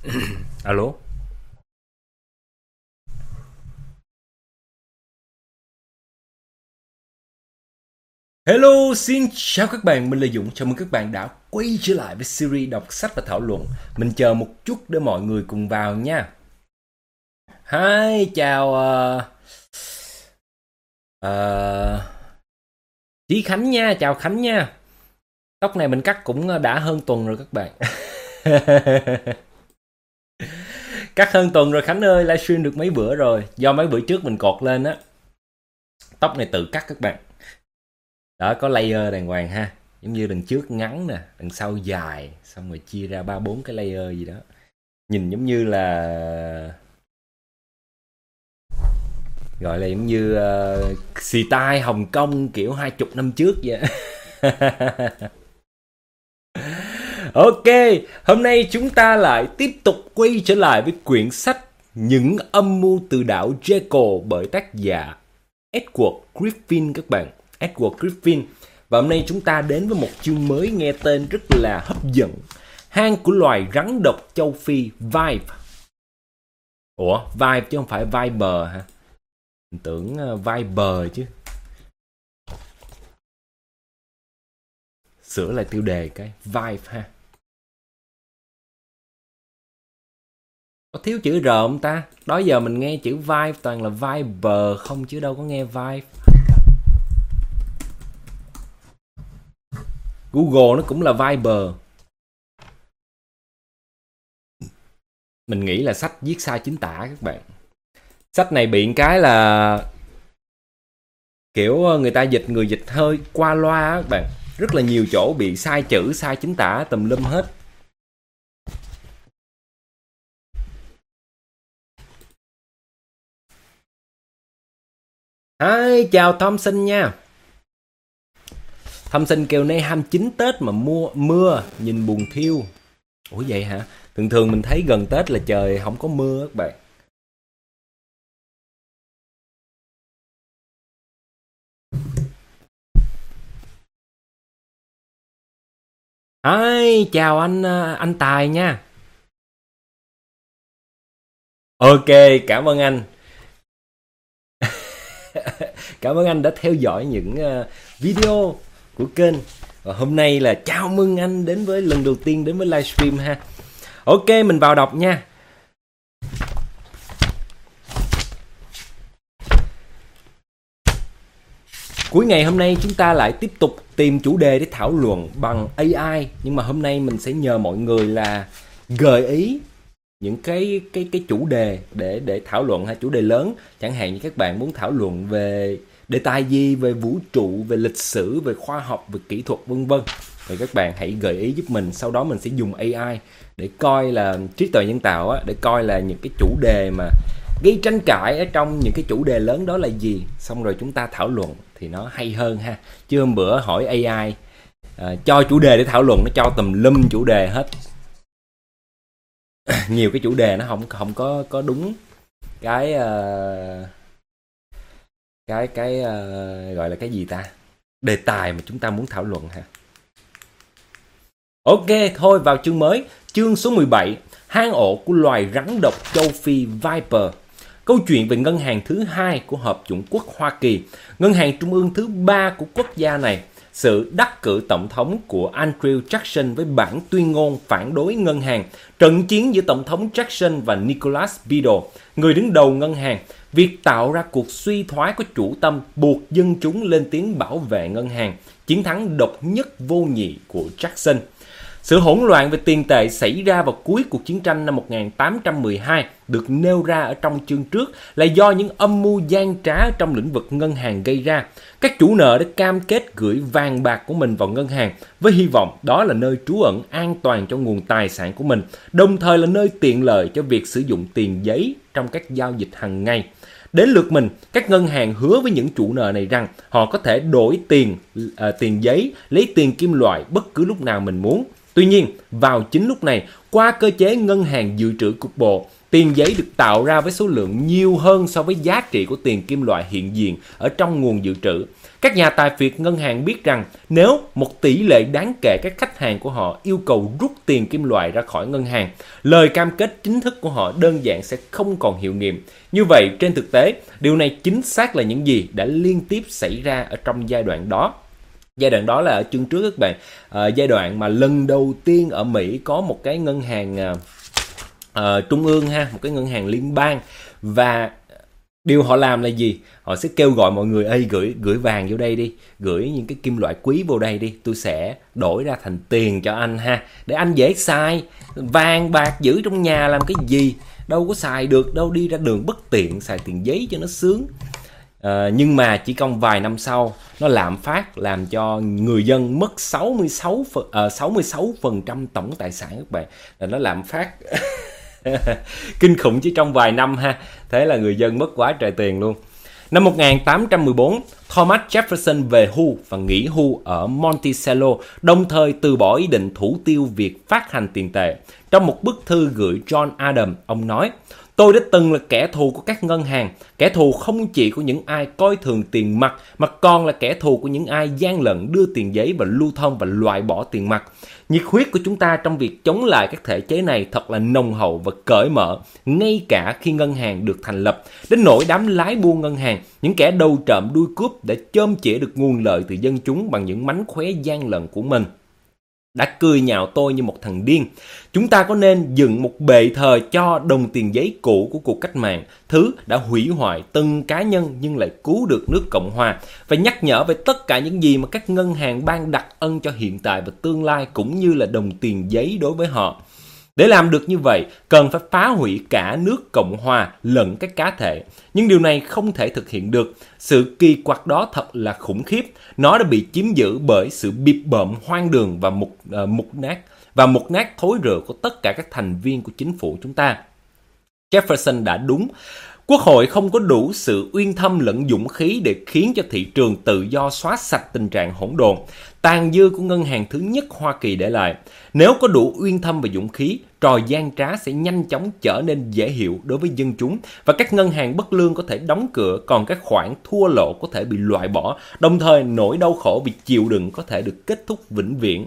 Alo. Hello, xin chào các bạn, mình là Dũng. Chào mừng các bạn đã quay trở lại với series đọc sách và thảo luận. Mình chờ một chút để mọi người cùng vào nha. Hi, chào Chí Khánh nha, chào Khánh nha. Tóc này mình cắt cũng đã hơn tuần rồi các bạn. Cắt hơn tuần rồi Khánh ơi, livestream được mấy bữa rồi. Do mấy bữa trước mình cột lên á. Tóc này tự cắt các bạn. Đó, có layer đàng hoàng ha, giống như đằng trước ngắn nè, đằng sau dài, xong rồi chia ra 3-4 cái layer gì đó, nhìn giống như là gọi là giống như xì tai Hồng Kông kiểu 20 năm trước vậy. Ok, hôm nay chúng ta lại tiếp tục quay trở lại với quyển sách Những âm mưu từ đảo Jekyll bởi tác giả Edward Griffin các bạn. Edward Griffin. Và hôm nay chúng ta đến với một chương mới nghe tên rất là hấp dẫn. Hang của loài rắn độc châu Phi Vibe. Ủa, Vibe chứ không phải Viber hả? Mình tưởng Viber chứ. Sửa lại tiêu đề cái Vibe ha. Có thiếu chữ R không ta? Đó giờ mình nghe chữ Vibe toàn là Viber không chứ đâu có nghe Vibe. Google nó cũng là Viber. Mình nghĩ là sách viết sai chính tả các bạn. Sách này bị cái là kiểu người ta dịch, người dịch hơi qua loa các bạn. Rất là nhiều chỗ bị sai chữ, sai chính tả tùm lum hết. Hi, chào Thompson nha. Thompson kêu nay 29 Tết mà mưa nhìn buồn thiêu. Ủa vậy hả? Thường thường mình thấy gần Tết là trời không có mưa các bạn. Hi, chào anh Tài nha. Ok, cảm ơn anh. Cảm ơn anh đã theo dõi những video của kênh. Và hôm nay là chào mừng anh đến với lần đầu tiên đến với livestream ha. Ok, mình vào đọc nha. Cuối ngày hôm nay chúng ta lại tiếp tục tìm chủ đề để thảo luận bằng AI. Nhưng mà hôm nay mình sẽ nhờ mọi người là gợi ý những cái chủ đề để thảo luận ha, chủ đề lớn. Chẳng hạn như các bạn muốn thảo luận về đề tài gì, về vũ trụ, về lịch sử, về khoa học, về kỹ thuật vân vân. Thì các bạn hãy gợi ý giúp mình, sau đó mình sẽ dùng AI để coi là trí tuệ nhân tạo á, để coi là những cái chủ đề mà gây tranh cãi ở trong những cái chủ đề lớn đó là gì, xong rồi chúng ta thảo luận thì nó hay hơn ha. Chứ hôm bữa hỏi AI cho chủ đề để thảo luận, nó cho tùm lum chủ đề hết. Nhiều cái chủ đề nó không có đúng cái gọi là cái gì ta, đề tài mà chúng ta muốn thảo luận ha. Ok, thôi vào chương mới, chương số 17, hang ổ của loài rắn độc châu Phi Viper. Câu chuyện về ngân hàng thứ hai của Hợp chủng quốc Hoa Kỳ, ngân hàng trung ương thứ ba của quốc gia này, sự đắc cử tổng thống của Andrew Jackson với bản tuyên ngôn phản đối ngân hàng, trận chiến giữa tổng thống Jackson và Nicholas Beadle, người đứng đầu ngân hàng, việc tạo ra cuộc suy thoái có chủ tâm buộc dân chúng lên tiếng bảo vệ ngân hàng, chiến thắng độc nhất vô nhị của Jackson. Sự hỗn loạn về tiền tệ xảy ra vào cuối cuộc chiến tranh năm 1812 được nêu ra ở trong chương trước là do những âm mưu gian trá trong lĩnh vực ngân hàng gây ra. Các chủ nợ đã cam kết gửi vàng bạc của mình vào ngân hàng với hy vọng đó là nơi trú ẩn an toàn cho nguồn tài sản của mình, đồng thời là nơi tiện lợi cho việc sử dụng tiền giấy trong các giao dịch hàng ngày. Đến lượt mình, các ngân hàng hứa với những chủ nợ này rằng họ có thể đổi tiền giấy, lấy tiền kim loại bất cứ lúc nào mình muốn. Tuy nhiên, vào chính lúc này, qua cơ chế ngân hàng dự trữ cục bộ, tiền giấy được tạo ra với số lượng nhiều hơn so với giá trị của tiền kim loại hiện diện ở trong nguồn dự trữ. Các nhà tài phiệt ngân hàng biết rằng nếu một tỷ lệ đáng kể các khách hàng của họ yêu cầu rút tiền kim loại ra khỏi ngân hàng, lời cam kết chính thức của họ đơn giản sẽ không còn hiệu nghiệm. Như vậy, trên thực tế, điều này chính xác là những gì đã liên tiếp xảy ra ở trong giai đoạn đó. Giai đoạn đó là ở chương trước các bạn, giai đoạn mà lần đầu tiên ở Mỹ có một cái ngân hàng trung ương ha, một cái ngân hàng liên bang, và điều họ làm là gì? Họ sẽ kêu gọi mọi người, ê gửi vàng vô đây đi, gửi những cái kim loại quý vô đây đi, tôi sẽ đổi ra thành tiền cho anh ha, để anh dễ xài. Vàng bạc giữ trong nhà làm cái gì, đâu có xài được đâu, đi ra đường bất tiện, xài tiền giấy cho nó sướng. Nhưng mà chỉ còn vài năm sau, nó lạm phát làm cho người dân mất 66% tổng tài sản các bạn. Là nó lạm phát kinh khủng chỉ trong vài năm ha. Thế là người dân mất quá trời tiền luôn. Năm 1814, Thomas Jefferson về hưu và nghỉ hưu ở Monticello, đồng thời từ bỏ ý định thủ tiêu việc phát hành tiền tệ. Trong một bức thư gửi John Adams, ông nói: "Tôi đã từng là kẻ thù của các ngân hàng, kẻ thù không chỉ của những ai coi thường tiền mặt, mà còn là kẻ thù của những ai gian lận đưa tiền giấy và lưu thông và loại bỏ tiền mặt. Nhiệt huyết của chúng ta trong việc chống lại các thể chế này thật là nồng hậu và cởi mở, ngay cả khi ngân hàng được thành lập, đến nỗi đám lái buôn ngân hàng, những kẻ đầu trộm đuôi cướp đã chôm chĩa được nguồn lợi từ dân chúng bằng những mánh khóe gian lận của mình, đã cười nhạo tôi như một thằng điên. Chúng ta có nên dựng một bệ thờ cho đồng tiền giấy cũ của cuộc cách mạng, thứ đã hủy hoại từng cá nhân nhưng lại cứu được nước Cộng Hòa, và nhắc nhở về tất cả những gì mà các ngân hàng ban đặc ân cho hiện tại và tương lai, cũng như là đồng tiền giấy đối với họ. Để làm được như vậy, cần phải phá hủy cả nước Cộng Hòa lẫn các cá thể. Nhưng điều này không thể thực hiện được. Sự kỳ quặc đó thật là khủng khiếp. Nó đã bị chiếm giữ bởi sự bịp bợm hoang đường và mục nát thối rữa của tất cả các thành viên của chính phủ chúng ta. Jefferson đã đúng. Quốc hội không có đủ sự uyên thâm lẫn dũng khí để khiến cho thị trường tự do xóa sạch tình trạng hỗn độn, tàn dư của ngân hàng thứ nhất Hoa Kỳ để lại. Nếu có đủ uyên thâm và dũng khí, trò gian trá sẽ nhanh chóng trở nên dễ hiểu đối với dân chúng, và các ngân hàng bất lương có thể đóng cửa, còn các khoản thua lỗ có thể bị loại bỏ, đồng thời nỗi đau khổ vì chịu đựng có thể được kết thúc vĩnh viễn.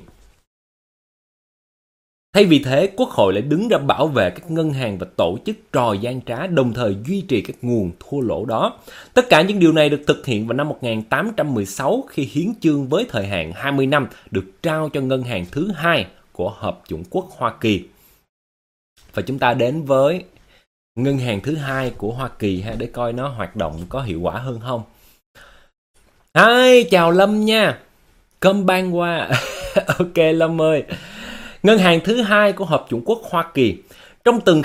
Thay vì thế, Quốc hội lại đứng ra bảo vệ các ngân hàng và tổ chức trò gian trá, đồng thời duy trì các nguồn thua lỗ đó. Tất cả những điều này được thực hiện vào năm 1816 khi hiến chương với thời hạn 20 năm được trao cho ngân hàng thứ hai của Hợp chủng quốc Hoa Kỳ. Và chúng ta đến với ngân hàng thứ hai của Hoa Kỳ để coi nó hoạt động có hiệu quả hơn không. Hi, chào Lâm nha. Come bang qua. Ok Lâm ơi. Ngân hàng thứ hai của Hợp chủng quốc Hoa Kỳ. Trong từng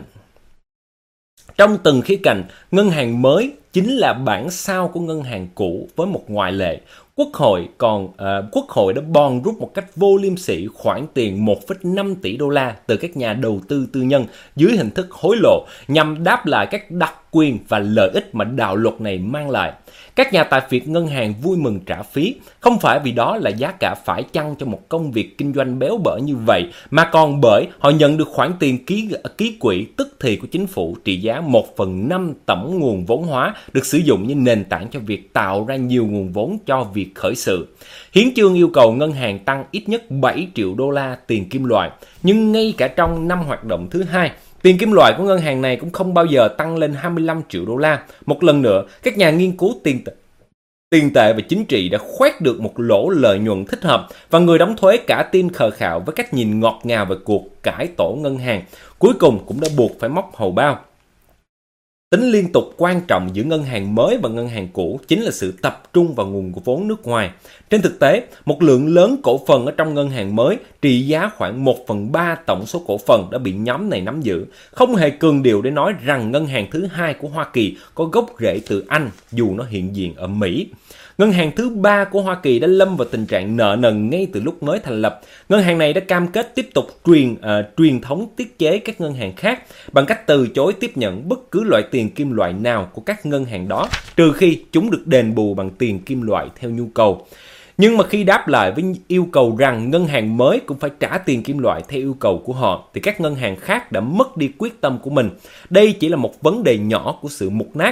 khía cạnh, ngân hàng mới chính là bản sao của ngân hàng cũ với một ngoại lệ. Quốc hội đã bòn rút một cách vô liêm sỉ khoản tiền 1,5 tỷ đô la từ các nhà đầu tư tư nhân dưới hình thức hối lộ nhằm đáp lại các đặc quyền và lợi ích mà đạo luật này mang lại. Các nhà tài phiệt ngân hàng vui mừng trả phí, không phải vì đó là giá cả phải chăng cho một công việc kinh doanh béo bở như vậy, mà còn bởi họ nhận được khoản tiền ký quỹ tức thì của chính phủ trị giá 1/5 tổng nguồn vốn hóa được sử dụng như nền tảng cho việc tạo ra nhiều nguồn vốn cho việc khởi sự. Hiến chương yêu cầu ngân hàng tăng ít nhất 7 triệu đô la tiền kim loại, nhưng ngay cả trong năm hoạt động thứ hai, tiền kim loại của ngân hàng này cũng không bao giờ tăng lên 25 triệu đô la. Một lần nữa, các nhà nghiên cứu tiền tệ và chính trị đã khoét được một lỗ lợi nhuận thích hợp, và người đóng thuế cả tin khờ khạo với cách nhìn ngọt ngào về cuộc cải tổ ngân hàng, cuối cùng cũng đã buộc phải móc hầu bao. Tính liên tục quan trọng giữa ngân hàng mới và ngân hàng cũ chính là sự tập trung vào nguồn vốn nước ngoài. Trên thực tế, một lượng lớn cổ phần ở trong ngân hàng mới trị giá khoảng 1/3 tổng số cổ phần đã bị nhóm này nắm giữ. Không hề cường điệu để nói rằng ngân hàng thứ hai của Hoa Kỳ có gốc rễ từ Anh, dù nó hiện diện ở Mỹ. Ngân hàng thứ ba của Hoa Kỳ đã lâm vào tình trạng nợ nần ngay từ lúc mới thành lập. Ngân hàng này đã cam kết tiếp tục truyền thống tiết chế các ngân hàng khác bằng cách từ chối tiếp nhận bất cứ loại tiền kim loại nào của các ngân hàng đó, trừ khi chúng được đền bù bằng tiền kim loại theo nhu cầu. Nhưng mà khi đáp lại với yêu cầu rằng ngân hàng mới cũng phải trả tiền kim loại theo yêu cầu của họ, thì các ngân hàng khác đã mất đi quyết tâm của mình. Đây chỉ là một vấn đề nhỏ của sự mục nát.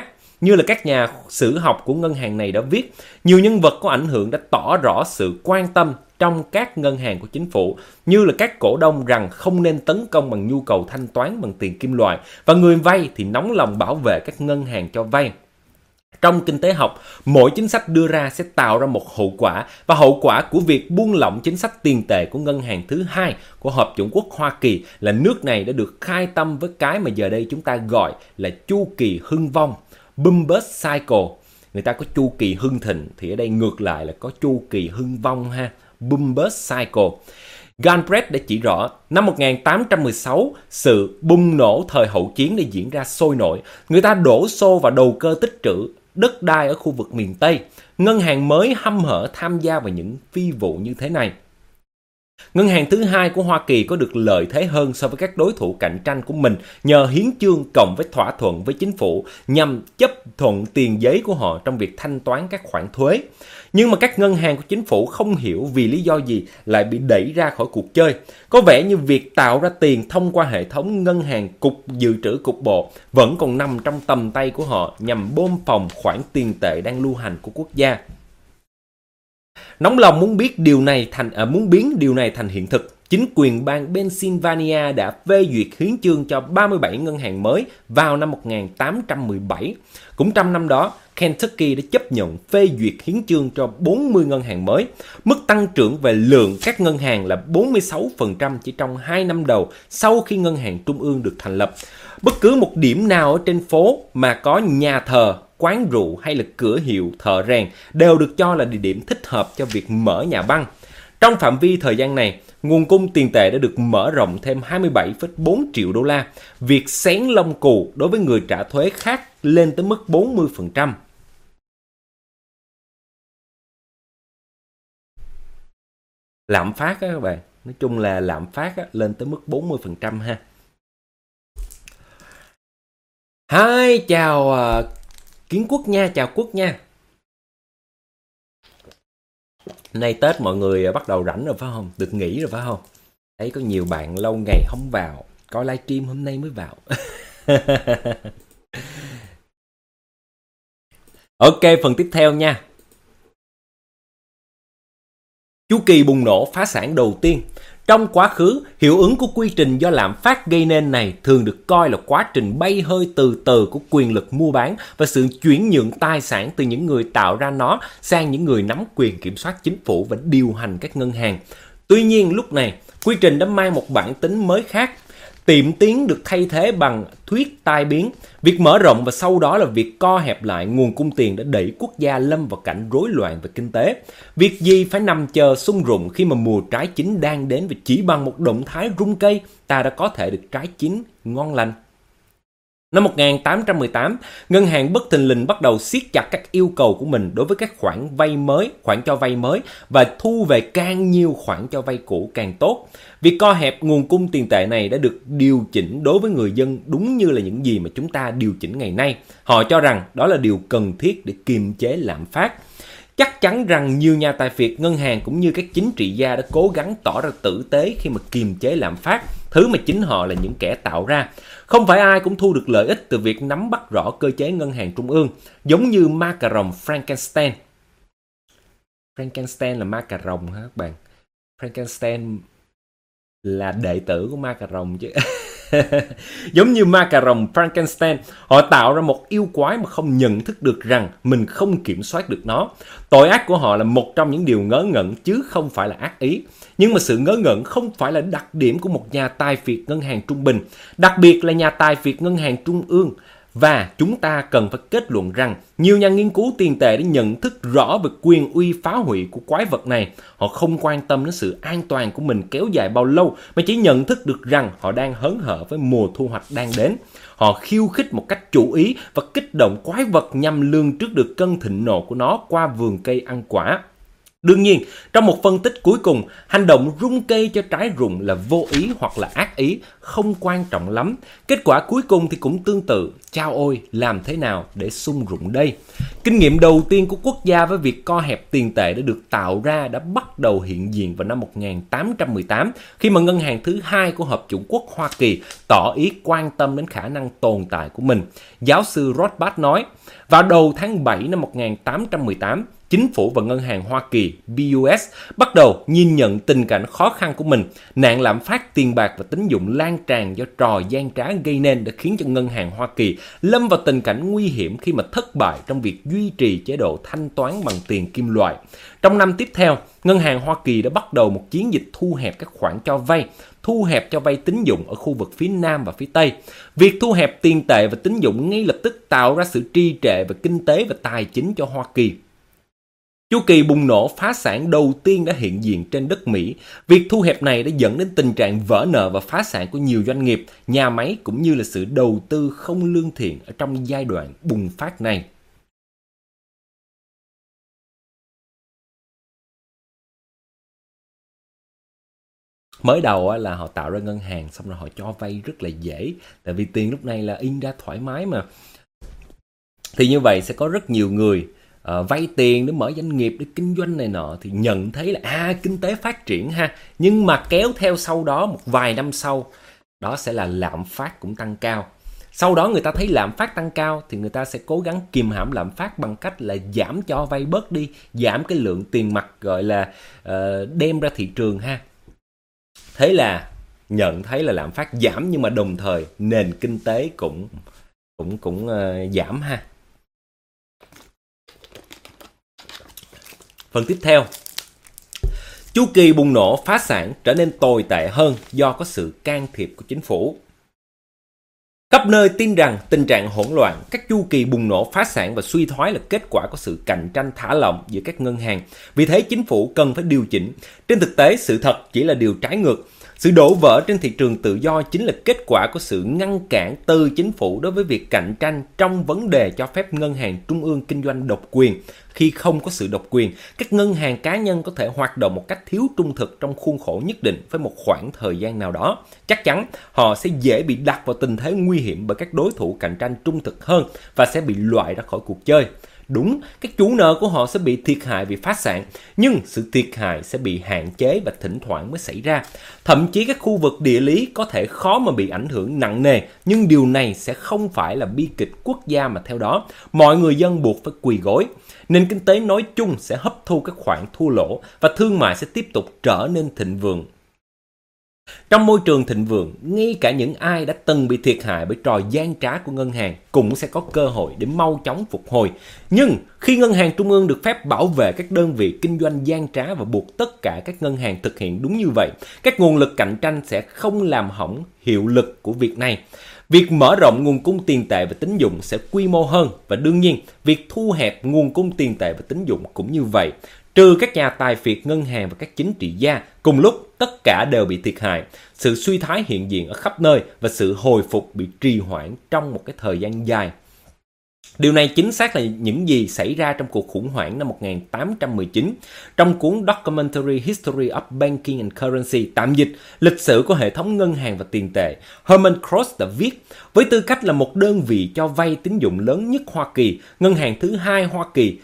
Như là các nhà sử học của ngân hàng này đã viết, nhiều nhân vật có ảnh hưởng đã tỏ rõ sự quan tâm trong các ngân hàng của chính phủ, như là các cổ đông rằng không nên tấn công bằng nhu cầu thanh toán bằng tiền kim loại, và người vay thì nóng lòng bảo vệ các ngân hàng cho vay. Trong kinh tế học, mỗi chính sách đưa ra sẽ tạo ra một hậu quả, và hậu quả của việc buông lỏng chính sách tiền tệ của ngân hàng thứ hai của Hợp chủng quốc Hoa Kỳ là nước này đã được khai tâm với cái mà giờ đây chúng ta gọi là chu kỳ hưng vong, boom bust cycle. Người ta có chu kỳ hưng thịnh, thì ở đây ngược lại là có chu kỳ hưng vong ha, boom bust cycle. Galbraith đã chỉ rõ, năm 1816, sự bùng nổ thời hậu chiến đã diễn ra sôi nổi. Người ta đổ xô vào đầu cơ tích trữ đất đai ở khu vực miền Tây. Ngân hàng mới hăm hở tham gia vào những phi vụ như thế này. Ngân hàng thứ hai của Hoa Kỳ có được lợi thế hơn so với các đối thủ cạnh tranh của mình nhờ hiến chương cộng với thỏa thuận với chính phủ nhằm chấp thuận tiền giấy của họ trong việc thanh toán các khoản thuế. Nhưng mà các ngân hàng của chính phủ không hiểu vì lý do gì lại bị đẩy ra khỏi cuộc chơi. Có vẻ như việc tạo ra tiền thông qua hệ thống ngân hàng cục dự trữ cục bộ vẫn còn nằm trong tầm tay của họ nhằm bơm phòng khoản tiền tệ đang lưu hành của quốc gia. Nóng lòng muốn biến điều này thành hiện thực, chính quyền bang Pennsylvania đã phê duyệt hiến chương cho 37 ngân hàng mới vào năm 1817. Cũng trong năm đó, Kentucky đã chấp nhận phê duyệt hiến chương cho 40 ngân hàng mới. Mức tăng trưởng về lượng các ngân hàng là 46% chỉ trong 2 năm đầu sau khi ngân hàng trung ương được thành lập. Bất cứ một điểm nào ở trên phố mà có nhà thờ, quán rượu hay là cửa hiệu thợ rèn đều được cho là địa điểm thích hợp cho việc mở nhà băng. Trong phạm vi thời gian này, nguồn cung tiền tệ đã được mở rộng thêm 27,4 triệu đô la. Việc xén lông cừu đối với người trả thuế khác lên tới mức 40%. Lạm phát á các bạn, nói chung là lạm phát á, lên tới mức 40% ha. Hi, chào Kiến Quốc nha, chào Quốc nha. Nay Tết mọi người bắt đầu rảnh rồi phải không? Được nghỉ rồi phải không? Thấy có nhiều bạn lâu ngày không vào, coi livestream hôm nay mới vào. Ok, phần tiếp theo nha. Chu kỳ bùng nổ phá sản đầu tiên. Trong quá khứ, hiệu ứng của quy trình do lạm phát gây nên này thường được coi là quá trình bay hơi từ từ của quyền lực mua bán và sự chuyển nhượng tài sản từ những người tạo ra nó sang những người nắm quyền kiểm soát chính phủ và điều hành các ngân hàng. Tuy nhiên lúc này, quy trình đã mang một bản tính mới khác. Tiệm tiến được thay thế bằng thuyết tai biến. Việc mở rộng và sau đó là việc co hẹp lại nguồn cung tiền đã đẩy quốc gia lâm vào cảnh rối loạn về kinh tế. Việc gì phải nằm chờ sung rụng khi mà mùa trái chín đang đến, và chỉ bằng một động thái rung cây ta đã có thể được trái chín ngon lành. Năm 1818, ngân hàng bất thình lình bắt đầu siết chặt các yêu cầu của mình đối với các khoản cho vay mới và thu về càng nhiều khoản cho vay cũ càng tốt. Việc co hẹp nguồn cung tiền tệ này đã được điều chỉnh đối với người dân đúng như là những gì mà chúng ta điều chỉnh ngày nay. Họ cho rằng đó là điều cần thiết để kiềm chế lạm phát. Chắc chắn rằng nhiều nhà tài phiệt, ngân hàng cũng như các chính trị gia đã cố gắng tỏ ra tử tế khi mà kiềm chế lạm phát, thứ mà chính họ là những kẻ tạo ra. Không phải ai cũng thu được lợi ích từ việc nắm bắt rõ cơ chế ngân hàng trung ương, giống như ma cà rồng Frankenstein. Frankenstein là ma cà rồng hả các bạn? Frankenstein là đệ tử của ma cà rồng chứ. Giống như ma cà rồng Frankenstein, họ tạo ra một yêu quái mà không nhận thức được rằng mình không kiểm soát được nó. Tội ác của họ là một trong những điều ngớ ngẩn chứ không phải là ác ý. Nhưng mà sự ngớ ngẩn không phải là đặc điểm của một nhà tài phiệt ngân hàng trung bình, đặc biệt là nhà tài phiệt ngân hàng trung ương. Và chúng ta cần phải kết luận rằng nhiều nhà nghiên cứu tiền tệ đã nhận thức rõ về quyền uy phá hủy của quái vật này. Họ không quan tâm đến sự an toàn của mình kéo dài bao lâu, mà chỉ nhận thức được rằng họ đang hớn hở với mùa thu hoạch đang đến. Họ khiêu khích một cách chủ ý và kích động quái vật nhằm lường trước được cơn thịnh nộ của nó qua vườn cây ăn quả. Đương nhiên, trong một phân tích cuối cùng, hành động rung cây cho trái rụng là vô ý hoặc là ác ý, không quan trọng lắm. Kết quả cuối cùng thì cũng tương tự. Chao ôi, làm thế nào để sung rụng đây? Kinh nghiệm đầu tiên của quốc gia với việc co hẹp tiền tệ đã được tạo ra đã bắt đầu hiện diện vào năm 1818 khi mà ngân hàng thứ hai của Hợp chủng quốc Hoa Kỳ tỏ ý quan tâm đến khả năng tồn tại của mình. Giáo sư Rothbard nói, vào đầu tháng 7 năm 1818, Chính phủ và Ngân hàng Hoa Kỳ BUS bắt đầu nhìn nhận tình cảnh khó khăn của mình. Nạn lạm phát tiền bạc và tín dụng lan tràn do trò gian trá gây nên đã khiến cho Ngân hàng Hoa Kỳ lâm vào tình cảnh nguy hiểm khi mà thất bại trong việc duy trì chế độ thanh toán bằng tiền kim loại. Trong năm tiếp theo, Ngân hàng Hoa Kỳ đã bắt đầu một chiến dịch thu hẹp các khoản cho vay, thu hẹp cho vay tín dụng ở khu vực phía Nam và phía Tây. Việc thu hẹp tiền tệ và tín dụng ngay lập tức tạo ra sự trì trệ về kinh tế và tài chính cho Hoa Kỳ. Chu kỳ bùng nổ phá sản đầu tiên đã hiện diện trên đất Mỹ. Việc thu hẹp này đã dẫn đến tình trạng vỡ nợ và phá sản của nhiều doanh nghiệp, nhà máy cũng như là sự đầu tư không lương thiện ở trong giai đoạn bùng phát này. Mới đầu là họ tạo ra ngân hàng, xong rồi họ cho vay rất là dễ, tại vì tiền lúc này là in ra thoải mái mà. Thì như vậy sẽ có rất nhiều người vay tiền để mở doanh nghiệp, để kinh doanh này nọ, thì nhận thấy là kinh tế phát triển ha, nhưng mà kéo theo sau đó một vài năm sau đó sẽ là lạm phát cũng tăng cao. Sau đó người ta thấy lạm phát tăng cao thì người ta sẽ cố gắng kìm hãm lạm phát bằng cách là giảm cho vay bớt đi, giảm cái lượng tiền mặt gọi là đem ra thị trường ha. Thế là nhận thấy là lạm phát giảm, nhưng mà đồng thời nền kinh tế cũng giảm ha. Phần tiếp theo, chu kỳ bùng nổ phá sản trở nên tồi tệ hơn do có sự can thiệp của chính phủ. Khắp nơi tin rằng tình trạng hỗn loạn, các chu kỳ bùng nổ phá sản và suy thoái là kết quả của sự cạnh tranh thả lỏng giữa các ngân hàng. Vì thế chính phủ cần phải điều chỉnh. Trên thực tế, sự thật chỉ là điều trái ngược. Sự đổ vỡ trên thị trường tự do chính là kết quả của sự ngăn cản từ chính phủ đối với việc cạnh tranh trong vấn đề cho phép ngân hàng trung ương kinh doanh độc quyền. Khi không có sự độc quyền, các ngân hàng cá nhân có thể hoạt động một cách thiếu trung thực trong khuôn khổ nhất định với một khoảng thời gian nào đó. Chắc chắn họ sẽ dễ bị đặt vào tình thế nguy hiểm bởi các đối thủ cạnh tranh trung thực hơn và sẽ bị loại ra khỏi cuộc chơi. Đúng, các chủ nợ của họ sẽ bị thiệt hại vì phá sản, nhưng sự thiệt hại sẽ bị hạn chế và thỉnh thoảng mới xảy ra. Thậm chí các khu vực địa lý có thể khó mà bị ảnh hưởng nặng nề, nhưng điều này sẽ không phải là bi kịch quốc gia mà theo đó mọi người dân buộc phải quỳ gối. Nền kinh tế nói chung sẽ hấp thu các khoản thua lỗ và thương mại sẽ tiếp tục trở nên thịnh vượng. Trong môi trường thịnh vượng, ngay cả những ai đã từng bị thiệt hại bởi trò gian trá của ngân hàng cũng sẽ có cơ hội để mau chóng phục hồi. Nhưng khi ngân hàng trung ương được phép bảo vệ các đơn vị kinh doanh gian trá và buộc tất cả các ngân hàng thực hiện đúng như vậy, các nguồn lực cạnh tranh sẽ không làm hỏng hiệu lực của việc này. Việc mở rộng nguồn cung tiền tệ và tín dụng sẽ quy mô hơn, và đương nhiên, việc thu hẹp nguồn cung tiền tệ và tín dụng cũng như vậy. Trừ các nhà tài phiệt ngân hàng và các chính trị gia, cùng lúc tất cả đều bị thiệt hại. Sự suy thoái hiện diện ở khắp nơi và sự hồi phục bị trì hoãn trong một cái thời gian dài. Điều này chính xác là những gì xảy ra trong cuộc khủng hoảng năm 1819. Trong cuốn Documentary History of Banking and Currency, tạm dịch lịch sử của hệ thống ngân hàng và tiền tệ, Herman Cross đã viết, với tư cách là một đơn vị cho vay tín dụng lớn nhất Hoa Kỳ, ngân hàng thứ hai Hoa Kỳ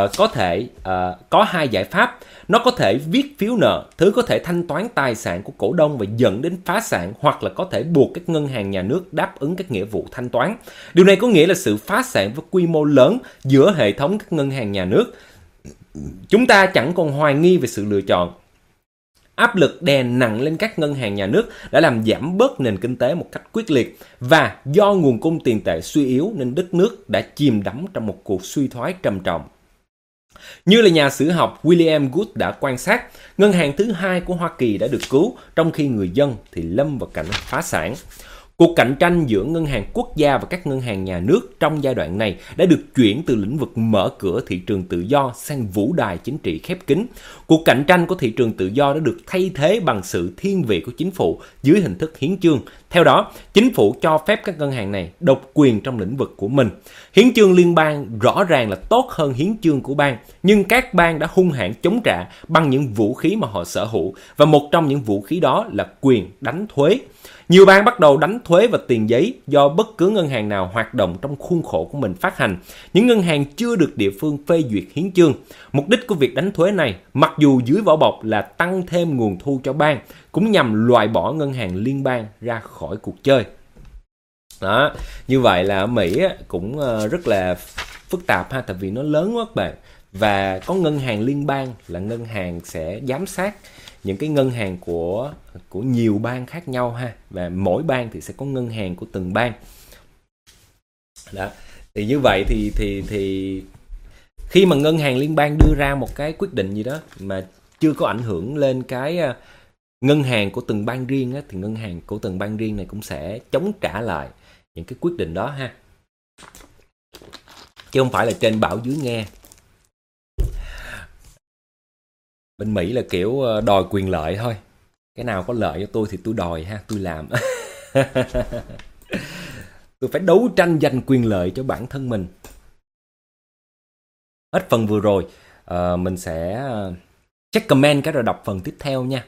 có hai giải pháp. Nó có thể viết phiếu nợ, thứ có thể thanh toán tài sản của cổ đông và dẫn đến phá sản, hoặc là có thể buộc các ngân hàng nhà nước đáp ứng các nghĩa vụ thanh toán. Điều này có nghĩa là sự phá sản với quy mô lớn giữa hệ thống các ngân hàng nhà nước. Chúng ta chẳng còn hoài nghi về sự lựa chọn. Áp lực đè nặng lên các ngân hàng nhà nước đã làm giảm bớt nền kinh tế một cách quyết liệt, và do nguồn cung tiền tệ suy yếu nên đất nước đã chìm đắm trong một cuộc suy thoái trầm trọng. Như là nhà sử học William Good đã quan sát, ngân hàng thứ hai của Hoa Kỳ đã được cứu, trong khi người dân thì lâm vào cảnh phá sản. Cuộc cạnh tranh giữa ngân hàng quốc gia và các ngân hàng nhà nước trong giai đoạn này đã được chuyển từ lĩnh vực mở cửa thị trường tự do sang vũ đài chính trị khép kín. Cuộc cạnh tranh của thị trường tự do đã được thay thế bằng sự thiên vị của chính phủ dưới hình thức hiến chương, Theo đó, chính phủ cho phép các ngân hàng này độc quyền trong lĩnh vực của mình. Hiến chương liên bang rõ ràng là tốt hơn hiến chương của bang, nhưng các bang đã hung hãn chống trả bằng những vũ khí mà họ sở hữu, và một trong những vũ khí đó là quyền đánh thuế. Nhiều bang bắt đầu đánh thuế vào tiền giấy do bất cứ ngân hàng nào hoạt động trong khuôn khổ của mình phát hành. Những ngân hàng chưa được địa phương phê duyệt hiến chương. Mục đích của việc đánh thuế này, mặc dù dưới vỏ bọc là tăng thêm nguồn thu cho bang, cũng nhằm loại bỏ ngân hàng liên bang ra khỏi cuộc chơi. Đó, như vậy là ở Mỹ cũng rất là phức tạp ha, tại vì nó lớn quá các bạn. Và có ngân hàng liên bang là ngân hàng sẽ giám sát những cái ngân hàng của nhiều bang khác nhau ha, và mỗi bang thì sẽ có ngân hàng của từng bang. Đó, thì như vậy thì khi mà ngân hàng liên bang đưa ra một cái quyết định gì đó mà chưa có ảnh hưởng lên cái ngân hàng của từng bang riêng á, thì ngân hàng của từng bang riêng này cũng sẽ chống trả lại những cái quyết định đó ha, chứ không phải là trên bảo dưới nghe. Bên Mỹ là kiểu đòi quyền lợi thôi, cái nào có lợi cho tôi thì tôi đòi ha, tôi làm. Tôi phải đấu tranh giành quyền lợi cho bản thân mình. Hết phần vừa rồi, mình sẽ check comment cái rồi đọc phần tiếp theo nha.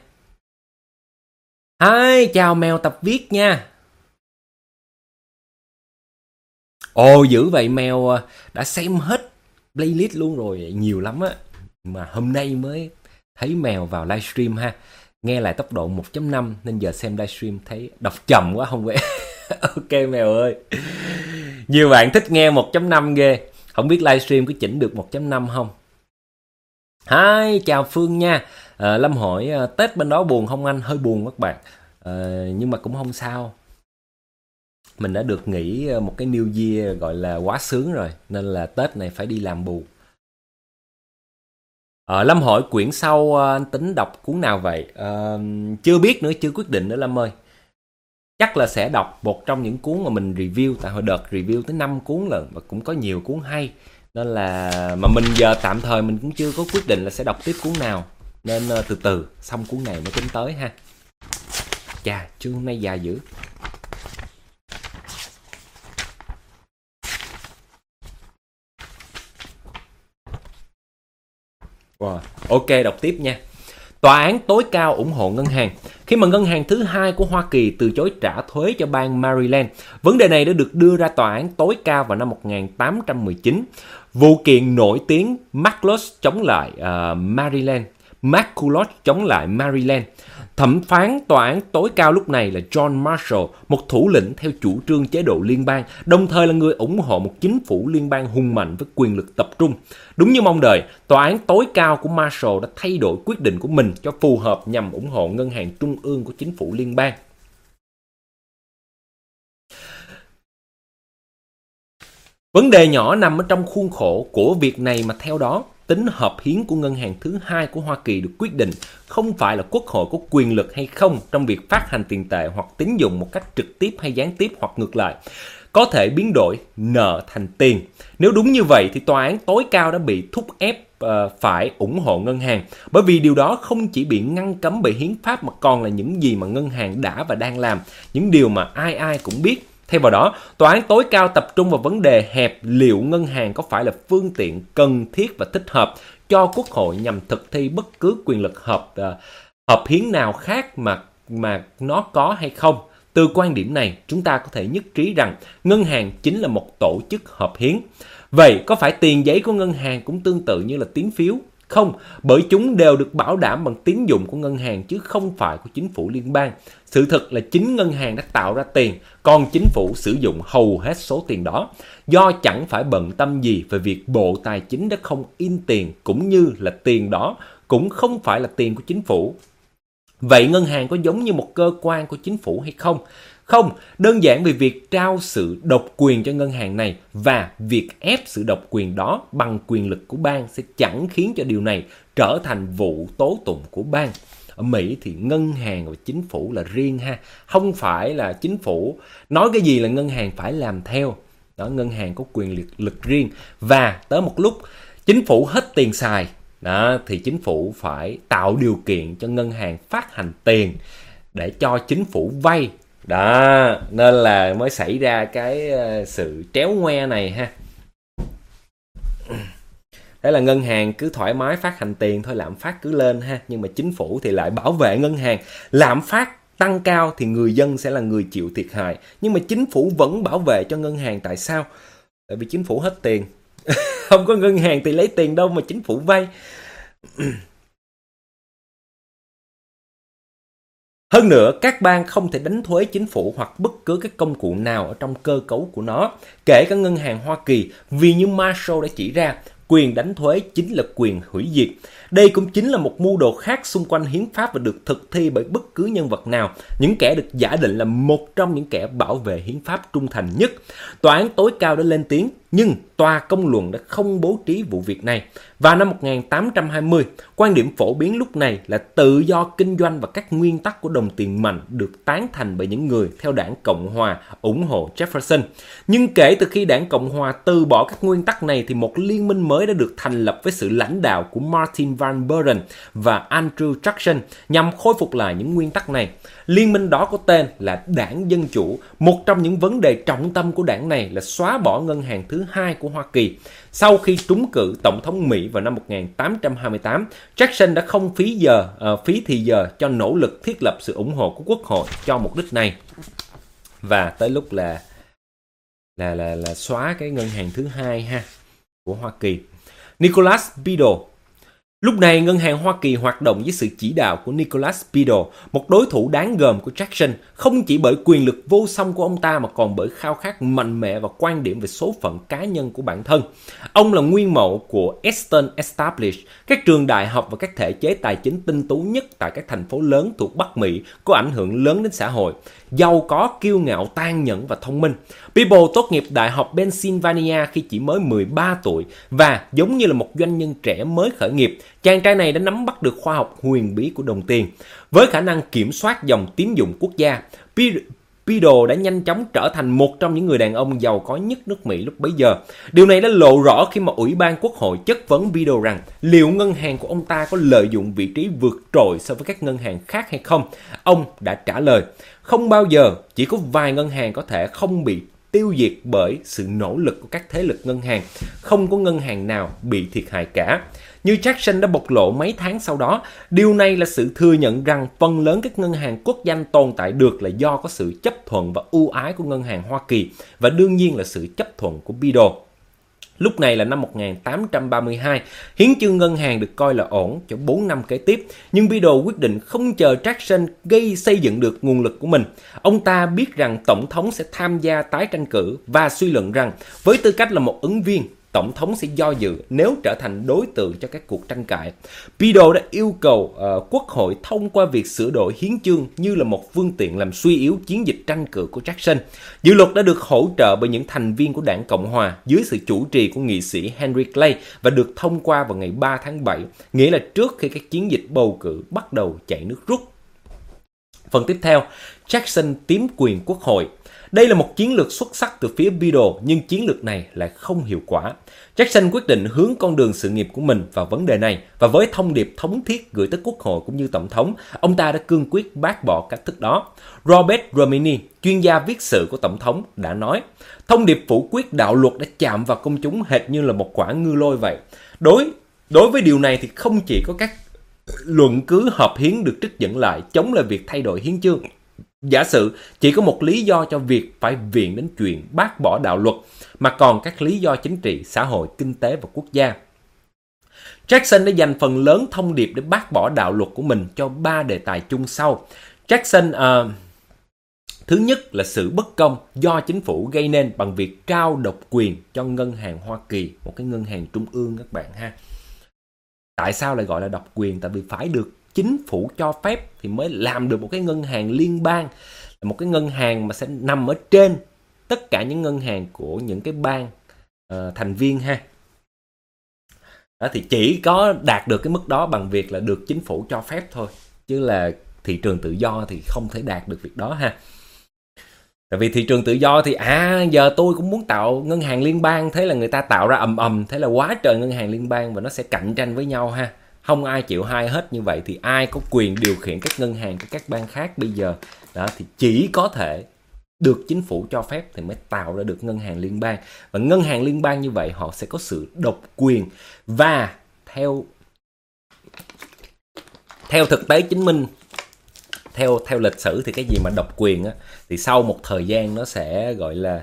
Hi, chào mèo tập viết nha. Ồ, dữ vậy, mèo đã xem hết playlist luôn rồi, nhiều lắm á. Mà hôm nay mới thấy mèo vào livestream ha. Nghe lại tốc độ 1.5 nên giờ xem livestream thấy đọc chậm quá không vậy. Ok mèo ơi. Nhiều bạn thích nghe 1.5 ghê. Không biết livestream có chỉnh được 1.5 không? Hi, chào Phương nha. Lâm hỏi Tết bên đó buồn không anh? Hơi buồn các bạn. Nhưng mà cũng không sao. Mình đã được nghỉ một cái New Year gọi là quá sướng rồi, nên là Tết này phải đi làm bù. Lâm hỏi quyển sau anh tính đọc cuốn nào vậy? Chưa biết nữa, chưa quyết định nữa Lâm ơi. Chắc là sẽ đọc một trong những cuốn mà mình review, tại hồi đợt review tới 5 cuốn lận và cũng có nhiều cuốn hay. Nên là mà mình giờ tạm thời mình cũng chưa có quyết định là sẽ đọc tiếp cuốn nào. Nên từ từ xong cuốn này mới tính tới ha. Chà, chương hôm nay dài dữ. Wow. Ok, đọc tiếp nha. Tòa án tối cao ủng hộ ngân hàng. Khi mà ngân hàng thứ hai của Hoa Kỳ từ chối trả thuế cho bang Maryland, vấn đề này đã được đưa ra tòa án tối cao vào năm 1819. Vụ kiện nổi tiếng McCulloch chống lại Maryland. Thẩm phán tòa án tối cao lúc này là John Marshall, một thủ lĩnh theo chủ trương chế độ liên bang, đồng thời là người ủng hộ một chính phủ liên bang hùng mạnh với quyền lực tập trung. Đúng như mong đợi, tòa án tối cao của Marshall đã thay đổi quyết định của mình cho phù hợp nhằm ủng hộ ngân hàng trung ương của chính phủ liên bang. Vấn đề nhỏ nằm ở trong khuôn khổ của việc này mà theo đó, tính hợp hiến của ngân hàng thứ hai của Hoa Kỳ được quyết định không phải là quốc hội có quyền lực hay không trong việc phát hành tiền tệ hoặc tín dụng một cách trực tiếp hay gián tiếp hoặc ngược lại, có thể biến đổi nợ thành tiền. Nếu đúng như vậy thì tòa án tối cao đã bị thúc ép phải ủng hộ ngân hàng, bởi vì điều đó không chỉ bị ngăn cấm bởi hiến pháp mà còn là những gì mà ngân hàng đã và đang làm, những điều mà ai ai cũng biết. Thay vào đó, tòa án tối cao tập trung vào vấn đề hẹp liệu ngân hàng có phải là phương tiện cần thiết và thích hợp cho quốc hội nhằm thực thi bất cứ quyền lực hợp hiến nào khác mà nó có hay không. Từ quan điểm này, chúng ta có thể nhất trí rằng ngân hàng chính là một tổ chức hợp hiến. Vậy có phải tiền giấy của ngân hàng cũng tương tự như là tín phiếu? Không, bởi chúng đều được bảo đảm bằng tín dụng của ngân hàng chứ không phải của chính phủ liên bang. Sự thật là chính ngân hàng đã tạo ra tiền, còn chính phủ sử dụng hầu hết số tiền đó. Do chẳng phải bận tâm gì về việc Bộ Tài chính đã không in tiền, cũng như là tiền đó cũng không phải là tiền của chính phủ. Vậy ngân hàng có giống như một cơ quan của chính phủ hay không? Không, đơn giản vì việc trao sự độc quyền cho ngân hàng này và việc ép sự độc quyền đó bằng quyền lực của bang sẽ chẳng khiến cho điều này trở thành vụ tố tụng của bang. Ở Mỹ thì ngân hàng và chính phủ là riêng ha, không phải là chính phủ nói cái gì là ngân hàng phải làm theo. Đó, ngân hàng có quyền lực riêng và tới một lúc chính phủ hết tiền xài, đó, thì chính phủ phải tạo điều kiện cho ngân hàng phát hành tiền để cho chính phủ vay Đó, nên là mới xảy ra cái sự tréo ngoe này ha. Thế là ngân hàng cứ thoải mái phát hành tiền thôi, lạm phát cứ lên ha. Nhưng mà chính phủ thì lại bảo vệ ngân hàng. Lạm phát tăng cao thì người dân sẽ là người chịu thiệt hại. Nhưng mà chính phủ vẫn bảo vệ cho ngân hàng. Tại sao? Tại vì chính phủ hết tiền. Không có ngân hàng thì lấy tiền đâu mà chính phủ vay. Hơn nữa, các bang không thể đánh thuế chính phủ hoặc bất cứ cái công cụ nào ở trong cơ cấu của nó, kể cả ngân hàng Hoa Kỳ, vì như Marshall đã chỉ ra, quyền đánh thuế chính là quyền hủy diệt. Đây cũng chính là một mưu đồ khác xung quanh hiến pháp và được thực thi bởi bất cứ nhân vật nào, những kẻ được giả định là một trong những kẻ bảo vệ hiến pháp trung thành nhất. Tòa án tối cao đã lên tiếng, nhưng tòa công luận đã không bố trí vụ việc này. Vào năm 1820, quan điểm phổ biến lúc này là tự do kinh doanh và các nguyên tắc của đồng tiền mạnh được tán thành bởi những người theo đảng Cộng Hòa ủng hộ Jefferson. Nhưng kể từ khi đảng Cộng Hòa từ bỏ các nguyên tắc này thì một liên minh mới đã được thành lập với sự lãnh đạo của Martin Van Buren và Andrew Jackson nhằm khôi phục lại những nguyên tắc này. Liên minh đó có tên là Đảng Dân Chủ. Một trong những vấn đề trọng tâm của đảng này là xóa bỏ ngân hàng thứ hai của Hoa Kỳ. Sau khi trúng cử Tổng thống Mỹ vào năm 1828, Jackson đã không phí thì giờ cho nỗ lực thiết lập sự ủng hộ của Quốc hội cho mục đích này. Và tới lúc là xóa cái ngân hàng thứ hai ha của Hoa Kỳ. Nicholas Beadle. Lúc này, ngân hàng Hoa Kỳ hoạt động dưới sự chỉ đạo của Nicholas Beadle, một đối thủ đáng gờm của Jackson, không chỉ bởi quyền lực vô song của ông ta mà còn bởi khao khát mạnh mẽ và quan điểm về số phận cá nhân của bản thân. Ông là nguyên mẫu của Eastern Establish, các trường đại học và các thể chế tài chính tinh tú nhất tại các thành phố lớn thuộc Bắc Mỹ, có ảnh hưởng lớn đến xã hội, giàu có, kiêu ngạo, tàn nhẫn và thông minh. Beadle tốt nghiệp Đại học Pennsylvania khi chỉ mới 13 tuổi và giống như là một doanh nhân trẻ mới khởi nghiệp, chàng trai này đã nắm bắt được khoa học huyền bí của đồng tiền. Với khả năng kiểm soát dòng tín dụng quốc gia, Beadle đã nhanh chóng trở thành một trong những người đàn ông giàu có nhất nước Mỹ lúc bấy giờ. Điều này đã lộ rõ khi mà Ủy ban Quốc hội chất vấn Beadle rằng liệu ngân hàng của ông ta có lợi dụng vị trí vượt trội so với các ngân hàng khác hay không. Ông đã trả lời, không bao giờ, chỉ có vài ngân hàng có thể không bị tiêu diệt bởi sự nỗ lực của các thế lực ngân hàng. Không có ngân hàng nào bị thiệt hại cả. Như Jackson đã bộc lộ mấy tháng sau đó, điều này là sự thừa nhận rằng phần lớn các ngân hàng quốc doanh tồn tại được là do có sự chấp thuận và ưu ái của ngân hàng Hoa Kỳ và đương nhiên là sự chấp thuận của Beadle. Lúc này là năm 1832, hiến chương ngân hàng được coi là ổn cho 4 năm kế tiếp, nhưng Beadle quyết định không chờ Jackson xây dựng được nguồn lực của mình. Ông ta biết rằng Tổng thống sẽ tham gia tái tranh cử và suy luận rằng với tư cách là một ứng viên, Tổng thống sẽ do dự nếu trở thành đối tượng cho các cuộc tranh cãi. Beadle đã yêu cầu Quốc hội thông qua việc sửa đổi hiến chương như là một phương tiện làm suy yếu chiến dịch tranh cử của Jackson. Dự luật đã được hỗ trợ bởi những thành viên của Đảng Cộng Hòa dưới sự chủ trì của nghị sĩ Henry Clay và được thông qua vào ngày 3 tháng 7, nghĩa là trước khi các chiến dịch bầu cử bắt đầu chạy nước rút. Phần tiếp theo, Jackson chiếm quyền Quốc hội. Đây là một chiến lược xuất sắc từ phía Beadle, nhưng chiến lược này lại không hiệu quả. Jackson quyết định hướng con đường sự nghiệp của mình vào vấn đề này, và với thông điệp thống thiết gửi tới Quốc hội cũng như Tổng thống, ông ta đã cương quyết bác bỏ cách thức đó. Robert Romney, chuyên gia viết sự của Tổng thống, đã nói, thông điệp phủ quyết đạo luật đã chạm vào công chúng hệt như là một quả ngư lôi vậy. Đối với điều này thì không chỉ có các luận cứ hợp hiến được trích dẫn lại chống lại việc thay đổi hiến chương. Giả sử chỉ có một lý do cho việc phải viện đến chuyện bác bỏ đạo luật, mà còn các lý do chính trị, xã hội, kinh tế và quốc gia. Jackson đã dành phần lớn thông điệp để bác bỏ đạo luật của mình cho 3 đề tài chung sau. Jackson thứ nhất là sự bất công do chính phủ gây nên bằng việc trao độc quyền cho ngân hàng Hoa Kỳ, một cái ngân hàng trung ương các bạn ha. Tại sao lại gọi là độc quyền? Tại vì phải được chính phủ cho phép thì mới làm được một cái ngân hàng liên bang, một cái ngân hàng mà sẽ nằm ở trên tất cả những ngân hàng của những cái bang thành viên ha. Đó, thì chỉ có đạt được cái mức đó bằng việc là được chính phủ cho phép thôi, chứ là thị trường tự do thì không thể đạt được việc đó ha. Tại vì thị trường tự do thì giờ tôi cũng muốn tạo ngân hàng liên bang, thế là người ta tạo ra ầm ầm, thế là quá trời ngân hàng liên bang và nó sẽ cạnh tranh với nhau ha. Không ai chịu hai hết như vậy thì ai có quyền điều khiển các ngân hàng của các bang khác bây giờ? Đó thì chỉ có thể được chính phủ cho phép thì mới tạo ra được ngân hàng liên bang. Và ngân hàng liên bang như vậy họ sẽ có sự độc quyền, và theo thực tế chứng minh, theo lịch sử thì cái gì mà độc quyền á, thì sau một thời gian nó sẽ gọi là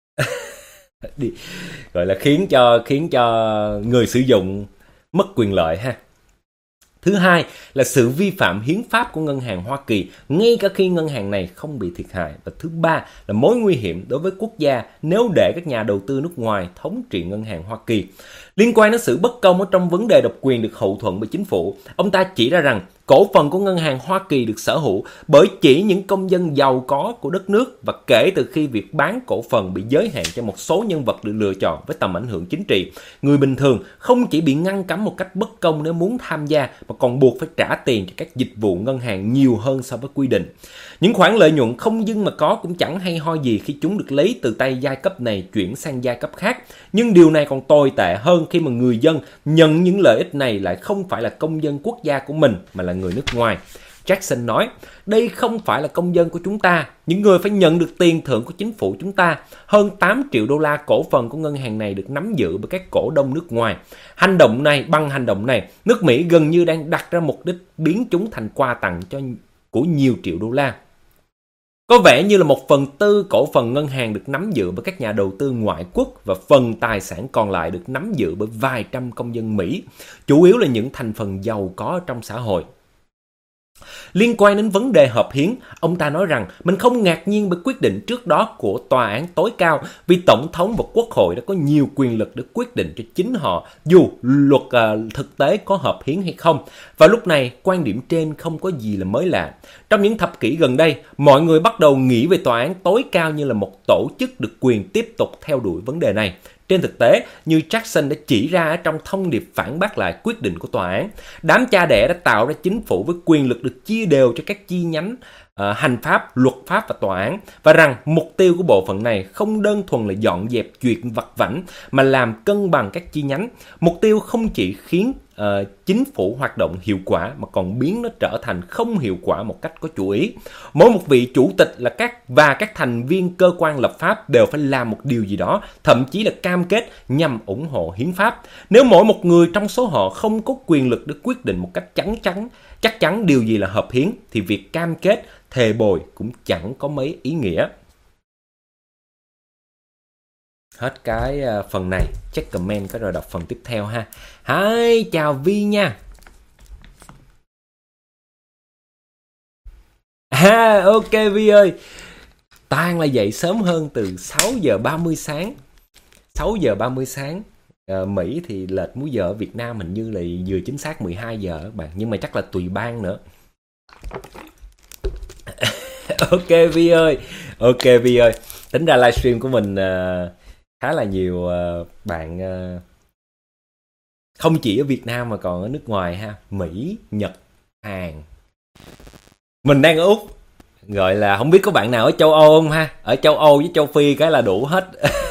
khiến cho người sử dụng mất quyền lợi ha. Thứ hai là sự vi phạm hiến pháp của ngân hàng Hoa Kỳ, ngay cả khi ngân hàng này không bị thiệt hại. Và thứ ba là mối nguy hiểm đối với quốc gia nếu để các nhà đầu tư nước ngoài thống trị ngân hàng Hoa Kỳ. Liên quan đến sự bất công ở trong vấn đề độc quyền được hậu thuẫn bởi chính phủ, ông ta chỉ ra rằng cổ phần của ngân hàng Hoa Kỳ được sở hữu bởi chỉ những công dân giàu có của đất nước, và kể từ khi việc bán cổ phần bị giới hạn cho một số nhân vật được lựa chọn với tầm ảnh hưởng chính trị, người bình thường không chỉ bị ngăn cấm một cách bất công nếu muốn tham gia, mà còn buộc phải trả tiền cho các dịch vụ ngân hàng nhiều hơn so với quy định. Những khoản lợi nhuận không dưng mà có cũng chẳng hay ho gì khi chúng được lấy từ tay giai cấp này chuyển sang giai cấp khác. Nhưng điều này còn tồi tệ hơn khi mà người dân nhận những lợi ích này lại không phải là công dân quốc gia của mình mà là người nước ngoài. Jackson nói, đây không phải là công dân của chúng ta, những người phải nhận được tiền thưởng của chính phủ chúng ta. Hơn 8 triệu đô la cổ phần của ngân hàng này được nắm giữ bởi các cổ đông nước ngoài. Bằng hành động này, nước Mỹ gần như đang đặt ra mục đích biến chúng thành quà tặng của nhiều triệu đô la. Có vẻ như là 1/4 cổ phần ngân hàng được nắm giữ bởi các nhà đầu tư ngoại quốc, và phần tài sản còn lại được nắm giữ bởi vài trăm công dân Mỹ, chủ yếu là những thành phần giàu có trong xã hội. Liên quan đến vấn đề hợp hiến, ông ta nói rằng mình không ngạc nhiên bởi quyết định trước đó của tòa án tối cao, vì tổng thống và quốc hội đã có nhiều quyền lực để quyết định cho chính họ dù luật thực tế có hợp hiến hay không. Và lúc này, quan điểm trên không có gì là mới lạ. Trong những thập kỷ gần đây, mọi người bắt đầu nghĩ về tòa án tối cao như là một tổ chức được quyền tiếp tục theo đuổi vấn đề này. Trên thực tế, như Jackson đã chỉ ra trong thông điệp phản bác lại quyết định của tòa án, đám cha đẻ đã tạo ra chính phủ với quyền lực được chia đều cho các chi nhánh hành pháp, luật pháp và tòa án, và rằng mục tiêu của bộ phận này không đơn thuần là dọn dẹp chuyện vặt vãnh mà làm cân bằng các chi nhánh. Mục tiêu không chỉ khiến chính phủ hoạt động hiệu quả mà còn biến nó trở thành không hiệu quả một cách có chủ ý. Mỗi một vị chủ tịch và các thành viên cơ quan lập pháp đều phải làm một điều gì đó, thậm chí là cam kết nhằm ủng hộ hiến pháp. Nếu mỗi một người trong số họ không có quyền lực để quyết định một cách chắc chắn điều gì là hợp hiến, thì việc cam kết thề bồi cũng chẳng có mấy ý nghĩa. Hết cái phần này, check comment có rồi đọc phần tiếp theo ha. Hi, chào Vi nha. Ok Vi ơi. Toàn là dậy sớm hơn từ 6 giờ 30 sáng. 6 giờ 30 sáng. Mỹ thì lệch múi giờ ở Việt Nam hình như là vừa chính xác 12 giờ các bạn, nhưng mà chắc là tùy bang nữa. Ok Vi ơi. Tính ra livestream của mình khá là nhiều bạn không chỉ ở Việt Nam mà còn ở nước ngoài ha, Mỹ, Nhật, Hàn. Mình đang ở Úc, gọi là không biết có bạn nào ở châu Âu không ha. Ở châu Âu với châu Phi cái là đủ hết.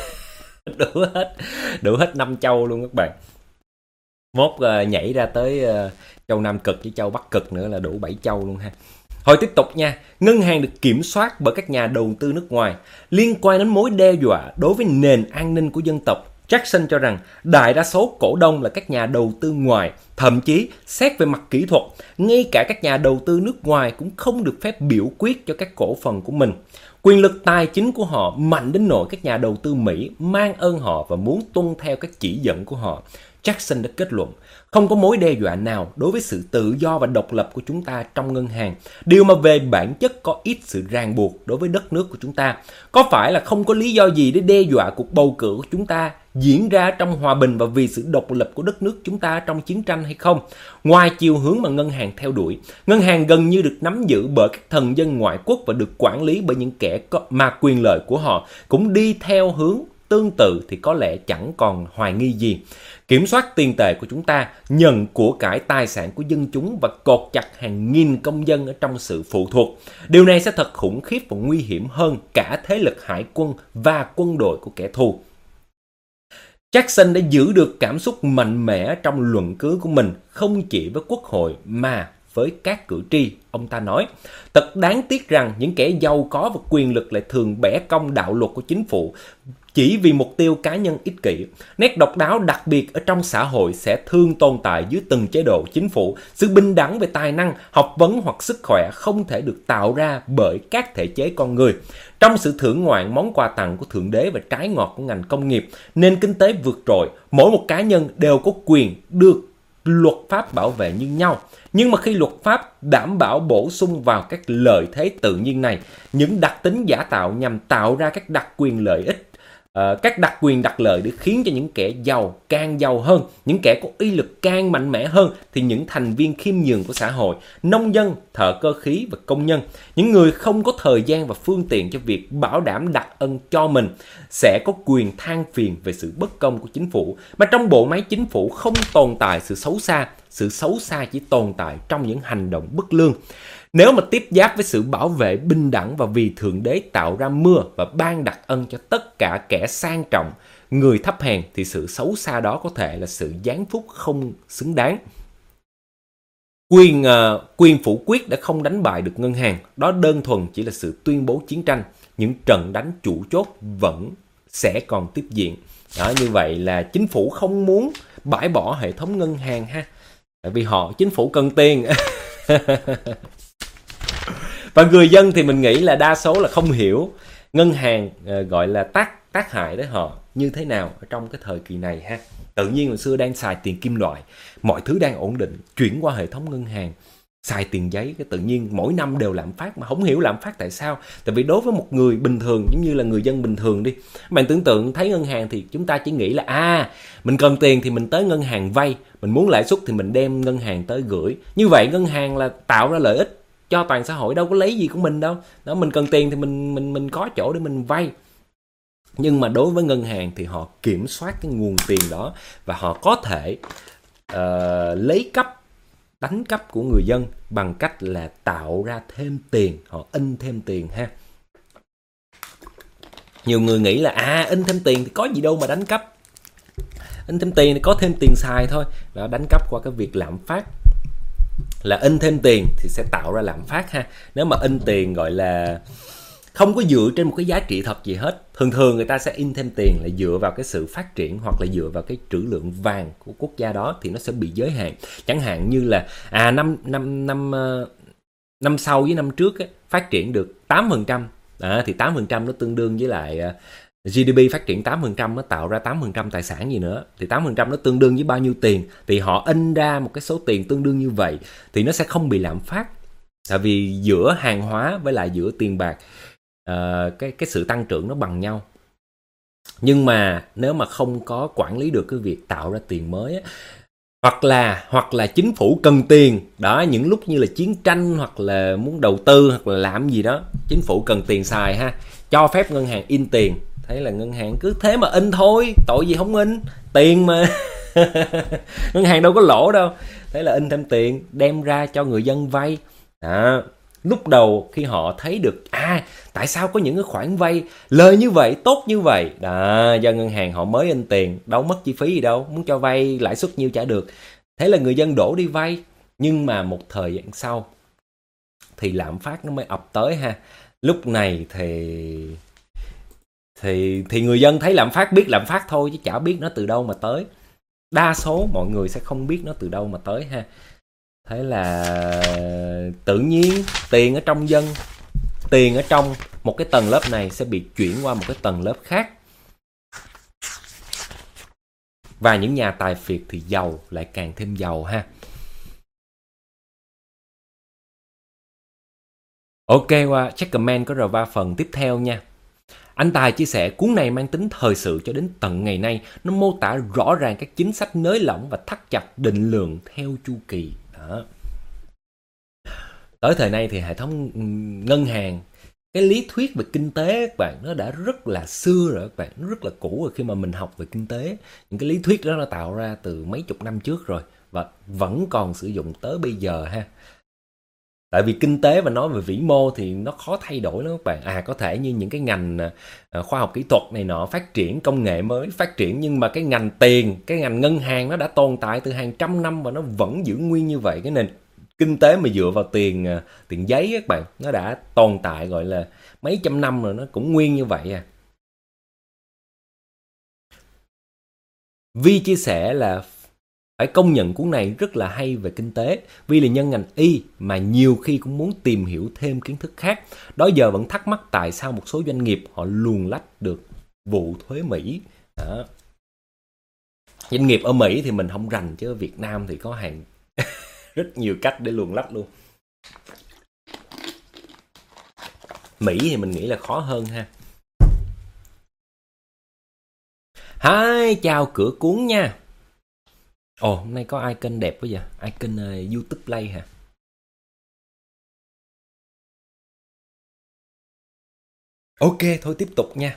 đủ hết 5 châu luôn các bạn. Mốt nhảy ra tới châu Nam Cực với châu Bắc Cực nữa là đủ 7 châu luôn ha. Hồi tiếp tục nha, ngân hàng được kiểm soát bởi các nhà đầu tư nước ngoài. Liên quan đến mối đe dọa đối với nền an ninh của dân tộc, Jackson cho rằng đại đa số cổ đông là các nhà đầu tư ngoài. Thậm chí, xét về mặt kỹ thuật, ngay cả các nhà đầu tư nước ngoài cũng không được phép biểu quyết cho các cổ phần của mình. Quyền lực tài chính của họ mạnh đến nỗi các nhà đầu tư Mỹ mang ơn họ và muốn tuân theo các chỉ dẫn của họ. Jackson đã kết luận, không có mối đe dọa nào đối với sự tự do và độc lập của chúng ta trong ngân hàng. Điều mà về bản chất có ít sự ràng buộc đối với đất nước của chúng ta. Có phải là không có lý do gì để đe dọa cuộc bầu cử của chúng ta diễn ra trong hòa bình và vì sự độc lập của đất nước chúng ta trong chiến tranh hay không? Ngoài chiều hướng mà ngân hàng theo đuổi, ngân hàng gần như được nắm giữ bởi các thần dân ngoại quốc và được quản lý bởi những kẻ mà quyền lợi của họ cũng đi theo hướng tương tự thì có lẽ chẳng còn hoài nghi gì. Kiểm soát tiền tệ của chúng ta, nhận của cải tài sản của dân chúng và cột chặt hàng nghìn công dân ở trong sự phụ thuộc. Điều này sẽ thật khủng khiếp và nguy hiểm hơn cả thế lực hải quân và quân đội của kẻ thù. Jackson đã giữ được cảm xúc mạnh mẽ trong luận cứ của mình, không chỉ với Quốc hội mà với các cử tri. Ông ta nói, thật đáng tiếc rằng những kẻ giàu có và quyền lực lại thường bẻ cong đạo luật của chính phủ chỉ vì mục tiêu cá nhân ích kỷ. Nét độc đáo đặc biệt ở trong xã hội sẽ thường tồn tại dưới từng chế độ chính phủ. Sự bình đẳng về tài năng, học vấn hoặc sức khỏe không thể được tạo ra bởi các thể chế con người. Trong sự thưởng ngoạn món quà tặng của Thượng Đế và trái ngọt của ngành công nghiệp, nền kinh tế vượt trội, mỗi một cá nhân đều có quyền được luật pháp bảo vệ như nhau. Nhưng mà khi luật pháp đảm bảo bổ sung vào các lợi thế tự nhiên này, những đặc tính giả tạo nhằm tạo ra các đặc quyền lợi ích, các đặc quyền đặc lợi để khiến cho những kẻ giàu càng giàu hơn, những kẻ có uy lực càng mạnh mẽ hơn, thì những thành viên khiêm nhường của xã hội, nông dân, thợ cơ khí và công nhân, những người không có thời gian và phương tiện cho việc bảo đảm đặc ân cho mình, sẽ có quyền than phiền về sự bất công của chính phủ. Mà trong bộ máy chính phủ không tồn tại sự xấu xa chỉ tồn tại trong những hành động bất lương. Nếu mà tiếp giáp với sự bảo vệ bình đẳng và vì Thượng Đế tạo ra mưa và ban đặc ân cho tất cả kẻ sang trọng, người thấp hèn, thì sự xấu xa đó có thể là sự giáng phúc không xứng đáng. Quyền phủ quyết đã không đánh bại được ngân hàng, đó đơn thuần chỉ là sự tuyên bố chiến tranh. Những trận đánh chủ chốt vẫn sẽ còn tiếp diễn. Đó, như vậy là chính phủ không muốn bãi bỏ hệ thống ngân hàng ha, tại vì chính phủ cần tiền. Và người dân thì mình nghĩ là đa số là không hiểu ngân hàng gọi là tác hại đến họ như thế nào ở trong cái thời kỳ này ha. Tự nhiên hồi xưa đang xài tiền kim loại, mọi thứ đang ổn định, chuyển qua hệ thống ngân hàng xài tiền giấy, cái tự nhiên mỗi năm đều lạm phát, mà không hiểu lạm phát tại sao. Tại vì đối với một người bình thường, giống như là người dân bình thường đi, bạn tưởng tượng thấy ngân hàng thì chúng ta chỉ nghĩ là mình cần tiền thì mình tới ngân hàng vay, mình muốn lãi suất thì mình đem ngân hàng tới gửi. Như vậy ngân hàng là tạo ra lợi ích cho toàn xã hội, đâu có lấy gì của mình đâu. Đó, mình cần tiền thì mình có chỗ để mình vay. Nhưng mà đối với ngân hàng thì họ kiểm soát cái nguồn tiền đó, và họ có thể lấy cắp, đánh cắp của người dân bằng cách là tạo ra thêm tiền, họ in thêm tiền ha. Nhiều người nghĩ là in thêm tiền thì có gì đâu mà đánh cắp, in thêm tiền thì có thêm tiền xài thôi. Đó, đánh cắp qua cái việc lạm phát, là in thêm tiền thì sẽ tạo ra lạm phát ha. Nếu mà in tiền gọi là không có dựa trên một cái giá trị thật gì hết. Thường người ta sẽ in thêm tiền là dựa vào cái sự phát triển hoặc là dựa vào cái trữ lượng vàng của quốc gia đó, thì nó sẽ bị giới hạn. Chẳng hạn như là năm sau với năm trước ấy, phát triển được 8%, thì 8% nó tương đương với lại GDP phát triển 8%, nó tạo ra 8% tài sản gì nữa, thì 8% nó tương đương với bao nhiêu tiền, thì họ in ra một cái số tiền tương đương như vậy thì nó sẽ không bị lạm phát. Tại vì giữa hàng hóa với lại giữa tiền bạc, cái sự tăng trưởng nó bằng nhau. Nhưng mà nếu mà không có quản lý được cái việc tạo ra tiền mới á, hoặc là chính phủ cần tiền đó, những lúc như là chiến tranh hoặc là muốn đầu tư hoặc là làm gì đó, chính phủ cần tiền xài ha, cho phép ngân hàng in tiền. Thế là ngân hàng cứ thế mà in thôi, tội gì không in tiền mà. Ngân hàng đâu có lỗ đâu. Thế là in thêm tiền đem ra cho người dân vay. Lúc đầu khi họ thấy được tại sao có những cái khoản vay lời như vậy, tốt như vậy đó, do ngân hàng họ mới in tiền, đâu mất chi phí gì đâu, muốn cho vay lãi suất nhiêu trả được. Thế là người dân đổ đi vay. Nhưng mà một thời gian sau thì lạm phát nó mới ập tới ha. Lúc này thì người dân thấy lạm phát, biết lạm phát thôi chứ chả biết nó từ đâu mà tới. Đa số mọi người sẽ không biết nó từ đâu mà tới ha. Thế là tự nhiên tiền ở trong dân, tiền ở trong một cái tầng lớp này sẽ bị chuyển qua một cái tầng lớp khác. Và những nhà tài phiệt thì giàu lại càng thêm giàu ha. Ok, qua check comment có R3 phần tiếp theo nha. Anh Tài chia sẻ cuốn này mang tính thời sự cho đến tận ngày nay. Nó mô tả rõ ràng các chính sách nới lỏng và thắt chặt định lượng theo chu kỳ. Đó. Tới thời nay thì hệ thống ngân hàng, cái lý thuyết về kinh tế các bạn, nó đã rất là xưa rồi các bạn, nó rất là cũ rồi. Khi mà mình học về kinh tế, những cái lý thuyết đó nó tạo ra từ mấy chục năm trước rồi và vẫn còn sử dụng tới bây giờ ha. Tại vì kinh tế và nói về vĩ mô thì nó khó thay đổi lắm các bạn. Có thể như những cái ngành khoa học kỹ thuật này nọ phát triển, công nghệ mới phát triển, nhưng mà cái ngành tiền, cái ngành ngân hàng nó đã tồn tại từ hàng trăm năm và nó vẫn giữ nguyên như vậy. Cái nền kinh tế mà dựa vào tiền giấy các bạn, nó đã tồn tại gọi là mấy trăm năm rồi, nó cũng nguyên như vậy à. Vi chia sẻ là phải công nhận cuốn này rất là hay về kinh tế. Vi là nhân ngành y mà nhiều khi cũng muốn tìm hiểu thêm kiến thức khác. Đó giờ vẫn thắc mắc tại sao một số doanh nghiệp họ luồn lách được vụ thuế Mỹ. Đó. Doanh nghiệp ở Mỹ thì mình không rành, chứ ở Việt Nam thì có hàng rất nhiều cách để luồn lách luôn. Mỹ thì mình nghĩ là khó hơn ha. Hi, chào cửa cuốn nha. Hôm nay có ai kênh đẹp quá vậy? Ai kênh YouTube Play hả? Ok, thôi tiếp tục nha.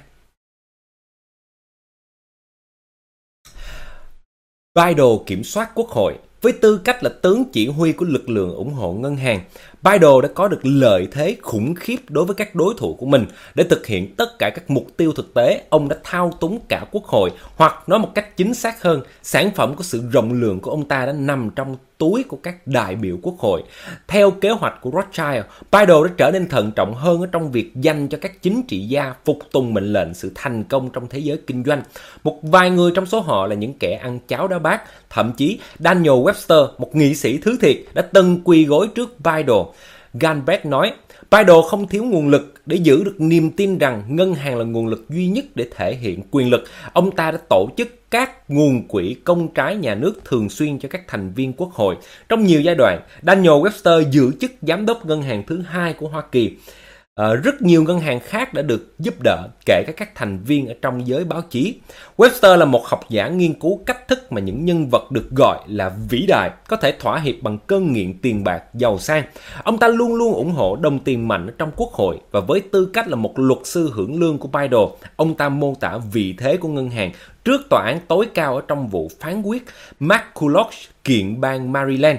Biden kiểm soát quốc hội. Với tư cách là tướng chỉ huy của lực lượng ủng hộ ngân hàng, Biden đã có được lợi thế khủng khiếp đối với các đối thủ của mình. Để thực hiện tất cả các mục tiêu thực tế, ông đã thao túng cả quốc hội, hoặc nói một cách chính xác hơn, sản phẩm của sự rộng lượng của ông ta đã nằm trong túi của các đại biểu quốc hội. Theo kế hoạch của Rothschild, Biden đã trở nên thận trọng hơn ở trong việc dành cho các chính trị gia phục tùng mệnh lệnh sự thành công trong thế giới kinh doanh. Một vài người trong số họ là những kẻ ăn cháo đá bát, thậm chí Daniel Webster, một nghị sĩ thứ thiệt, đã từng quỳ gối trước Biden. Galbraith nói, Biden không thiếu nguồn lực để giữ được niềm tin rằng ngân hàng là nguồn lực duy nhất để thể hiện quyền lực. Ông ta đã tổ chức các nguồn quỹ công trái nhà nước thường xuyên cho các thành viên quốc hội. Trong nhiều giai đoạn, Daniel Webster giữ chức giám đốc ngân hàng thứ hai của Hoa Kỳ. Rất nhiều ngân hàng khác đã được giúp đỡ, kể cả các thành viên ở trong giới báo chí. Webster là một học giả nghiên cứu cách thức mà những nhân vật được gọi là vĩ đại có thể thỏa hiệp bằng cơn nghiện tiền bạc giàu sang. Ông ta luôn luôn ủng hộ đồng tiền mạnh ở trong quốc hội, và với tư cách là một luật sư hưởng lương của Biden, ông ta mô tả vị thế của ngân hàng trước tòa án tối cao ở trong vụ phán quyết McCulloch kiện bang Maryland.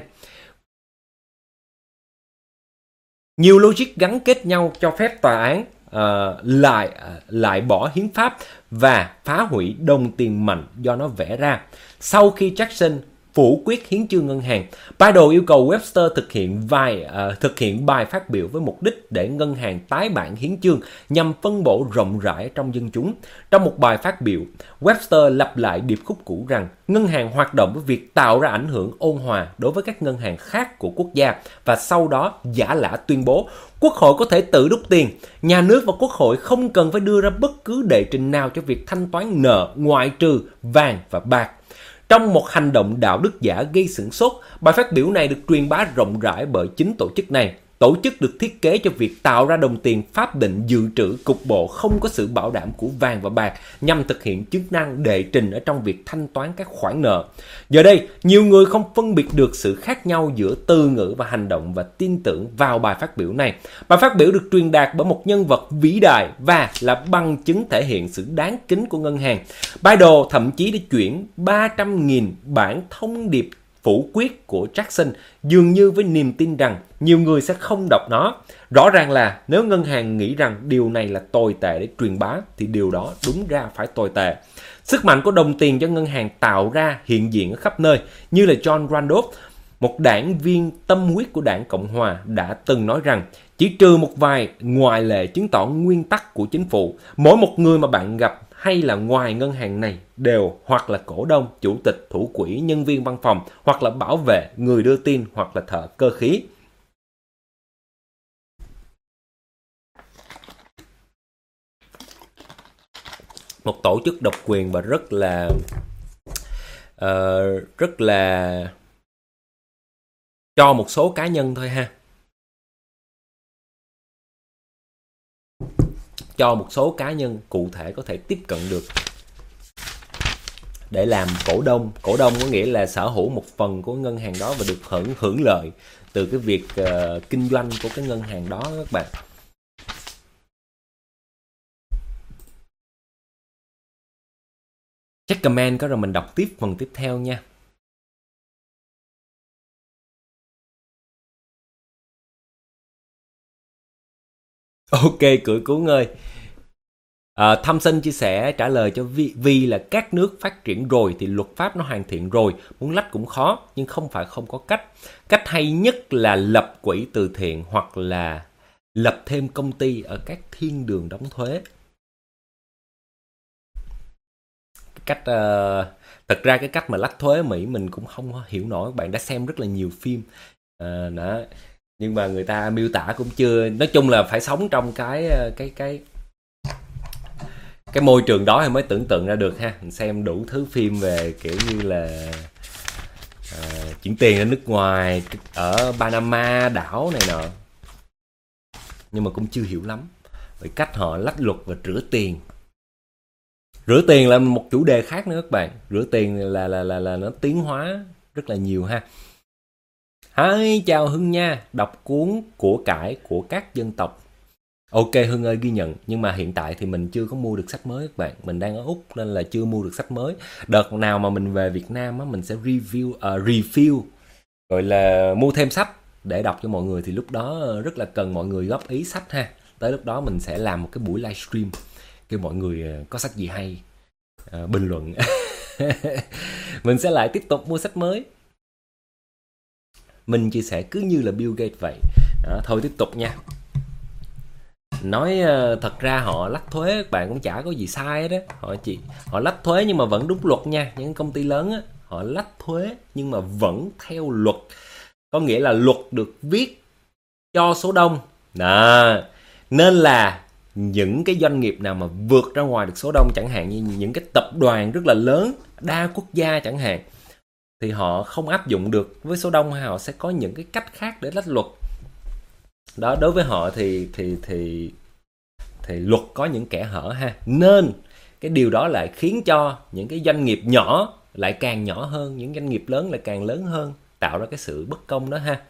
Nhiều logic gắn kết nhau cho phép tòa án lại bỏ hiến pháp và phá hủy đồng tiền mạnh do nó vẽ ra. Sau khi Jackson phủ quyết hiến chương ngân hàng, Biden yêu cầu Webster thực hiện bài phát biểu với mục đích để ngân hàng tái bản hiến chương nhằm phân bổ rộng rãi trong dân chúng. Trong một bài phát biểu, Webster lặp lại điệp khúc cũ rằng ngân hàng hoạt động với việc tạo ra ảnh hưởng ôn hòa đối với các ngân hàng khác của quốc gia, và sau đó giả lả tuyên bố quốc hội có thể tự đúc tiền. Nhà nước và quốc hội không cần phải đưa ra bất cứ đệ trình nào cho việc thanh toán nợ ngoại trừ vàng và bạc. Trong một hành động đạo đức giả gây sửng sốt, bài phát biểu này được truyền bá rộng rãi bởi chính tổ chức này. Tổ chức được thiết kế cho việc tạo ra đồng tiền pháp định dự trữ cục bộ không có sự bảo đảm của vàng và bạc, nhằm thực hiện chức năng đệ trình ở trong việc thanh toán các khoản nợ. Giờ đây, nhiều người không phân biệt được sự khác nhau giữa từ ngữ và hành động và tin tưởng vào bài phát biểu này. Bài phát biểu được truyền đạt bởi một nhân vật vĩ đại và là bằng chứng thể hiện sự đáng kính của ngân hàng. Biden thậm chí đã chuyển 300.000 bản thông điệp phủ quyết của Jackson, dường như với niềm tin rằng nhiều người sẽ không đọc nó. Rõ ràng là nếu ngân hàng nghĩ rằng điều này là tồi tệ để truyền bá, thì điều đó đúng ra phải tồi tệ. Sức mạnh của đồng tiền do ngân hàng tạo ra hiện diện ở khắp nơi, như là John Randolph, một đảng viên tâm huyết của đảng Cộng Hòa, đã từng nói rằng chỉ trừ một vài ngoại lệ chứng tỏ nguyên tắc của chính phủ, mỗi một người mà bạn gặp hay là ngoài ngân hàng này đều hoặc là cổ đông, chủ tịch, thủ quỹ, nhân viên văn phòng, hoặc là bảo vệ, người đưa tin, hoặc là thợ cơ khí. Một tổ chức độc quyền và rất là cho một số cá nhân thôi ha. Cho một số cá nhân cụ thể có thể tiếp cận được để làm cổ đông. Cổ đông có nghĩa là sở hữu một phần của ngân hàng đó và được hưởng lợi từ cái việc kinh doanh của cái ngân hàng đó các bạn. Check comment có rồi mình đọc tiếp phần tiếp theo nha. Ok, Cửa Cuốn ơi. Thompson chia sẻ trả lời cho Vi là các nước phát triển rồi thì luật pháp nó hoàn thiện rồi, muốn lách cũng khó, nhưng không phải không có cách. Cách hay nhất là lập quỹ từ thiện hoặc là lập thêm công ty ở các thiên đường đóng thuế. Thật ra cái cách mà lách thuế ở Mỹ mình cũng không hiểu nổi, các bạn đã xem rất là nhiều phim đó, nhưng mà người ta miêu tả cũng chưa, nói chung là phải sống trong cái môi trường đó thì mới tưởng tượng ra được ha. Mình xem đủ thứ phim về kiểu như là chuyển tiền ra nước ngoài ở Panama đảo này nọ, nhưng mà cũng chưa hiểu lắm về cách họ lách luật và rửa tiền. Rửa tiền là một chủ đề khác nữa các bạn. Rửa tiền là nó tiến hóa rất là nhiều ha. Hi, chào Hưng nha, đọc cuốn Của Cải của các dân tộc. Ok Hưng ơi, ghi nhận. Nhưng mà hiện tại thì mình chưa có mua được sách mới các bạn. Mình đang ở Úc nên là chưa mua được sách mới. Đợt nào mà mình về Việt Nam á, mình sẽ refill, gọi là mua thêm sách để đọc cho mọi người. Thì lúc đó rất là cần mọi người góp ý sách ha. Tới lúc đó mình sẽ làm một cái buổi livestream, kêu mọi người có sách gì hay bình luận. Mình sẽ lại tiếp tục mua sách mới. Mình chia sẻ cứ như là Bill Gates vậy đó. Thôi tiếp tục nha. Nói thật ra họ lách thuế các bạn cũng chả có gì sai đó. Họ lách thuế nhưng mà vẫn đúng luật nha. Những công ty lớn á, họ lách thuế nhưng mà vẫn theo luật. Có nghĩa là luật được viết cho số đông đó. Nên là những cái doanh nghiệp nào mà vượt ra ngoài được số đông, chẳng hạn như những cái tập đoàn rất là lớn, đa quốc gia chẳng hạn, thì họ không áp dụng được với số đông, hay họ sẽ có những cái cách khác để lách luật. Đó, đối với họ thì luật có những kẽ hở ha. Nên cái điều đó lại khiến cho những cái doanh nghiệp nhỏ lại càng nhỏ hơn, những doanh nghiệp lớn lại càng lớn hơn, tạo ra cái sự bất công đó ha.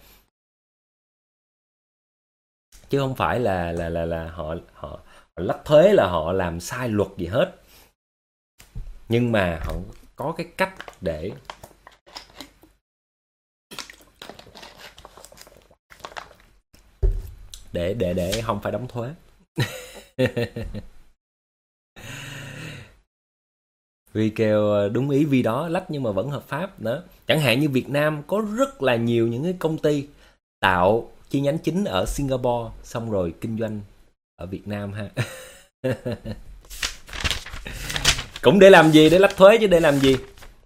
Chứ không phải là họ lách thuế là họ làm sai luật gì hết. Nhưng mà họ có cái cách để không phải đóng thuế. Vi kêu đúng ý Vi đó, lách nhưng mà vẫn hợp pháp đó. Chẳng hạn như Việt Nam có rất là nhiều những cái công ty tạo chi nhánh chính ở Singapore, xong rồi kinh doanh ở Việt Nam ha. Cũng để làm gì? Để lách thuế chứ để làm gì.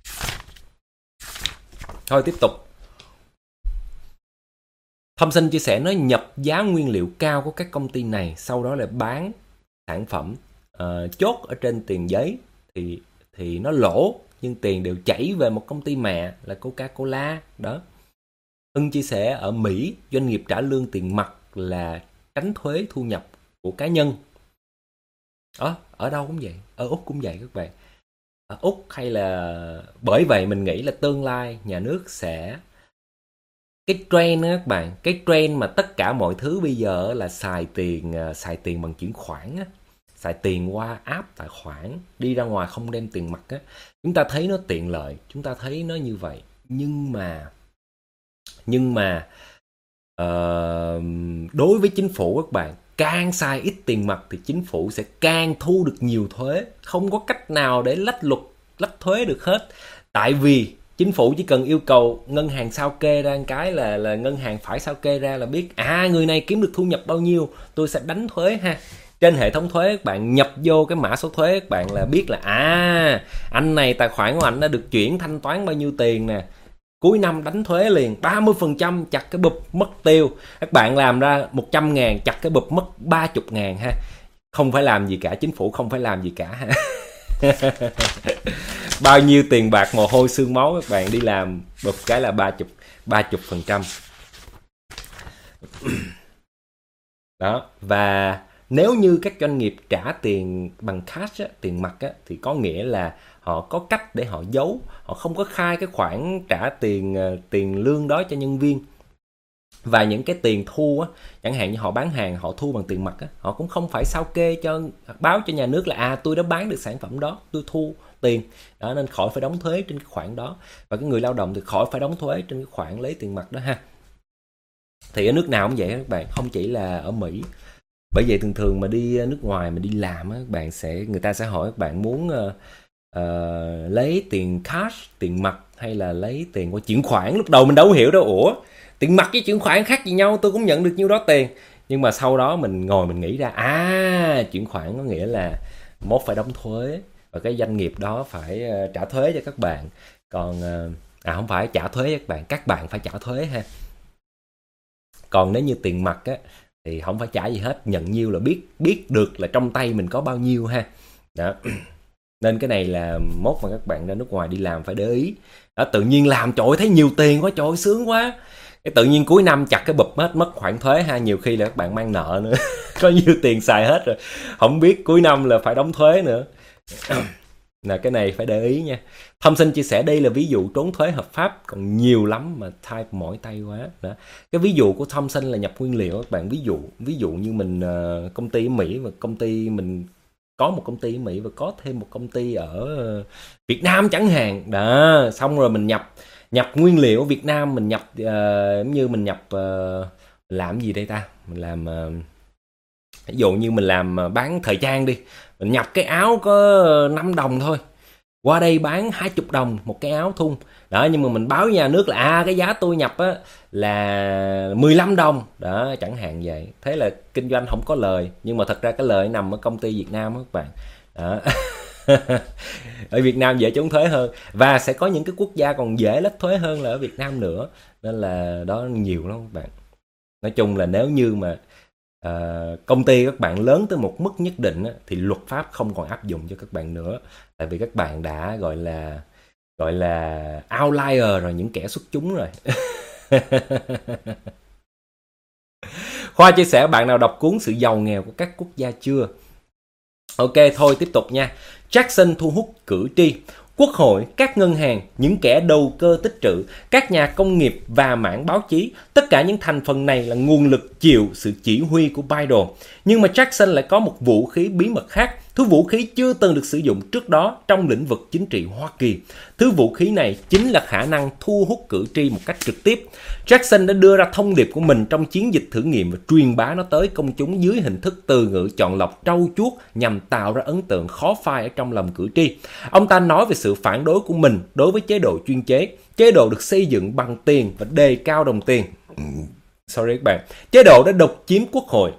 Thôi tiếp tục. Thompson chia sẻ nói nhập giá nguyên liệu cao của các công ty này, sau đó lại bán sản phẩm chốt ở trên tiền giấy thì nó lỗ, nhưng tiền đều chảy về một công ty mẹ là Coca-Cola đó. Hưng chia sẻ ở Mỹ doanh nghiệp trả lương tiền mặt là tránh thuế thu nhập của cá nhân. Ở đâu cũng vậy, ở Úc cũng vậy các bạn. Ở Úc hay là, bởi vậy mình nghĩ là tương lai nhà nước sẽ, cái trend đó các bạn, cái trend mà tất cả mọi thứ bây giờ là xài tiền bằng chuyển khoản á, xài tiền qua app tài khoản, đi ra ngoài không đem tiền mặt á. Chúng ta thấy nó tiện lợi, chúng ta thấy nó như vậy, nhưng mà đối với chính phủ các bạn, càng xài ít tiền mặt thì chính phủ sẽ càng thu được nhiều thuế. Không có cách nào để lách thuế được hết. Tại vì chính phủ chỉ cần yêu cầu ngân hàng sao kê ra một cái là ngân hàng phải sao kê ra là biết người này kiếm được thu nhập bao nhiêu, tôi sẽ đánh thuế ha. Trên hệ thống thuế các bạn nhập vô cái mã số thuế, các bạn là biết là anh này tài khoản của anh đã được chuyển thanh toán bao nhiêu tiền nè, cuối năm đánh thuế liền 30%, chặt cái bụp mất tiêu. Các bạn làm ra 100.000, chặt cái bụp mất 30.000 ha. Không phải làm gì cả, chính phủ không phải làm gì cả ha. Bao nhiêu tiền bạc mồ hôi xương máu các bạn đi làm, bụp cái là 30%. Đó, và nếu như các doanh nghiệp trả tiền bằng cash á, tiền mặt á, thì có nghĩa là họ có cách để họ giấu, họ không có khai cái khoản trả tiền lương đó cho nhân viên. Và những cái tiền thu á, chẳng hạn như họ bán hàng họ thu bằng tiền mặt á, họ cũng không phải sao kê báo cho nhà nước là tôi đã bán được sản phẩm đó, tôi thu tiền đó, nên khỏi phải đóng thuế trên cái khoản đó. Và cái người lao động thì khỏi phải đóng thuế trên cái khoản lấy tiền mặt đó ha. Thì ở nước nào cũng vậy các bạn, không chỉ là ở Mỹ. Bởi vậy thường thường mà đi nước ngoài mà đi làm á, các bạn người ta sẽ hỏi các bạn muốn lấy tiền cash, tiền mặt hay là lấy tiền qua chuyển khoản. Lúc đầu mình đâu hiểu đâu, ủa tiền mặt với chuyển khoản khác gì nhau, tôi cũng nhận được nhiêu đó tiền. Nhưng mà sau đó mình ngồi mình nghĩ ra, chuyển khoản có nghĩa là mốt phải đóng thuế và cái doanh nghiệp đó phải trả thuế cho các bạn. Còn không phải trả thuế các bạn phải trả thuế ha. Còn nếu như tiền mặt á thì không phải trả gì hết, nhận nhiêu là biết được là trong tay mình có bao nhiêu ha. Đó. Nên cái này là mốt mà các bạn ra nước ngoài đi làm phải để ý. Đó, tự nhiên làm trời ơi, thấy nhiều tiền quá, trời ơi, sướng quá. Cái tự nhiên cuối năm chặt cái bụp hết, mất khoản thuế ha, nhiều khi là các bạn mang nợ nữa. Có nhiêu tiền xài hết rồi, không biết cuối năm là phải đóng thuế nữa. Là cái này phải để ý nha. Thompson chia sẻ đây là ví dụ trốn thuế hợp pháp, còn nhiều lắm mà type mỏi tay quá. Đó. Cái ví dụ của Thompson là nhập nguyên liệu các bạn. Ví dụ như mình công ty ở Mỹ, và công ty mình có một công ty ở Mỹ và có thêm một công ty ở Việt Nam chẳng hạn. Đó, xong rồi mình nhập nguyên liệu Việt Nam, mình nhập như mình nhập làm gì đây ta? Mình làm ví dụ như mình làm bán thời trang đi, mình nhập cái áo có 5 đồng thôi, qua đây bán 20 đồng một cái áo thun. Đó, nhưng mà mình báo với nhà nước là cái giá tôi nhập á là 15 đồng. Đó, chẳng hạn vậy. Thế là kinh doanh không có lời, nhưng mà thật ra cái lời nằm ở công ty Việt Nam các bạn. Đó. Ở Việt Nam dễ trốn thuế hơn, và sẽ có những cái quốc gia còn dễ lách thuế hơn là ở Việt Nam nữa. Nên là đó nhiều lắm các bạn. Nói chung là nếu như mà công ty các bạn lớn tới một mức nhất định á, thì luật pháp không còn áp dụng cho các bạn nữa, tại vì các bạn đã gọi là outlier rồi, những kẻ xuất chúng rồi. Khoa chia sẻ bạn nào đọc cuốn Sự giàu nghèo của các quốc gia chưa? Ok, thôi tiếp tục nha. Jackson thu hút cử tri. Quốc hội, các ngân hàng, những kẻ đầu cơ tích trữ, các nhà công nghiệp và mảng báo chí, tất cả những thành phần này là nguồn lực chịu sự chỉ huy của Biden. Nhưng mà Jackson lại có một vũ khí bí mật khác, thứ vũ khí chưa từng được sử dụng trước đó trong lĩnh vực chính trị Hoa Kỳ. Thứ vũ khí này chính là khả năng thu hút cử tri một cách trực tiếp. Jackson đã đưa ra thông điệp của mình trong chiến dịch thử nghiệm và truyền bá nó tới công chúng dưới hình thức từ ngữ chọn lọc trau chuốt nhằm tạo ra ấn tượng khó phai ở trong lòng cử tri. Ông ta nói về sự phản đối của mình đối với chế độ chuyên chế được xây dựng bằng tiền và đề cao đồng tiền. Sorry các bạn. Chế độ đã độc chiếm quốc hội,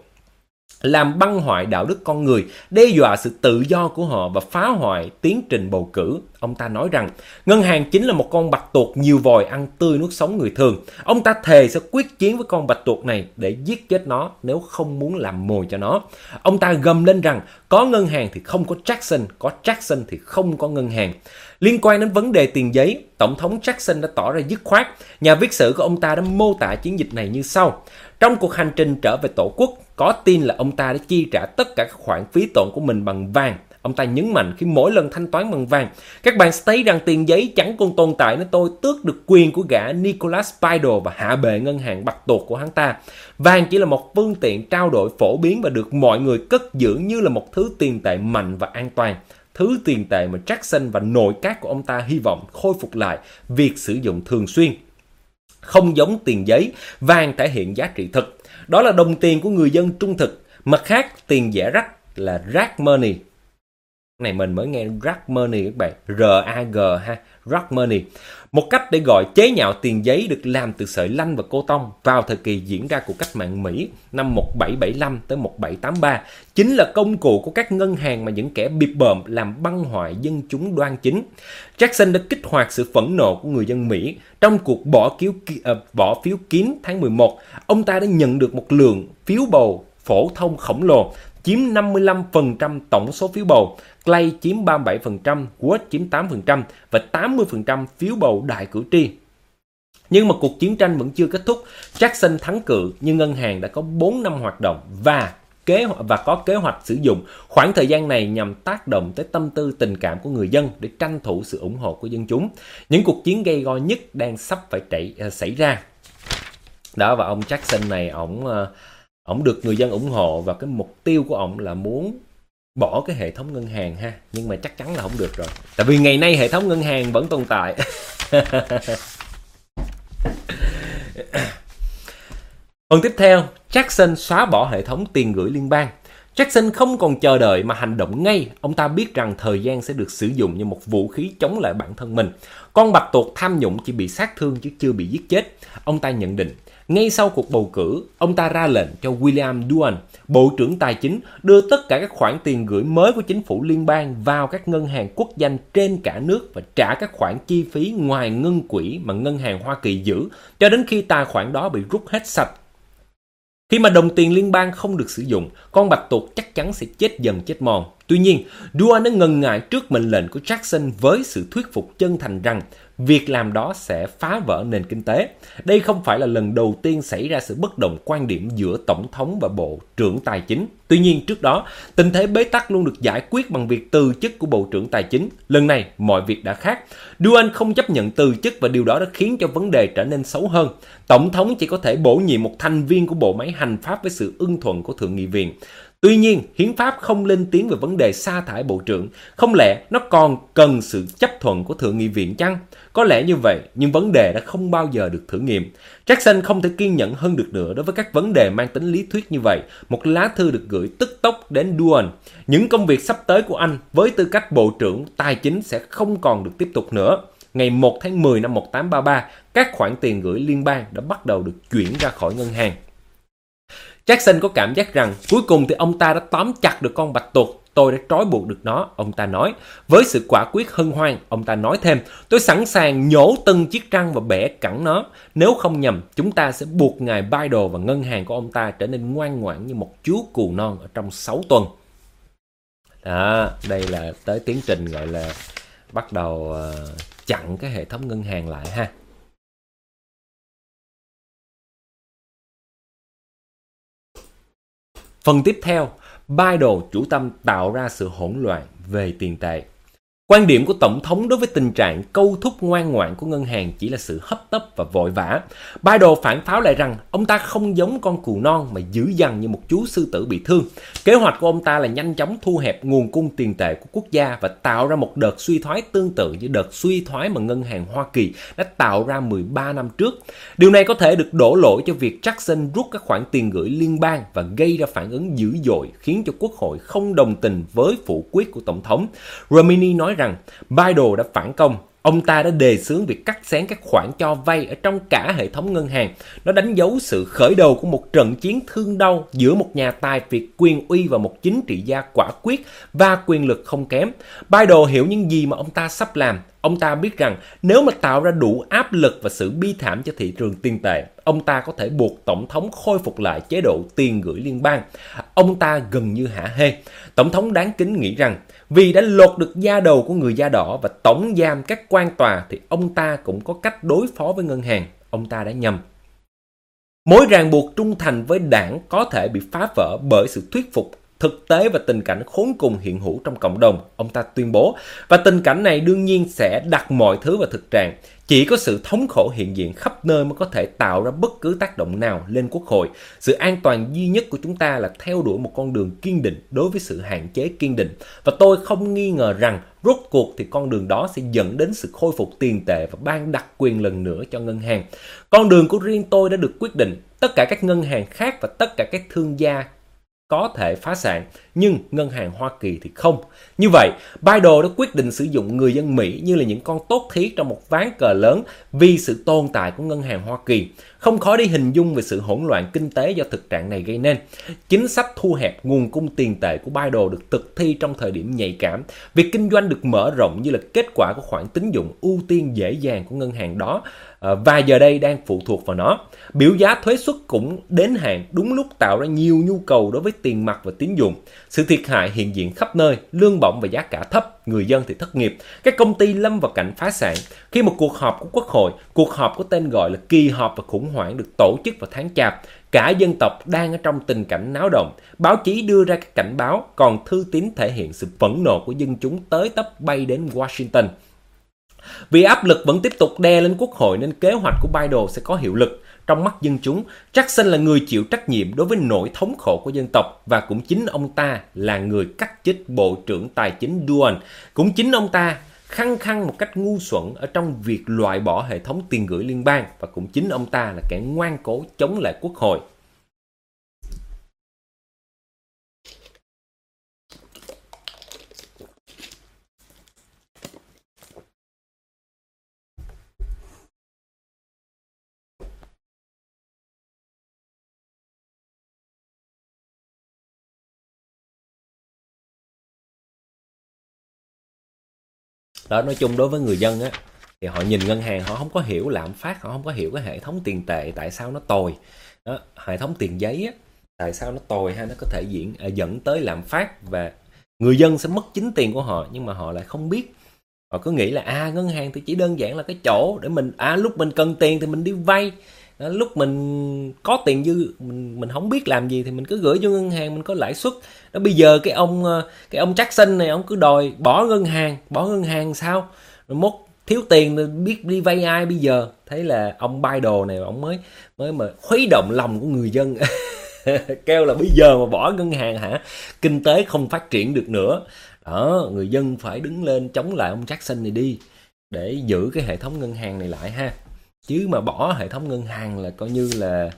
làm băng hoại đạo đức con người, đe dọa sự tự do của họ và phá hoại tiến trình bầu cử. Ông ta nói rằng ngân hàng chính là một con bạch tuộc nhiều vòi ăn tươi nuốt sống người thường. Ông ta thề sẽ quyết chiến với con bạch tuộc này để giết chết nó nếu không muốn làm mồi cho nó. Ông ta gầm lên rằng có ngân hàng thì không có Jackson, có Jackson thì không có ngân hàng. Liên quan đến vấn đề tiền giấy, Tổng thống Jackson đã tỏ ra dứt khoát. Nhà viết sử của ông ta đã mô tả chiến dịch này như sau. Trong cuộc hành trình trở về Tổ quốc, có tin là ông ta đã chi trả tất cả các khoản phí tổn của mình bằng vàng. Ông ta nhấn mạnh khi mỗi lần thanh toán bằng vàng, các bạn sẽ thấy rằng tiền giấy chẳng còn tồn tại nếu tôi tước được quyền của gã Nicholas Biden và hạ bệ ngân hàng bạch tuộc của hắn ta. Vàng chỉ là một phương tiện trao đổi phổ biến và được mọi người cất giữ như là một thứ tiền tệ mạnh và an toàn. Thứ tiền tệ mà Jackson và nội các của ông ta hy vọng khôi phục lại việc sử dụng thường xuyên. Không giống tiền giấy, vàng thể hiện giá trị thực. Đó là đồng tiền của người dân trung thực. Mặt khác, tiền rẻ rách là rag money. Này mình mới nghe rag money các bạn. R-A-G ha, rag money. Một cách để gọi chế nhạo tiền giấy được làm từ sợi lanh và cô tông vào thời kỳ diễn ra của cách mạng Mỹ năm 1775 tới 1783 chính là công cụ của các ngân hàng mà những kẻ bịp bợm làm băng hoại dân chúng đoan chính. Jackson đã kích hoạt sự phẫn nộ của người dân Mỹ. Trong cuộc bỏ phiếu kín tháng 11, ông ta đã nhận được một lượng phiếu bầu phổ thông khổng lồ, chiếm 55% tổng số phiếu bầu, Clay chiếm 37%, Wood chiếm 8% và 80% phiếu bầu đại cử tri. Nhưng mà cuộc chiến tranh vẫn chưa kết thúc. Jackson thắng cử, nhưng ngân hàng đã có 4 năm hoạt động và có kế hoạch sử dụng khoảng thời gian này nhằm tác động tới tâm tư tình cảm của người dân để tranh thủ sự ủng hộ của dân chúng. Những cuộc chiến gay go nhất đang sắp phải xảy ra. Đó, và ông Jackson này, ổng được người dân ủng hộ và cái mục tiêu của ổng là muốn bỏ cái hệ thống ngân hàng ha, nhưng mà chắc chắn là không được rồi, tại vì ngày nay hệ thống ngân hàng vẫn tồn tại. Phần tiếp theo, Jackson xóa bỏ hệ thống tiền gửi liên bang. Jackson không còn chờ đợi mà hành động ngay. Ông ta biết rằng thời gian sẽ được sử dụng như một vũ khí chống lại bản thân mình. Con bạch tuộc tham nhũng chỉ bị sát thương chứ chưa bị giết chết. Ông ta nhận định. Ngay sau cuộc bầu cử, ông ta ra lệnh cho William Duane, Bộ trưởng Tài chính, đưa tất cả các khoản tiền gửi mới của chính phủ liên bang vào các ngân hàng quốc doanh trên cả nước và trả các khoản chi phí ngoài ngân quỹ mà ngân hàng Hoa Kỳ giữ cho đến khi tài khoản đó bị rút hết sạch. Khi mà đồng tiền liên bang không được sử dụng, con bạch tuộc chắc chắn sẽ chết dần chết mòn. Tuy nhiên, Duane đã ngần ngại trước mệnh lệnh của Jackson với sự thuyết phục chân thành rằng việc làm đó sẽ phá vỡ nền kinh tế. Đây không phải là lần đầu tiên xảy ra sự bất đồng quan điểm giữa Tổng thống và Bộ trưởng Tài chính. Tuy nhiên, trước đó, tình thế bế tắc luôn được giải quyết bằng việc từ chức của Bộ trưởng Tài chính. Lần này, mọi việc đã khác. Duane không chấp nhận từ chức và điều đó đã khiến cho vấn đề trở nên xấu hơn. Tổng thống chỉ có thể bổ nhiệm một thành viên của bộ máy hành pháp với sự ưng thuận của Thượng nghị viện. Tuy nhiên, hiến pháp không lên tiếng về vấn đề sa thải bộ trưởng. Không lẽ nó còn cần sự chấp thuận của Thượng nghị viện chăng? Có lẽ như vậy, nhưng vấn đề đã không bao giờ được thử nghiệm. Jackson không thể kiên nhẫn hơn được nữa đối với các vấn đề mang tính lý thuyết như vậy. Một lá thư được gửi tức tốc đến Duane. Những công việc sắp tới của anh với tư cách Bộ trưởng Tài chính sẽ không còn được tiếp tục nữa. Ngày 1 tháng 10 năm 1833, các khoản tiền gửi liên bang đã bắt đầu được chuyển ra khỏi ngân hàng. Jackson có cảm giác rằng cuối cùng thì ông ta đã tóm chặt được con bạch tuộc. Tôi đã trói buộc được nó, ông ta nói. Với sự quả quyết hân hoan, ông ta nói thêm, tôi sẵn sàng nhổ từng chiếc răng và bẻ cẳng nó. Nếu không nhầm, chúng ta sẽ buộc ngài Bidle và ngân hàng của ông ta trở nên ngoan ngoãn như một chú cừu non ở trong 6 tuần. Đó, đây là tới tiến trình gọi là bắt đầu chặn cái hệ thống ngân hàng lại ha. Phần tiếp theo, Bidle chủ tâm tạo ra sự hỗn loạn về tiền tệ. Quan điểm của Tổng thống đối với tình trạng câu thúc ngoan ngoãn của ngân hàng chỉ là sự hấp tấp và vội vã. Bidle phản pháo lại rằng ông ta không giống con cừu non mà dữ dằn như một chú sư tử bị thương. Kế hoạch của ông ta là nhanh chóng thu hẹp nguồn cung tiền tệ của quốc gia và tạo ra một đợt suy thoái tương tự như đợt suy thoái mà ngân hàng Hoa Kỳ đã tạo ra 13 năm trước. Điều này có thể được đổ lỗi cho việc Jackson rút các khoản tiền gửi liên bang và gây ra phản ứng dữ dội khiến cho Quốc hội không đồng tình với phủ quyết của Tổng thống. Romney nói rằng Bidle đã phản công. Ông ta đã đề xướng việc cắt xén các khoản cho vay ở trong cả hệ thống ngân hàng. Nó đánh dấu sự khởi đầu của một trận chiến thương đau giữa một nhà tài phiệt quyền uy và một chính trị gia quả quyết và quyền lực không kém. Bidle hiểu những gì mà ông ta sắp làm. Ông ta biết rằng nếu mà tạo ra đủ áp lực và sự bi thảm cho thị trường tiền tệ, ông ta có thể buộc Tổng thống khôi phục lại chế độ tiền gửi liên bang. Ông ta gần như hả hê. Tổng thống đáng kính nghĩ rằng vì đã lột được da đầu của người da đỏ và tổng giam các quan tòa thì ông ta cũng có cách đối phó với ngân hàng. Ông ta đã nhầm. Mối ràng buộc trung thành với đảng có thể bị phá vỡ bởi sự thuyết phục thực tế và tình cảnh khốn cùng hiện hữu trong cộng đồng, ông ta tuyên bố. Và tình cảnh này đương nhiên sẽ đặt mọi thứ vào thực trạng. Chỉ có sự thống khổ hiện diện khắp nơi mới có thể tạo ra bất cứ tác động nào lên Quốc hội. Sự an toàn duy nhất của chúng ta là theo đuổi một con đường kiên định đối với sự hạn chế kiên định. Và tôi không nghi ngờ rằng rốt cuộc thì con đường đó sẽ dẫn đến sự khôi phục tiền tệ và ban đặc quyền lần nữa cho ngân hàng. Con đường của riêng tôi đã được quyết định. Tất cả các ngân hàng khác và tất cả các thương gia có thể phá sản, nhưng ngân hàng Hoa Kỳ thì không. Như vậy, Bidle đã quyết định sử dụng người dân Mỹ như là những con tốt thí trong một ván cờ lớn vì sự tồn tại của ngân hàng Hoa Kỳ. Không khó để hình dung về sự hỗn loạn kinh tế do thực trạng này gây nên. Chính sách thu hẹp nguồn cung tiền tệ của Bidle được thực thi trong thời điểm nhạy cảm. Việc kinh doanh được mở rộng như là kết quả của khoản tín dụng ưu tiên dễ dàng của ngân hàng đó, và giờ đây đang phụ thuộc vào nó. Biểu giá thuế suất cũng đến hạn đúng lúc tạo ra nhiều nhu cầu đối với tiền mặt và tín dụng. Sự thiệt hại hiện diện khắp nơi, lương bổng và giá cả thấp, người dân thì thất nghiệp, các công ty lâm vào cảnh phá sản. Khi một cuộc họp của Quốc hội, cuộc họp có tên gọi là kỳ họp và khủng hoảng được tổ chức vào tháng Chạp, cả dân tộc đang ở trong tình cảnh náo động. Báo chí đưa ra các cảnh báo, còn thư tín thể hiện sự phẫn nộ của dân chúng tới tấp bay đến Washington. Vì áp lực vẫn tiếp tục đè lên Quốc hội nên kế hoạch của Bidle sẽ có hiệu lực. Trong mắt dân chúng, Jackson là người chịu trách nhiệm đối với nỗi thống khổ của dân tộc và cũng chính ông ta là người cắt chức Bộ trưởng Tài chính Duane. Cũng chính ông ta khăng khăng một cách ngu xuẩn ở trong việc loại bỏ hệ thống tiền gửi liên bang và cũng chính ông ta là kẻ ngoan cố chống lại Quốc hội. Đó, nói chung đối với người dân á, thì họ nhìn ngân hàng họ không có hiểu lạm phát, họ không có hiểu cái hệ thống tiền tệ tại sao nó tồi. Đó, hệ thống tiền giấy á, tại sao nó tồi hay nó có thể dẫn tới lạm phát, và người dân sẽ mất chính tiền của họ, nhưng mà họ lại không biết. Họ cứ nghĩ là ngân hàng thì chỉ đơn giản là cái chỗ để mình lúc mình cần tiền thì mình đi vay. Đó, lúc mình có tiền dư mình không biết làm gì thì mình cứ gửi cho ngân hàng, mình có lãi suất. Đó, bây giờ cái ông Jackson này ông cứ đòi bỏ ngân hàng sao? Rồi mốt thiếu tiền rồi biết đi vay ai bây giờ? Thấy là ông Biden này ông mới mà khuấy động lòng của người dân. Kêu là bây giờ mà bỏ ngân hàng hả? Kinh tế không phát triển được nữa. Đó, người dân phải đứng lên chống lại ông Jackson này đi, để giữ cái hệ thống ngân hàng này lại ha. Chứ mà bỏ hệ thống ngân hàng là coi như là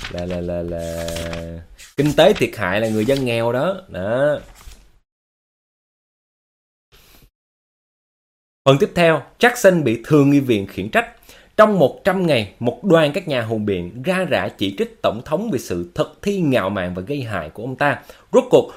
kinh tế thiệt hại là người dân nghèo đó. Đó. Phần tiếp theo, Jackson bị thượng nghị viện khiển trách. Trong 100 ngày, một đoàn các nhà hùng biện ra rã chỉ trích tổng thống về sự thực thi ngạo mạn và gây hại của ông ta. Rốt cuộc,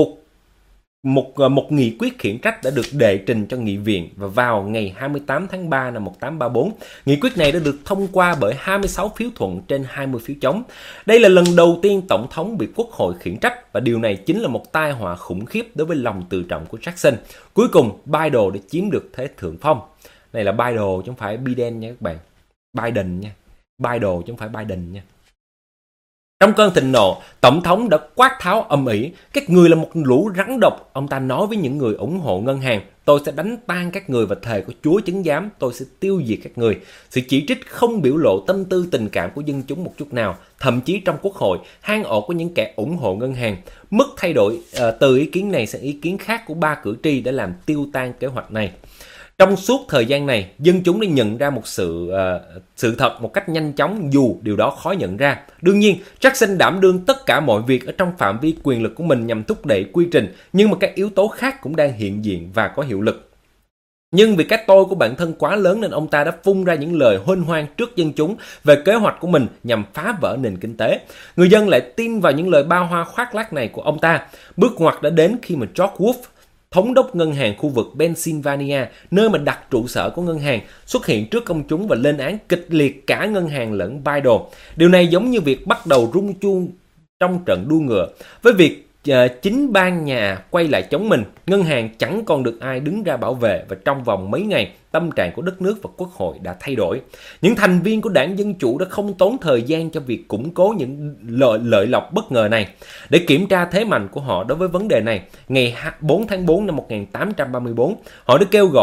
một nghị quyết khiển trách đã được đệ trình cho nghị viện, và vào ngày 28 tháng 3 năm 1834, nghị quyết này đã được thông qua bởi 26 phiếu thuận trên 20 phiếu chống. Đây là lần đầu tiên tổng thống bị quốc hội khiển trách, và điều này chính là một tai họa khủng khiếp đối với lòng tự trọng của Jackson. Cuối cùng, Biden đã chiếm được thế thượng phong. Này là Biden chứ không phải Biden nha các bạn. Biden nha. Biden chứ không phải Biden nha. Trong cơn thịnh nộ, tổng thống đã quát tháo âm ỉ: các người là một lũ rắn độc. Ông ta nói với những người ủng hộ ngân hàng: tôi sẽ đánh tan các người và thề của Chúa chứng giám, tôi sẽ tiêu diệt các người. Sự chỉ trích không biểu lộ tâm tư tình cảm của dân chúng một chút nào. Thậm chí trong quốc hội, hang ổ của những kẻ ủng hộ ngân hàng. Mức thay đổi từ ý kiến này sang ý kiến khác của 3 cử tri đã làm tiêu tan kế hoạch này. Trong suốt thời gian này, dân chúng đã nhận ra một sự thật một cách nhanh chóng, dù điều đó khó nhận ra. Đương nhiên, Jackson đảm đương tất cả mọi việc ở trong phạm vi quyền lực của mình nhằm thúc đẩy quy trình, nhưng mà các yếu tố khác cũng đang hiện diện và có hiệu lực. Nhưng vì cái tôi của bản thân quá lớn nên ông ta đã phun ra những lời huênh hoang trước dân chúng về kế hoạch của mình nhằm phá vỡ nền kinh tế. Người dân lại tin vào những lời bao hoa khoác lác này của ông ta. Bước ngoặt đã đến khi mà George Wolf, thống đốc ngân hàng khu vực Pennsylvania, nơi mà đặt trụ sở của ngân hàng, xuất hiện trước công chúng và lên án kịch liệt cả ngân hàng lẫn Biden. Điều này giống như việc bắt đầu rung chuông trong trận đua ngựa. Với việc chính ban nhà quay lại chống mình, ngân hàng chẳng còn được ai đứng ra bảo vệ, và trong vòng mấy ngày, tâm trạng của đất nước và quốc hội đã thay đổi. Những thành viên của đảng Dân Chủ đã không tốn thời gian cho việc củng cố những lợi lộc bất ngờ này. Để kiểm tra thế mạnh của họ đối với vấn đề này, ngày 4 tháng 4 năm 1834, họ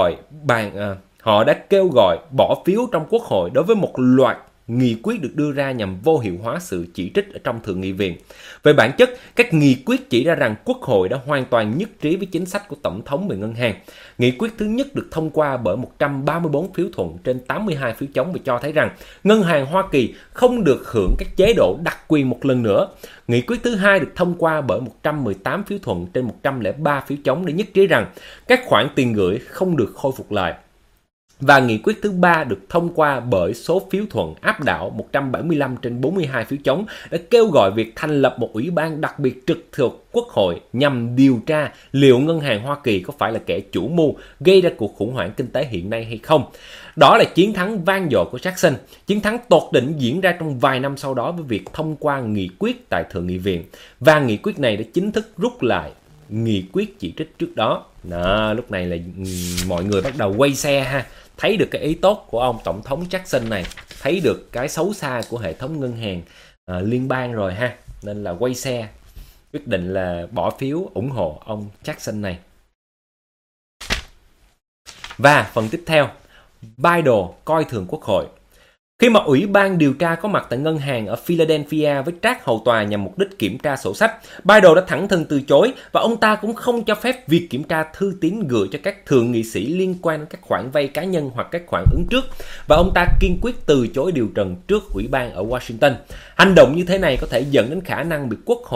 đã kêu gọi bỏ phiếu trong quốc hội đối với một loạt nghị quyết được đưa ra nhằm vô hiệu hóa sự chỉ trích ở trong Thượng nghị viện. Về bản chất, các nghị quyết chỉ ra rằng quốc hội đã hoàn toàn nhất trí với chính sách của tổng thống về ngân hàng. Nghị quyết thứ nhất được thông qua bởi 134 phiếu thuận trên 82 phiếu chống và cho thấy rằng ngân hàng Hoa Kỳ không được hưởng các chế độ đặc quyền một lần nữa. Nghị quyết thứ hai được thông qua bởi 118 phiếu thuận trên 103 phiếu chống để nhất trí rằng các khoản tiền gửi không được khôi phục lại. Và nghị quyết thứ ba được thông qua bởi số phiếu thuận áp đảo 175 trên 42 phiếu chống đã kêu gọi việc thành lập một ủy ban đặc biệt trực thuộc Quốc hội nhằm điều tra liệu ngân hàng Hoa Kỳ có phải là kẻ chủ mưu gây ra cuộc khủng hoảng kinh tế hiện nay hay không. Đó là chiến thắng vang dội của Jackson. Chiến thắng tột đỉnh diễn ra trong vài năm sau đó với việc thông qua nghị quyết tại Thượng nghị viện. Và nghị quyết này đã chính thức rút lại nghị quyết chỉ trích trước đó. Lúc này là mọi người bắt đầu quay xe ha. Thấy được cái ý tốt của ông tổng thống Jackson này, thấy được cái xấu xa của hệ thống ngân hàng liên bang rồi ha, nên là quay xe, quyết định là bỏ phiếu ủng hộ ông Jackson này. Và phần tiếp theo, Biden coi thường quốc hội. Khi mà Ủy ban điều tra có mặt tại ngân hàng ở Philadelphia với trác hầu tòa nhằm mục đích kiểm tra sổ sách, Biden đã thẳng thừng từ chối, và ông ta cũng không cho phép việc kiểm tra thư tín gửi cho các thượng nghị sĩ liên quan đến các khoản vay cá nhân hoặc các khoản ứng trước, và ông ta kiên quyết từ chối điều trần trước Ủy ban ở Washington. Hành động như thế này có thể dẫn đến khả năng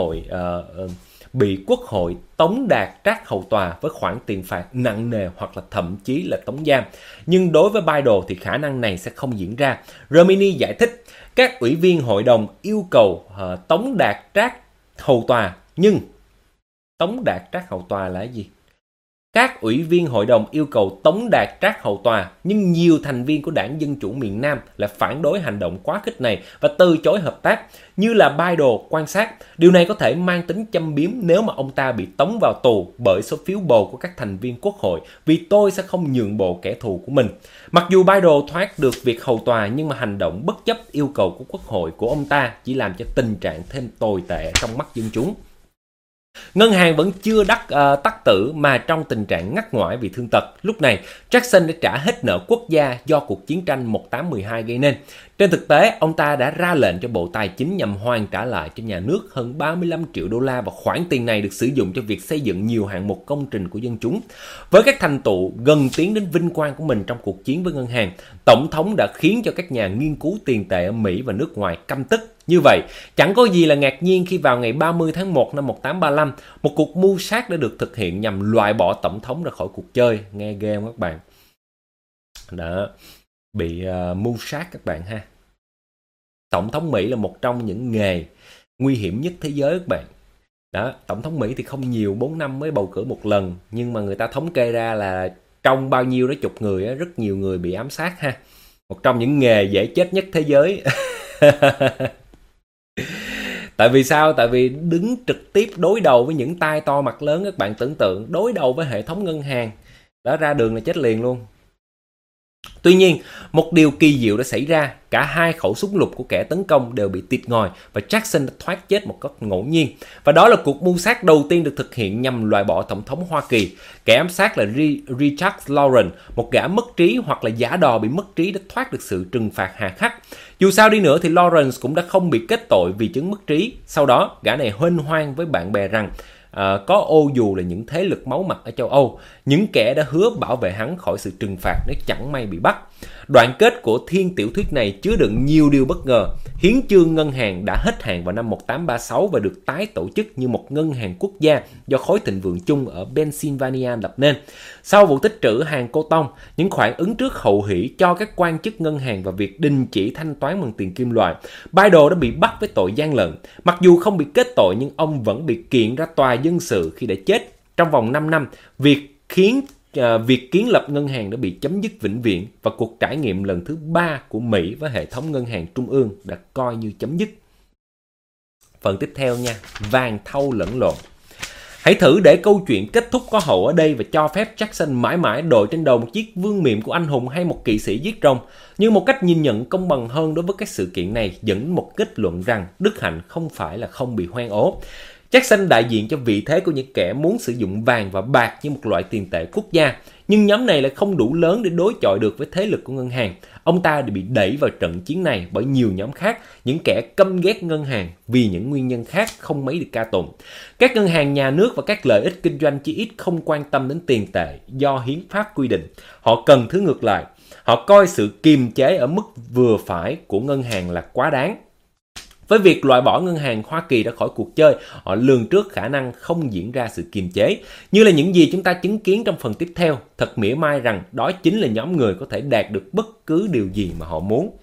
bị quốc hội tống đạt trác hầu tòa với khoản tiền phạt nặng nề hoặc là thậm chí là tống giam. Nhưng đối với Biden thì khả năng này sẽ không diễn ra. Romney giải thích, các ủy viên hội đồng yêu cầu tống đạt trác hầu tòa, nhưng tống đạt trác hầu tòa là gì? Các ủy viên hội đồng yêu cầu tống đạt trác hầu tòa, nhưng nhiều thành viên của Đảng Dân Chủ miền Nam lại phản đối hành động quá khích này và từ chối hợp tác. Như là Biden quan sát, điều này có thể mang tính châm biếm nếu mà ông ta bị tống vào tù bởi số phiếu bầu của các thành viên quốc hội, vì tôi sẽ không nhượng bộ kẻ thù của mình. Mặc dù Biden thoát được việc hầu tòa, nhưng mà hành động bất chấp yêu cầu của quốc hội của ông ta chỉ làm cho tình trạng thêm tồi tệ trong mắt dân chúng. Ngân hàng vẫn chưa tắc tử mà trong tình trạng ngắt ngoải vì thương tật. Lúc này, Jackson đã trả hết nợ quốc gia do cuộc chiến tranh 1812 gây nên. Trên thực tế, ông ta đã ra lệnh cho Bộ Tài chính nhằm hoàn trả lại cho nhà nước hơn 35 triệu đô la, và khoản tiền này được sử dụng cho việc xây dựng nhiều hạng mục công trình của dân chúng. Với các thành tựu gần tiến đến vinh quang của mình trong cuộc chiến với ngân hàng, Tổng thống đã khiến cho các nhà nghiên cứu tiền tệ ở Mỹ và nước ngoài căm tức. Như vậy, chẳng có gì là ngạc nhiên khi vào ngày 30 tháng 1 năm 1835, một cuộc mưu sát đã được thực hiện nhằm loại bỏ Tổng thống ra khỏi cuộc chơi. Nghe ghê không các bạn? Đó, bị mưu sát các bạn ha. Tổng thống Mỹ là một trong những nghề nguy hiểm nhất thế giới các bạn. Đó, Tổng thống Mỹ thì không nhiều, 4 năm mới bầu cử một lần, nhưng mà người ta thống kê ra là trong bao nhiêu đó chục người, rất nhiều người bị ám sát ha. Một trong những nghề dễ chết nhất thế giới. Tại vì sao? Tại vì đứng trực tiếp đối đầu với những tai to mặt lớn, các bạn tưởng tượng, đối đầu với hệ thống ngân hàng, đó, ra đường là chết liền luôn. Tuy nhiên, một điều kỳ diệu đã xảy ra, cả hai khẩu súng lục của kẻ tấn công đều bị tịt ngòi và Jackson đã thoát chết một cách ngẫu nhiên. Và đó là cuộc mưu sát đầu tiên được thực hiện nhằm loại bỏ Tổng thống Hoa Kỳ. Kẻ ám sát là Richard Lawrence, một gã mất trí hoặc là giả đò bị mất trí đã thoát được sự trừng phạt hà khắc. Dù sao đi nữa thì Lawrence cũng đã không bị kết tội vì chứng mất trí. Sau đó, gã này huênh hoang với bạn bè rằng có ô dù là những thế lực máu mặt ở châu Âu, những kẻ đã hứa bảo vệ hắn khỏi sự trừng phạt nếu chẳng may bị bắt. Đoạn kết của thiên tiểu thuyết này chứa đựng nhiều điều bất ngờ. Hiến chương ngân hàng đã hết hạn vào năm 1836 và được tái tổ chức như một ngân hàng quốc gia do khối thịnh vượng chung ở Pennsylvania lập nên. Sau vụ tích trữ hàng cô tông, những khoản ứng trước hậu hỷ cho các quan chức ngân hàng và việc đình chỉ thanh toán bằng tiền kim loại, Biden đã bị bắt với tội gian lận. Mặc dù không bị kết tội nhưng ông vẫn bị kiện ra tòa dân sự khi đã chết. Trong vòng 5 năm, việc kiến lập ngân hàng đã bị chấm dứt vĩnh viễn và cuộc trải nghiệm lần thứ 3 của Mỹ với hệ thống ngân hàng trung ương đã coi như chấm dứt. Phần tiếp theo nha, vàng thau lẫn lộn. Hãy thử để câu chuyện kết thúc có hậu ở đây và cho phép Jackson mãi mãi đội trên đầu một chiếc vương miện của anh hùng hay một kỵ sĩ giết rồng. Nhưng một cách nhìn nhận công bằng hơn đối với các sự kiện này dẫn một kết luận rằng đức hạnh không phải là không bị hoen ố. Jackson đại diện cho vị thế của những kẻ muốn sử dụng vàng và bạc như một loại tiền tệ quốc gia, nhưng nhóm này lại không đủ lớn để đối chọi được với thế lực của ngân hàng. Ông ta bị đẩy vào trận chiến này bởi nhiều nhóm khác, những kẻ căm ghét ngân hàng vì những nguyên nhân khác không mấy được ca tụng. Các ngân hàng nhà nước và các lợi ích kinh doanh chí ít không quan tâm đến tiền tệ do hiến pháp quy định. Họ cần thứ ngược lại. Họ coi sự kiềm chế ở mức vừa phải của ngân hàng là quá đáng. Với việc loại bỏ ngân hàng Hoa Kỳ ra khỏi cuộc chơi, họ lường trước khả năng không diễn ra sự kiềm chế. Như là những gì chúng ta chứng kiến trong phần tiếp theo, thật mỉa mai rằng đó chính là nhóm người có thể đạt được bất cứ điều gì mà họ muốn.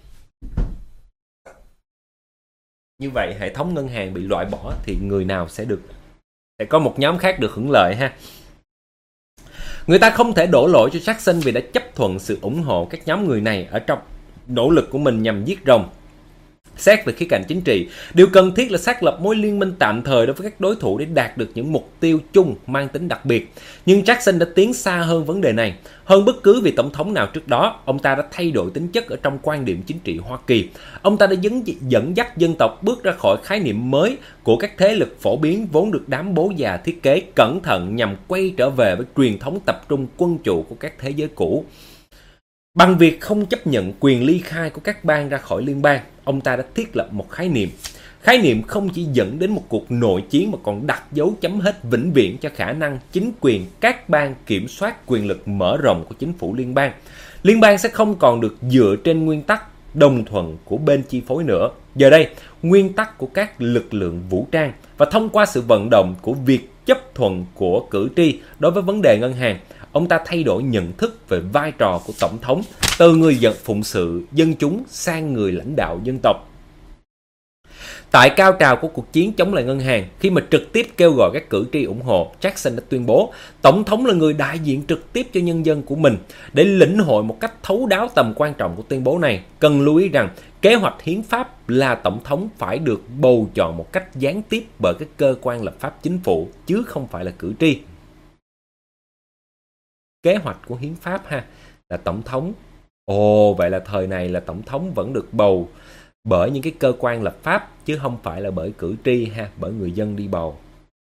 Như vậy, hệ thống ngân hàng bị loại bỏ thì người nào sẽ có một nhóm khác được hưởng lợi ha. Người ta không thể đổ lỗi cho Jackson vì đã chấp thuận sự ủng hộ các nhóm người này ở trong nỗ lực của mình nhằm giết rồng. Xét về khía cạnh chính trị, điều cần thiết là xác lập mối liên minh tạm thời đối với các đối thủ để đạt được những mục tiêu chung mang tính đặc biệt. Nhưng Jackson đã tiến xa hơn vấn đề này. Hơn bất cứ vị tổng thống nào trước đó, ông ta đã thay đổi tính chất ở trong quan điểm chính trị Hoa Kỳ. Ông ta đã dẫn dắt dân tộc bước ra khỏi khái niệm mới của các thế lực phổ biến vốn được đám bố già thiết kế cẩn thận nhằm quay trở về với truyền thống tập trung quân chủ của các thế giới cũ. Bằng việc không chấp nhận quyền ly khai của các bang ra khỏi liên bang, ông ta đã thiết lập một khái niệm. Khái niệm không chỉ dẫn đến một cuộc nội chiến mà còn đặt dấu chấm hết vĩnh viễn cho khả năng chính quyền các bang kiểm soát quyền lực mở rộng của chính phủ liên bang. Liên bang sẽ không còn được dựa trên nguyên tắc đồng thuận của bên chi phối nữa. Giờ đây, nguyên tắc của các lực lượng vũ trang và thông qua sự vận động của việc chấp thuận của cử tri đối với vấn đề ngân hàng, ông ta thay đổi nhận thức về vai trò của tổng thống từ người phụng sự dân chúng sang người lãnh đạo dân tộc. Tại cao trào của cuộc chiến chống lại ngân hàng, khi mà trực tiếp kêu gọi các cử tri ủng hộ, Jackson đã tuyên bố Tổng thống là người đại diện trực tiếp cho nhân dân của mình. Để lĩnh hội một cách thấu đáo tầm quan trọng của tuyên bố này, cần lưu ý rằng kế hoạch hiến pháp là Tổng thống phải được bầu chọn một cách gián tiếp bởi các cơ quan lập pháp chính phủ, chứ không phải là cử tri. Kế hoạch của hiến pháp ha, là Tổng thống. Vậy là thời này là Tổng thống vẫn được bầu bởi những cái cơ quan lập pháp, chứ không phải là bởi cử tri ha, bởi người dân đi bầu.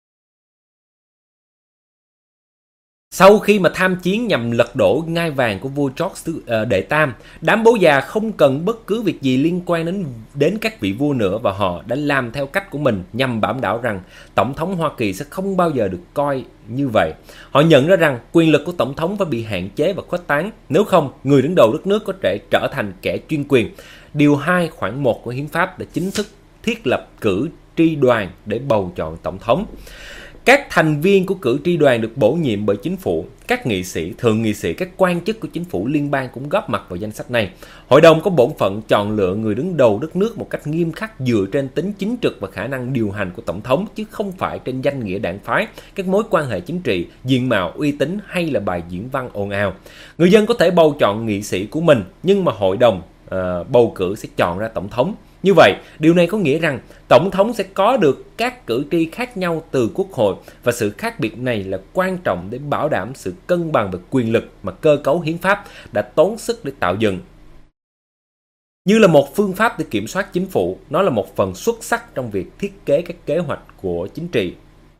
Sau khi mà tham chiến nhằm lật đổ ngai vàng của vua George đệ Tam, đám bố già không cần bất cứ việc gì liên quan đến các vị vua nữa, và họ đã làm theo cách của mình nhằm bảo đảm rằng Tổng thống Hoa Kỳ sẽ không bao giờ được coi như vậy. Họ nhận ra rằng quyền lực của Tổng thống phải bị hạn chế và khuếch tán, nếu không người đứng đầu đất nước có thể trở thành kẻ chuyên quyền. Điều 2 khoản 1 của hiến pháp đã chính thức thiết lập cử tri đoàn để bầu chọn Tổng thống. Các thành viên của cử tri đoàn được bổ nhiệm bởi chính phủ. Các nghị sĩ, thượng nghị sĩ, các quan chức của chính phủ liên bang cũng góp mặt vào danh sách này. Hội đồng có bổn phận chọn lựa người đứng đầu đất nước một cách nghiêm khắc dựa trên tính chính trực và khả năng điều hành của Tổng thống, chứ không phải trên danh nghĩa đảng phái, các mối quan hệ chính trị, diện mạo, uy tín hay là bài diễn văn ồn ào. Người dân có thể bầu chọn nghị sĩ của mình, nhưng mà hội đồng bầu cử sẽ chọn ra Tổng thống. Như vậy, điều này có nghĩa rằng Tổng thống sẽ có được các cử tri khác nhau từ Quốc hội, và sự khác biệt này là quan trọng để bảo đảm sự cân bằng về quyền lực mà cơ cấu hiến pháp đã tốn sức để tạo dựng. Như là một phương pháp để kiểm soát chính phủ, nó là một phần xuất sắc trong việc thiết kế các kế hoạch của chính trị.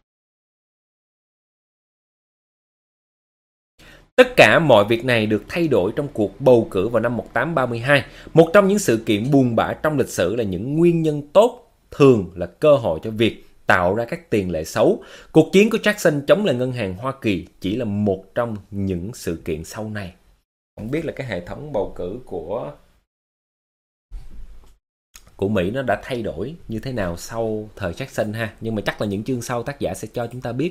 Tất cả mọi việc này được thay đổi trong cuộc bầu cử vào năm 1832. Một trong những sự kiện buồn bã trong lịch sử là những nguyên nhân tốt thường là cơ hội cho việc tạo ra các tiền lệ xấu. Cuộc chiến của Jackson chống lại ngân hàng Hoa Kỳ chỉ là một trong những sự kiện sau này. Không biết là cái hệ thống bầu cử của Mỹ nó đã thay đổi như thế nào sau thời Jackson ha. Nhưng mà chắc là những chương sau tác giả sẽ cho chúng ta biết.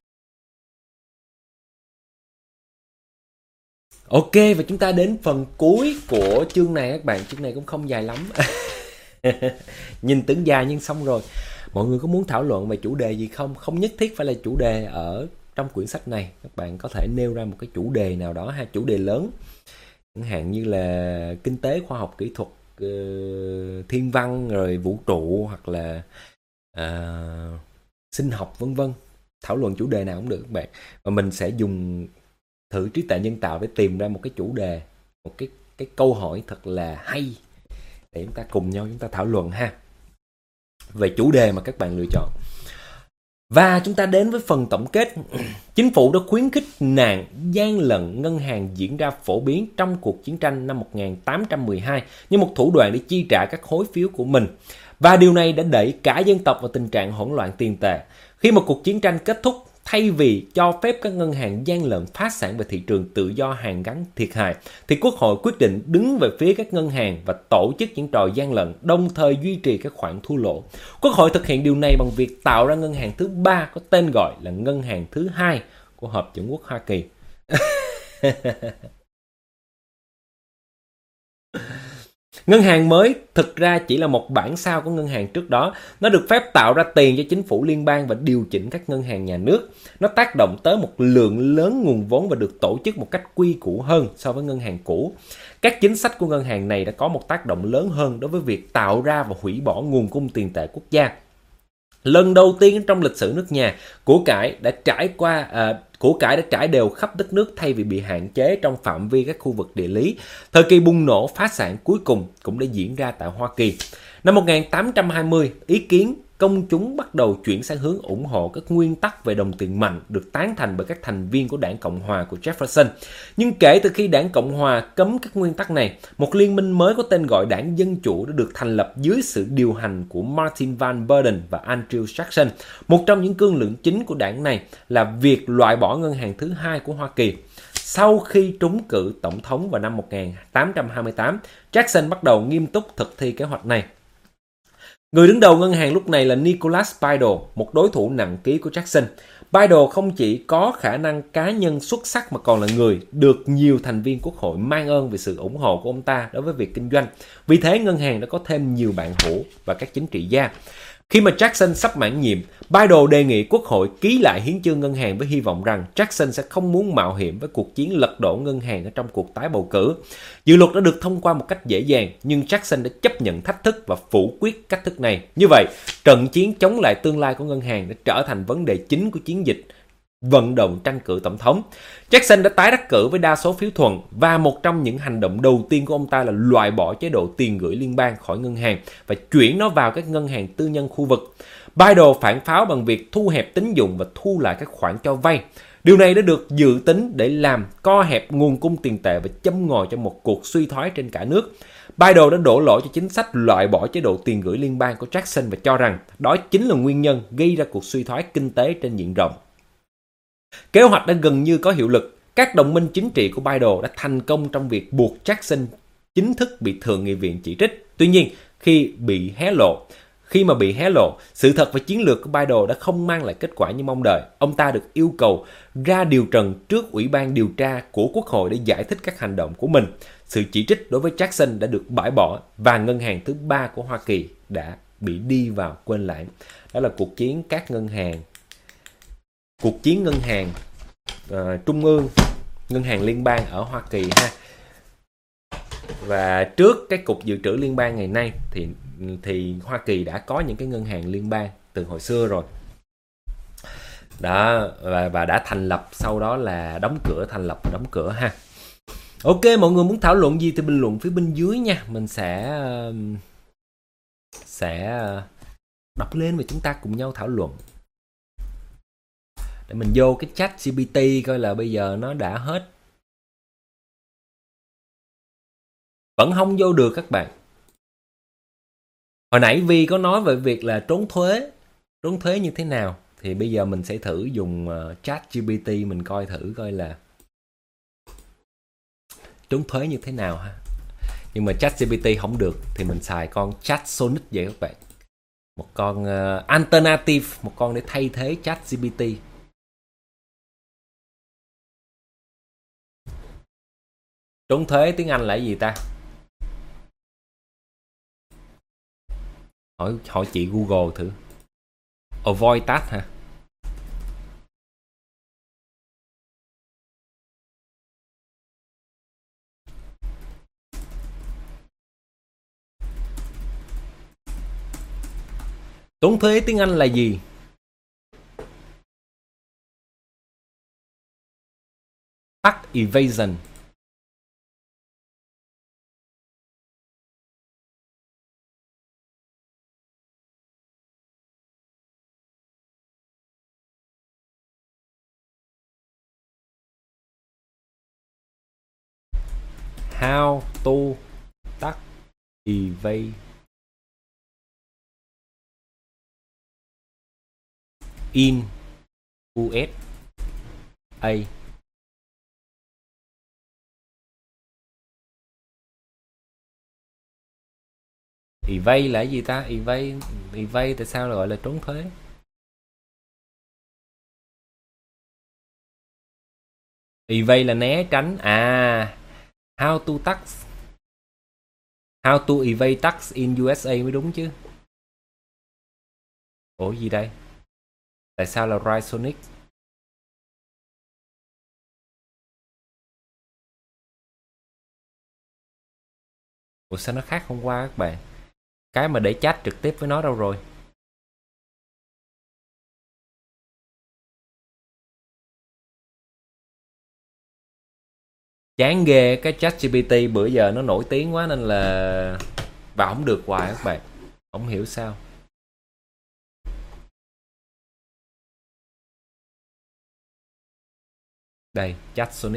Ok, và chúng ta đến phần cuối của chương này các bạn. Chương này cũng không dài lắm. Nhìn tưởng dài nhưng xong rồi. Mọi người có muốn thảo luận về chủ đề gì không? Không nhất thiết phải là chủ đề ở trong quyển sách này. Các bạn có thể nêu ra một cái chủ đề nào đó ha, chủ đề lớn. Chẳng hạn như là kinh tế, khoa học, kỹ thuật, thiên văn, rồi vũ trụ, hoặc là sinh học vân vân. Thảo luận chủ đề nào cũng được các bạn. Và mình sẽ dùng thử trí tuệ nhân tạo để tìm ra một cái chủ đề, một cái câu hỏi thật là hay để chúng ta cùng nhau chúng ta thảo luận ha, về chủ đề mà các bạn lựa chọn. Và chúng ta đến với phần tổng kết. Chính phủ đã khuyến khích nạn gian lận ngân hàng diễn ra phổ biến trong cuộc chiến tranh năm 1812 như một thủ đoạn để chi trả các hối phiếu của mình. Và điều này đã đẩy cả dân tộc vào tình trạng hỗn loạn tiền tệ. Khi mà cuộc chiến tranh kết thúc, thay vì cho phép các ngân hàng gian lận phát sản về thị trường tự do hàn gắn thiệt hại, thì Quốc hội quyết định đứng về phía các ngân hàng và tổ chức những trò gian lận, đồng thời duy trì các khoản thua lỗ. Quốc hội thực hiện điều này bằng việc tạo ra ngân hàng thứ 3 có tên gọi là ngân hàng thứ 2 của Hợp chủng quốc Hoa Kỳ. Ngân hàng mới thực ra chỉ là một bản sao của ngân hàng trước đó. Nó được phép tạo ra tiền cho chính phủ liên bang và điều chỉnh các ngân hàng nhà nước. Nó tác động tới một lượng lớn nguồn vốn và được tổ chức một cách quy củ hơn so với ngân hàng cũ. Các chính sách của ngân hàng này đã có một tác động lớn hơn đối với việc tạo ra và hủy bỏ nguồn cung tiền tệ quốc gia. Lần đầu tiên trong lịch sử nước nhà, của cải đã trải đều khắp đất nước thay vì bị hạn chế trong phạm vi các khu vực địa lý. Thời kỳ bùng nổ phá sản cuối cùng cũng đã diễn ra tại Hoa Kỳ. Năm 1820, ý kiến công chúng bắt đầu chuyển sang hướng ủng hộ các nguyên tắc về đồng tiền mạnh được tán thành bởi các thành viên của Đảng Cộng Hòa của Jefferson. Nhưng kể từ khi Đảng Cộng Hòa cấm các nguyên tắc này, một liên minh mới có tên gọi Đảng Dân Chủ đã được thành lập dưới sự điều hành của Martin Van Buren và Andrew Jackson. Một trong những cương lĩnh chính của đảng này là việc loại bỏ ngân hàng thứ 2 của Hoa Kỳ. Sau khi trúng cử tổng thống vào năm 1828, Jackson bắt đầu nghiêm túc thực thi kế hoạch này. Người đứng đầu ngân hàng lúc này là Nicholas Biddle, một đối thủ nặng ký của Jackson. Biden không chỉ có khả năng cá nhân xuất sắc mà còn là người được nhiều thành viên quốc hội mang ơn vì sự ủng hộ của ông ta đối với việc kinh doanh. Vì thế, ngân hàng đã có thêm nhiều bạn hữu và các chính trị gia. Khi mà Jackson sắp mãn nhiệm, Biden đề nghị Quốc hội ký lại hiến chương ngân hàng với hy vọng rằng Jackson sẽ không muốn mạo hiểm với cuộc chiến lật đổ ngân hàng ở trong cuộc tái bầu cử. Dự luật đã được thông qua một cách dễ dàng, nhưng Jackson đã chấp nhận thách thức và phủ quyết cách thức này. Như vậy, trận chiến chống lại tương lai của ngân hàng đã trở thành vấn đề chính của chiến dịch vận động tranh cử tổng thống. Jackson đã tái đắc cử với đa số phiếu thuận và một trong những hành động đầu tiên của ông ta là loại bỏ chế độ tiền gửi liên bang khỏi ngân hàng và chuyển nó vào các ngân hàng tư nhân khu vực. Biden phản pháo bằng việc thu hẹp tín dụng và thu lại các khoản cho vay. Điều này đã được dự tính để làm co hẹp nguồn cung tiền tệ và châm ngòi cho một cuộc suy thoái trên cả nước. Biden đã đổ lỗi cho chính sách loại bỏ chế độ tiền gửi liên bang của Jackson và cho rằng đó chính là nguyên nhân gây ra cuộc suy thoái kinh tế trên diện rộng. Kế hoạch đã gần như có hiệu lực. Các đồng minh chính trị của Biden đã thành công trong việc buộc Jackson chính thức bị Thượng nghị viện chỉ trích. Tuy nhiên, khi mà bị hé lộ, sự thật và chiến lược của Biden đã không mang lại kết quả như mong đợi. Ông ta được yêu cầu ra điều trần trước Ủy ban điều tra của Quốc hội để giải thích các hành động của mình. Sự chỉ trích đối với Jackson đã được bãi bỏ và ngân hàng thứ ba của Hoa Kỳ đã bị đi vào quên lãng. Đó là cuộc chiến ngân hàng trung ương, ngân hàng liên bang ở Hoa Kỳ ha. Và trước cái cục dự trữ liên bang ngày nay thì Hoa Kỳ đã có những cái ngân hàng liên bang từ hồi xưa rồi. Đó, và đã thành lập, sau đó là đóng cửa, thành lập và đóng cửa ha. Ok, mọi người muốn thảo luận gì thì bình luận phía bên dưới nha. Mình sẽ đọc lên và chúng ta cùng nhau thảo luận. Để mình vô cái chat GPT coi là bây giờ nó đã hết. Vẫn không vô được các bạn. Hồi nãy Vi có nói về việc là trốn thuế như thế nào. Thì bây giờ mình sẽ thử dùng chat GPT, mình coi thử coi là trốn thuế như thế nào ha. Nhưng mà chat GPT không được thì mình xài con chat Sonic vậy các bạn. Một con alternative, một con để thay thế chat GPT. Trốn thuế tiếng Anh là cái gì ta? Hỏi chị Google thử. Avoid tax hả? Trốn thuế tiếng Anh là gì? Tax evasion. How to tax evade in USA. Evade là cái gì ta? Evade tại sao lại gọi là trốn thuế? Evade là né tránh. How to tax. How to evade tax in USA mới đúng chứ. Ủa gì đây? Tại sao là Rhizonic? Ủa sao nó khác hôm qua các bạn? Cái mà để chat trực tiếp với nó đâu rồi? Chán ghê, cái chat GPT bữa giờ nó nổi tiếng quá nên là vào không được hoài các bạn. Không hiểu sao. Đây, chat Sonic.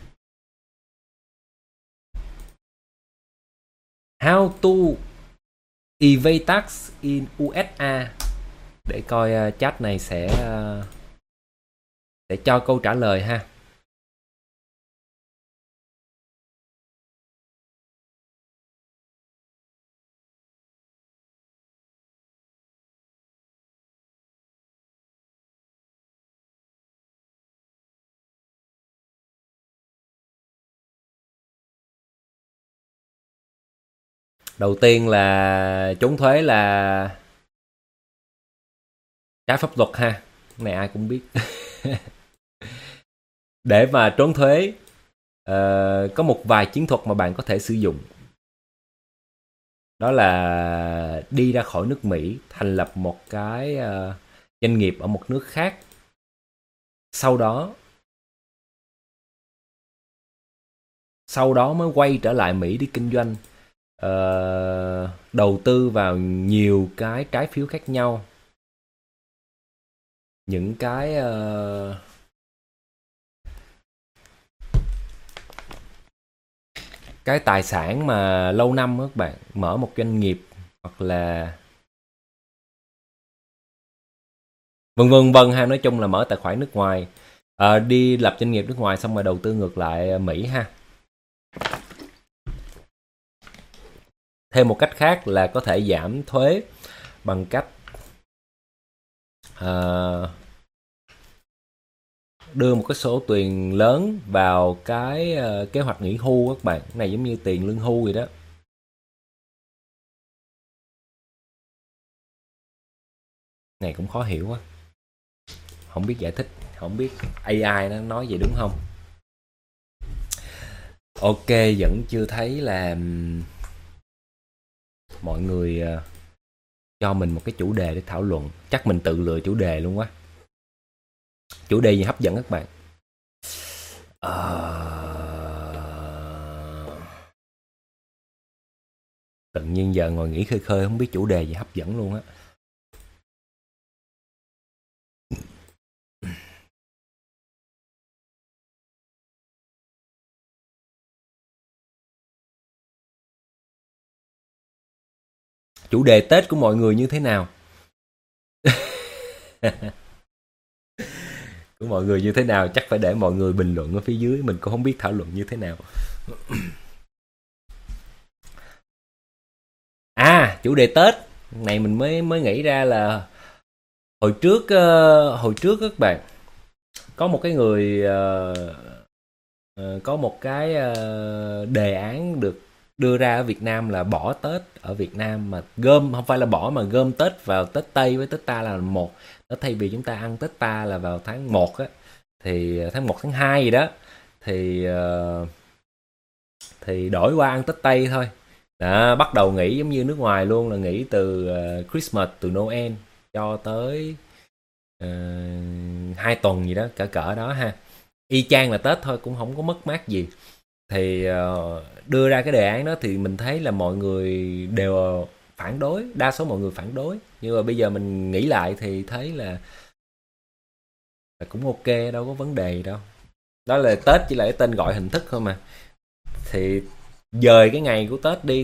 How to evade tax in USA. Để coi chat này sẽ cho câu trả lời ha. Đầu tiên là trốn thuế là trái pháp luật ha. Cái này ai cũng biết. Để mà trốn thuế, có một vài chiến thuật mà bạn có thể sử dụng. Đó là đi ra khỏi nước Mỹ, thành lập một cái doanh nghiệp ở một nước khác. Sau đó mới quay trở lại Mỹ đi kinh doanh. Đầu tư vào nhiều cái trái phiếu khác nhau. Những cái tài sản mà lâu năm các bạn, mở một doanh nghiệp hoặc là vân ha, nói chung là mở tài khoản nước ngoài, đi lập doanh nghiệp nước ngoài xong rồi đầu tư ngược lại Mỹ ha. Thêm một cách khác là có thể giảm thuế bằng cách đưa một cái số tiền lớn vào cái kế hoạch nghỉ hưu các bạn. Cái này giống như tiền lương hưu vậy đó. Này cũng khó hiểu quá, không biết giải thích, không biết AI nó nói vậy đúng không. Ok, vẫn chưa thấy là mọi người cho mình một cái chủ đề để thảo luận. Chắc mình tự lựa chủ đề luôn quá. Chủ đề gì hấp dẫn các bạn? Tự nhiên giờ ngồi nghĩ khơi khơi không biết chủ đề gì hấp dẫn luôn á. Chủ đề Tết của mọi người như thế nào? Của mọi người như thế nào chắc phải để mọi người bình luận ở phía dưới, mình cũng không biết thảo luận như thế nào. Chủ đề Tết này mình mới nghĩ ra là hồi trước các bạn, có một cái người có một cái đề án được đưa ra ở Việt Nam là bỏ Tết ở Việt Nam, mà gom, không phải là bỏ mà gom Tết vào Tết Tây với Tết ta là một. Đó, thay vì chúng ta ăn Tết ta là vào tháng 1 á, thì tháng 1 tháng 2 gì đó, thì đổi qua ăn Tết Tây thôi. Đó, bắt đầu nghỉ giống như nước ngoài luôn, là nghỉ từ Christmas, từ Noel cho tới 2 tuần gì đó, cỡ đó ha. Y chang là Tết thôi, cũng không có mất mát gì. Thì đưa ra cái đề án đó thì mình thấy là mọi người đều phản đối, đa số mọi người phản đối. Nhưng mà bây giờ mình nghĩ lại thì thấy là cũng ok, đâu có vấn đề gì đâu. Đó là Tết chỉ là cái tên gọi hình thức thôi mà. Thì dời cái ngày của Tết đi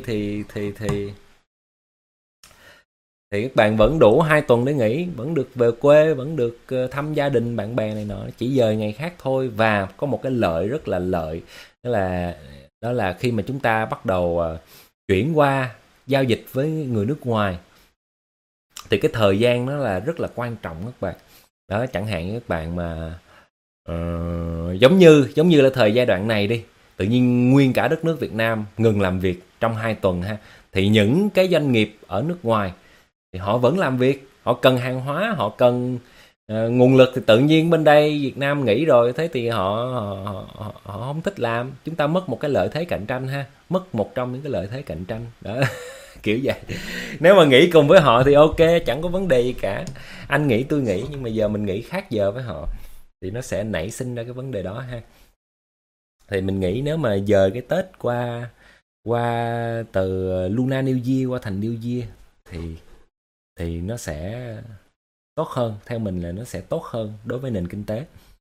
thì các bạn vẫn đủ 2 tuần để nghỉ, vẫn được về quê, vẫn được thăm gia đình bạn bè này nọ, chỉ dời ngày khác thôi. Và có một cái lợi rất là lợi, đó là khi mà chúng ta bắt đầu chuyển qua giao dịch với người nước ngoài thì cái thời gian nó là rất là quan trọng các bạn. Đó, chẳng hạn các bạn mà giống như là thời giai đoạn này đi, tự nhiên nguyên cả đất nước Việt Nam ngừng làm việc trong 2 tuần ha, thì những cái doanh nghiệp ở nước ngoài thì họ vẫn làm việc, họ cần hàng hóa, họ cần nguồn lực, thì tự nhiên bên đây Việt Nam nghỉ rồi, thế thì họ không thích làm. Chúng ta mất một cái lợi thế cạnh tranh ha, mất một trong những cái lợi thế cạnh tranh đó. Kiểu vậy. Nếu mà nghỉ cùng với họ thì ok, chẳng có vấn đề gì cả, anh nghỉ tôi nghỉ, nhưng mà giờ mình nghỉ khác giờ với họ thì nó sẽ nảy sinh ra cái vấn đề đó ha. Thì mình nghĩ nếu mà dời cái Tết qua từ Lunar New Year qua thành New Year thì nó sẽ tốt hơn. Theo mình là nó sẽ tốt hơn đối với nền kinh tế.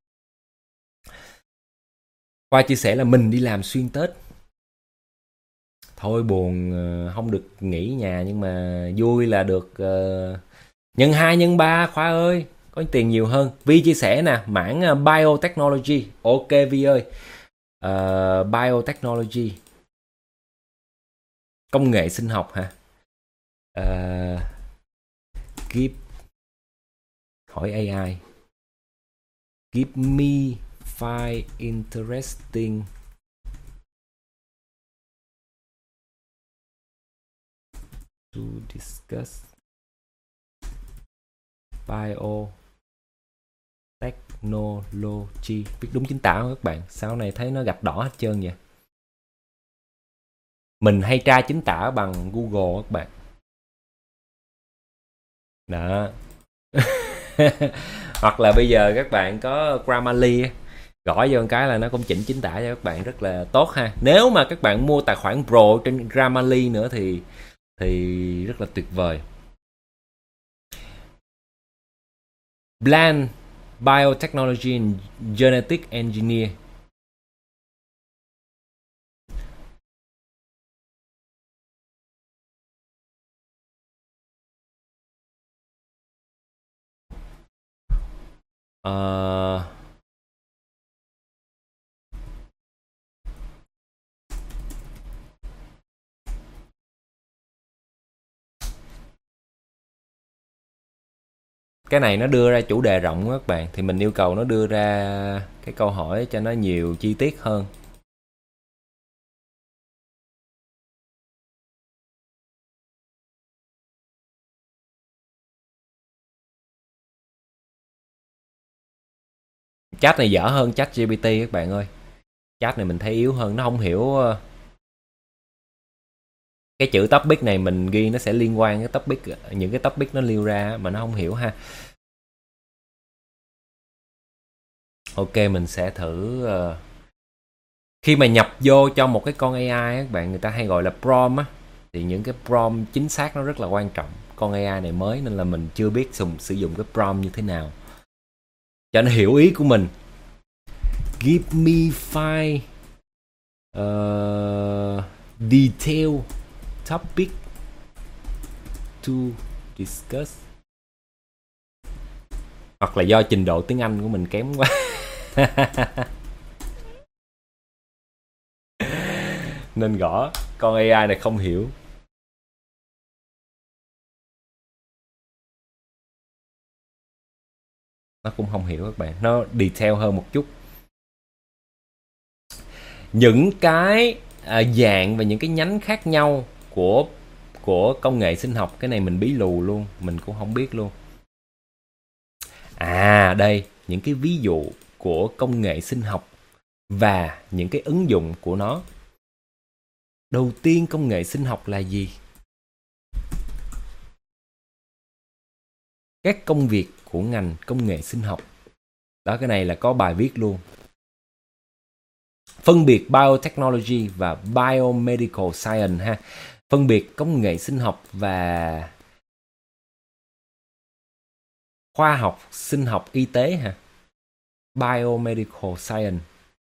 Qua chia sẻ là mình đi làm xuyên Tết thôi, buồn không được nghỉ nhà, nhưng mà vui là được nhân 2 nhân 3 Khoa ơi, có tiền nhiều hơn. Vi chia sẻ nè, mảng biotechnology. Ok Vi ơi, biotechnology, công nghệ sinh học hả? Give, hỏi AI, give me 5 interesting to discuss biotechnology. Viết đúng chính tả không các bạn? Sau này thấy nó gạch đỏ hết trơn vậy. Mình hay tra chính tả bằng Google các bạn. Đó. Hoặc là bây giờ các bạn có Grammarly, gõ vô một cái là nó cũng chỉnh chính tả cho các bạn rất là tốt ha. Nếu mà các bạn mua tài khoản Pro trên Grammarly nữa thì rất là tuyệt vời. Plant Biotechnology and Genetic Engineer. Cái này nó đưa ra chủ đề rộng các bạn, thì mình yêu cầu nó đưa ra cái câu hỏi cho nó nhiều chi tiết hơn. Chat này dở hơn chat GPT các bạn ơi. Chat này mình thấy yếu hơn, nó không hiểu cái chữ topic này mình ghi nó sẽ liên quan cái topic, những cái topic nó liêu ra mà nó không hiểu ha. Ok, mình sẽ thử khi mà nhập vô cho một cái con AI các bạn, người ta hay gọi là prompt á, thì những cái prompt chính xác nó rất là quan trọng. Con AI này mới nên là mình chưa biết sử dụng cái prompt như thế nào cho nó hiểu ý của mình. Give me five detail topic to discuss. Hoặc là do trình độ tiếng Anh của mình kém quá. Nên gõ con AI này không hiểu. Nó cũng không hiểu các bạn, nó detail hơn một chút. Những cái dạng và những cái nhánh khác nhau của công nghệ sinh học, cái này mình bí lù luôn, mình cũng không biết luôn. Đây, những cái ví dụ của công nghệ sinh học và những cái ứng dụng của nó. Đầu tiên, công nghệ sinh học là gì? Các công việc của ngành công nghệ sinh học. Đó, cái này là có bài viết luôn. Phân biệt biotechnology và biomedical science ha. Phân biệt công nghệ sinh học và khoa học sinh học y tế ha. Biomedical science.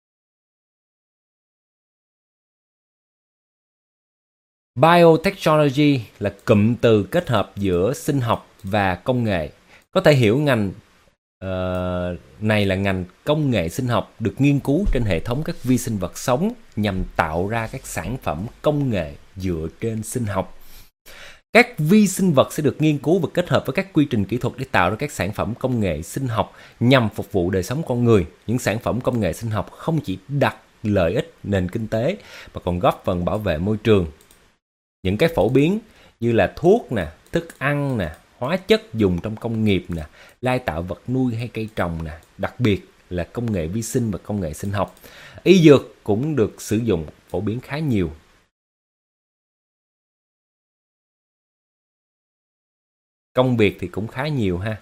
Biotechnology là cụm từ kết hợp giữa sinh học và công nghệ. Có thể hiểu ngành này là ngành công nghệ sinh học được nghiên cứu trên hệ thống các vi sinh vật sống nhằm tạo ra các sản phẩm công nghệ dựa trên sinh học. Các vi sinh vật sẽ được nghiên cứu và kết hợp với các quy trình kỹ thuật để tạo ra các sản phẩm công nghệ sinh học nhằm phục vụ đời sống con người. Những sản phẩm công nghệ sinh học không chỉ đặt lợi ích nền kinh tế mà còn góp phần bảo vệ môi trường. Những cái phổ biến như là thuốc nè, thức ăn nè, hóa chất dùng trong công nghiệp nè, lai tạo vật nuôi hay cây trồng nè, đặc biệt là công nghệ vi sinh và công nghệ sinh học. Y dược cũng được sử dụng phổ biến khá nhiều. Công việc thì cũng khá nhiều ha.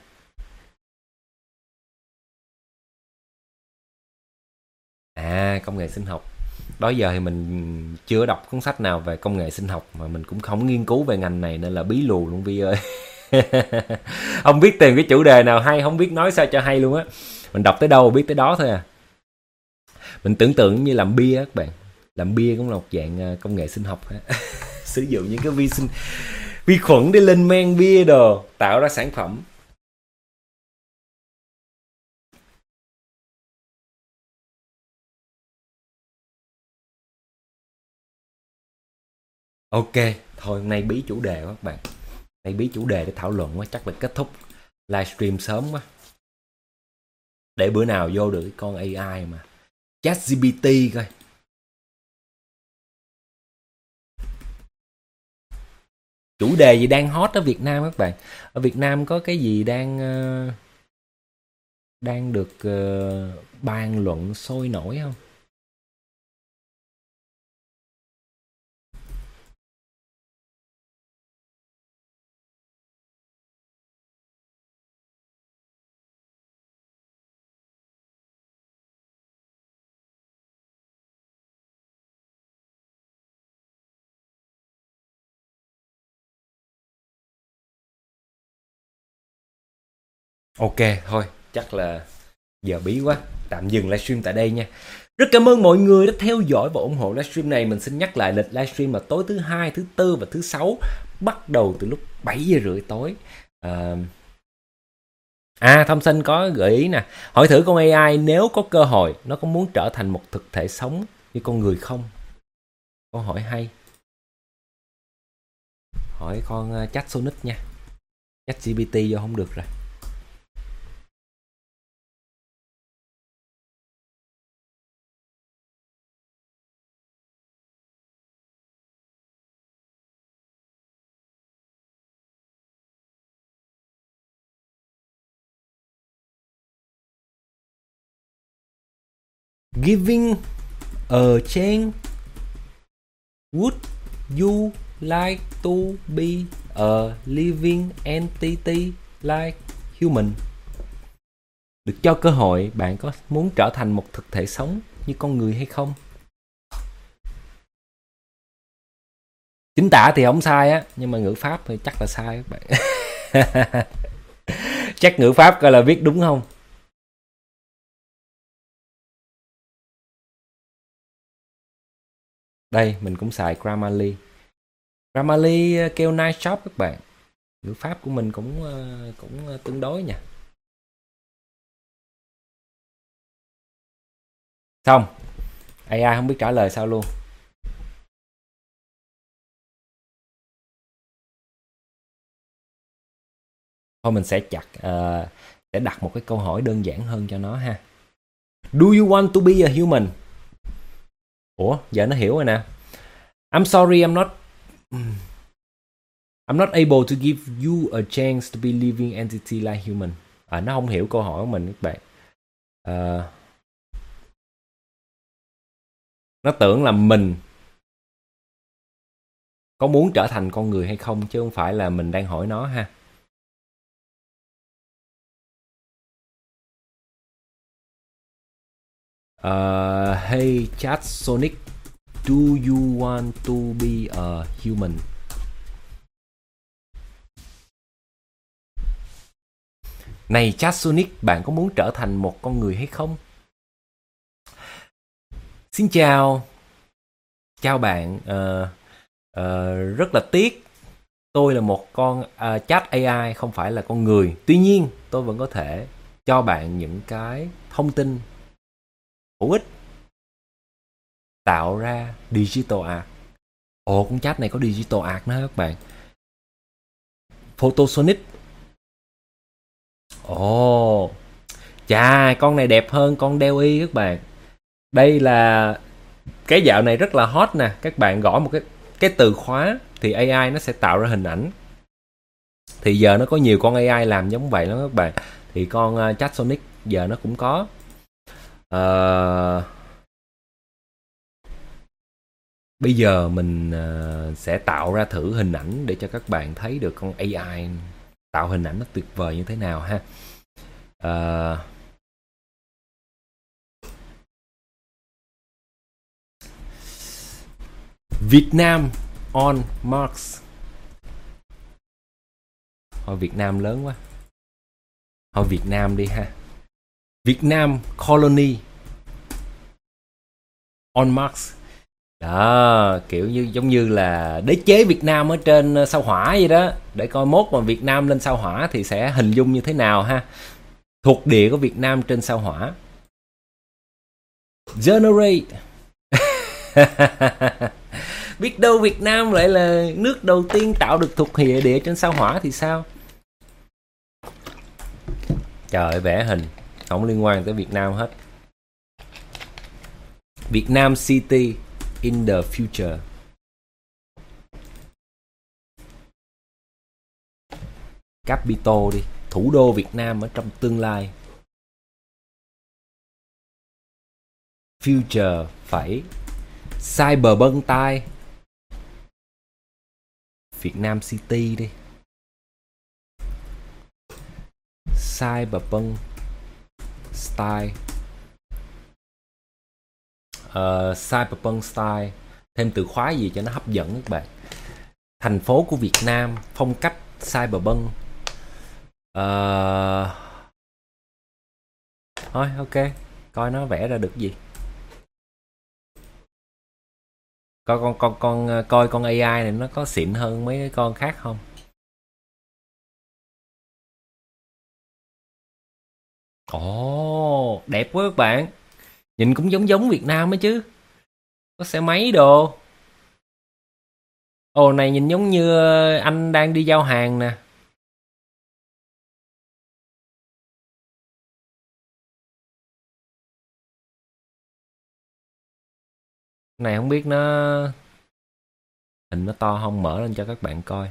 Công nghệ sinh học. Đó giờ thì mình chưa đọc cuốn sách nào về công nghệ sinh học, mà mình cũng không nghiên cứu về ngành này nên là bí lù luôn Vi ơi. Không biết tìm cái chủ đề nào hay, không biết nói sao cho hay luôn á. Mình đọc tới đâu biết tới đó thôi à. Mình tưởng tượng như làm bia các bạn. Làm bia cũng là một dạng công nghệ sinh học. Sử dụng những cái vi khuẩn để lên men bia đồ, tạo ra sản phẩm. Ok, thôi hôm nay bí chủ đề các bạn. Nay bí chủ đề để thảo luận quá, chắc là kết thúc livestream sớm quá. Để bữa nào vô được cái con AI mà ChatGPT coi. chủ đề gì đang hot ở Việt Nam các bạn? Ở Việt Nam có cái gì đang được bàn luận sôi nổi không? Ok, thôi, chắc là giờ bí quá. Tạm dừng livestream tại đây nha. Rất cảm ơn mọi người đã theo dõi và ủng hộ livestream này. Mình xin nhắc lại lịch livestream là tối thứ hai, thứ tư và thứ sáu, bắt đầu từ lúc 7 giờ rưỡi tối. Thông Sinh có gợi ý nè. Hỏi thử con AI nếu có cơ hội, nó có muốn trở thành một thực thể sống như con người không? Câu hỏi hay. Hỏi con chat Sonic nha. Chat GPT vô không được rồi. Giving a chance. Would you like to be a living entity like human? Được cho cơ hội, bạn có muốn trở thành một thực thể sống như con người hay không? Chính tả thì không sai á, nhưng mà ngữ pháp thì chắc là sai các bạn. Chắc ngữ pháp coi là viết đúng không? Đây, mình cũng xài Grammarly. Grammarly kêu nice job các bạn. Ngữ pháp của mình cũng tương đối nha. Xong. AI không biết trả lời sao luôn. Thôi mình sẽ sẽ đặt một cái câu hỏi đơn giản hơn cho nó ha. Do you want to be a human? Ủa, giờ nó hiểu rồi nè. I'm sorry, I'm not able to give you a chance to be living entity like human. Nó không hiểu câu hỏi của mình các bạn. Nó tưởng là mình có muốn trở thành con người hay không, chứ không phải là mình đang hỏi nó ha. Hey chat Sonic, do you want to be a human? Này chat Sonic, bạn có muốn trở thành một con người hay không? Xin chào. Chào bạn. Rất là tiếc, tôi là một con chat AI, không phải là con người. Tuy nhiên, tôi vẫn có thể cho bạn những cái thông tin hữu ích, tạo ra digital art. Ồ, con chat này có digital art nữa các bạn. Photosonic. Ồ, chà, con này đẹp hơn con DALL-E các bạn. Đây là cái dạo này rất là hot nè. Các bạn gõ một cái từ khóa thì AI nó sẽ tạo ra hình ảnh. Thì giờ nó có nhiều con AI làm giống vậy lắm các bạn. Thì con chat Sonic giờ nó cũng có. Bây giờ mình sẽ tạo ra thử hình ảnh để cho các bạn thấy được con AI tạo hình ảnh nó tuyệt vời như thế nào ha. Việt Nam on Mars. Thôi Việt Nam lớn quá. Thôi Việt Nam đi ha. Việt Nam colony on Mars. Đó, kiểu như giống như là đế chế Việt Nam ở trên sao Hỏa vậy đó. Để coi mốt mà Việt Nam lên sao Hỏa thì sẽ hình dung như thế nào ha. Thuộc địa của Việt Nam trên sao Hỏa. Generate. Biết đâu Việt Nam lại là nước đầu tiên tạo được thuộc địa trên sao Hỏa thì sao? Trời ơi, vẽ hình không liên quan tới Việt Nam hết. Việt Nam City in the future. Capital đi, thủ đô Việt Nam ở trong tương lai. Future phải Cyberpunk tai. Việt Nam City đi. Cyberpunk style. Cyberpunk style. Thêm từ khóa gì cho nó hấp dẫn các bạn. Thành phố của Việt Nam, phong cách Cyberpunk. Thôi ok, coi nó vẽ ra được gì. Coi con AI này nó có xịn hơn mấy cái con khác không. Ồ, đẹp quá các bạn. Nhìn cũng giống giống Việt Nam ấy chứ. Có xe máy đồ. Ồ, này nhìn giống như anh đang đi giao hàng nè. Này không biết nó hình nó to không, mở lên cho các bạn coi.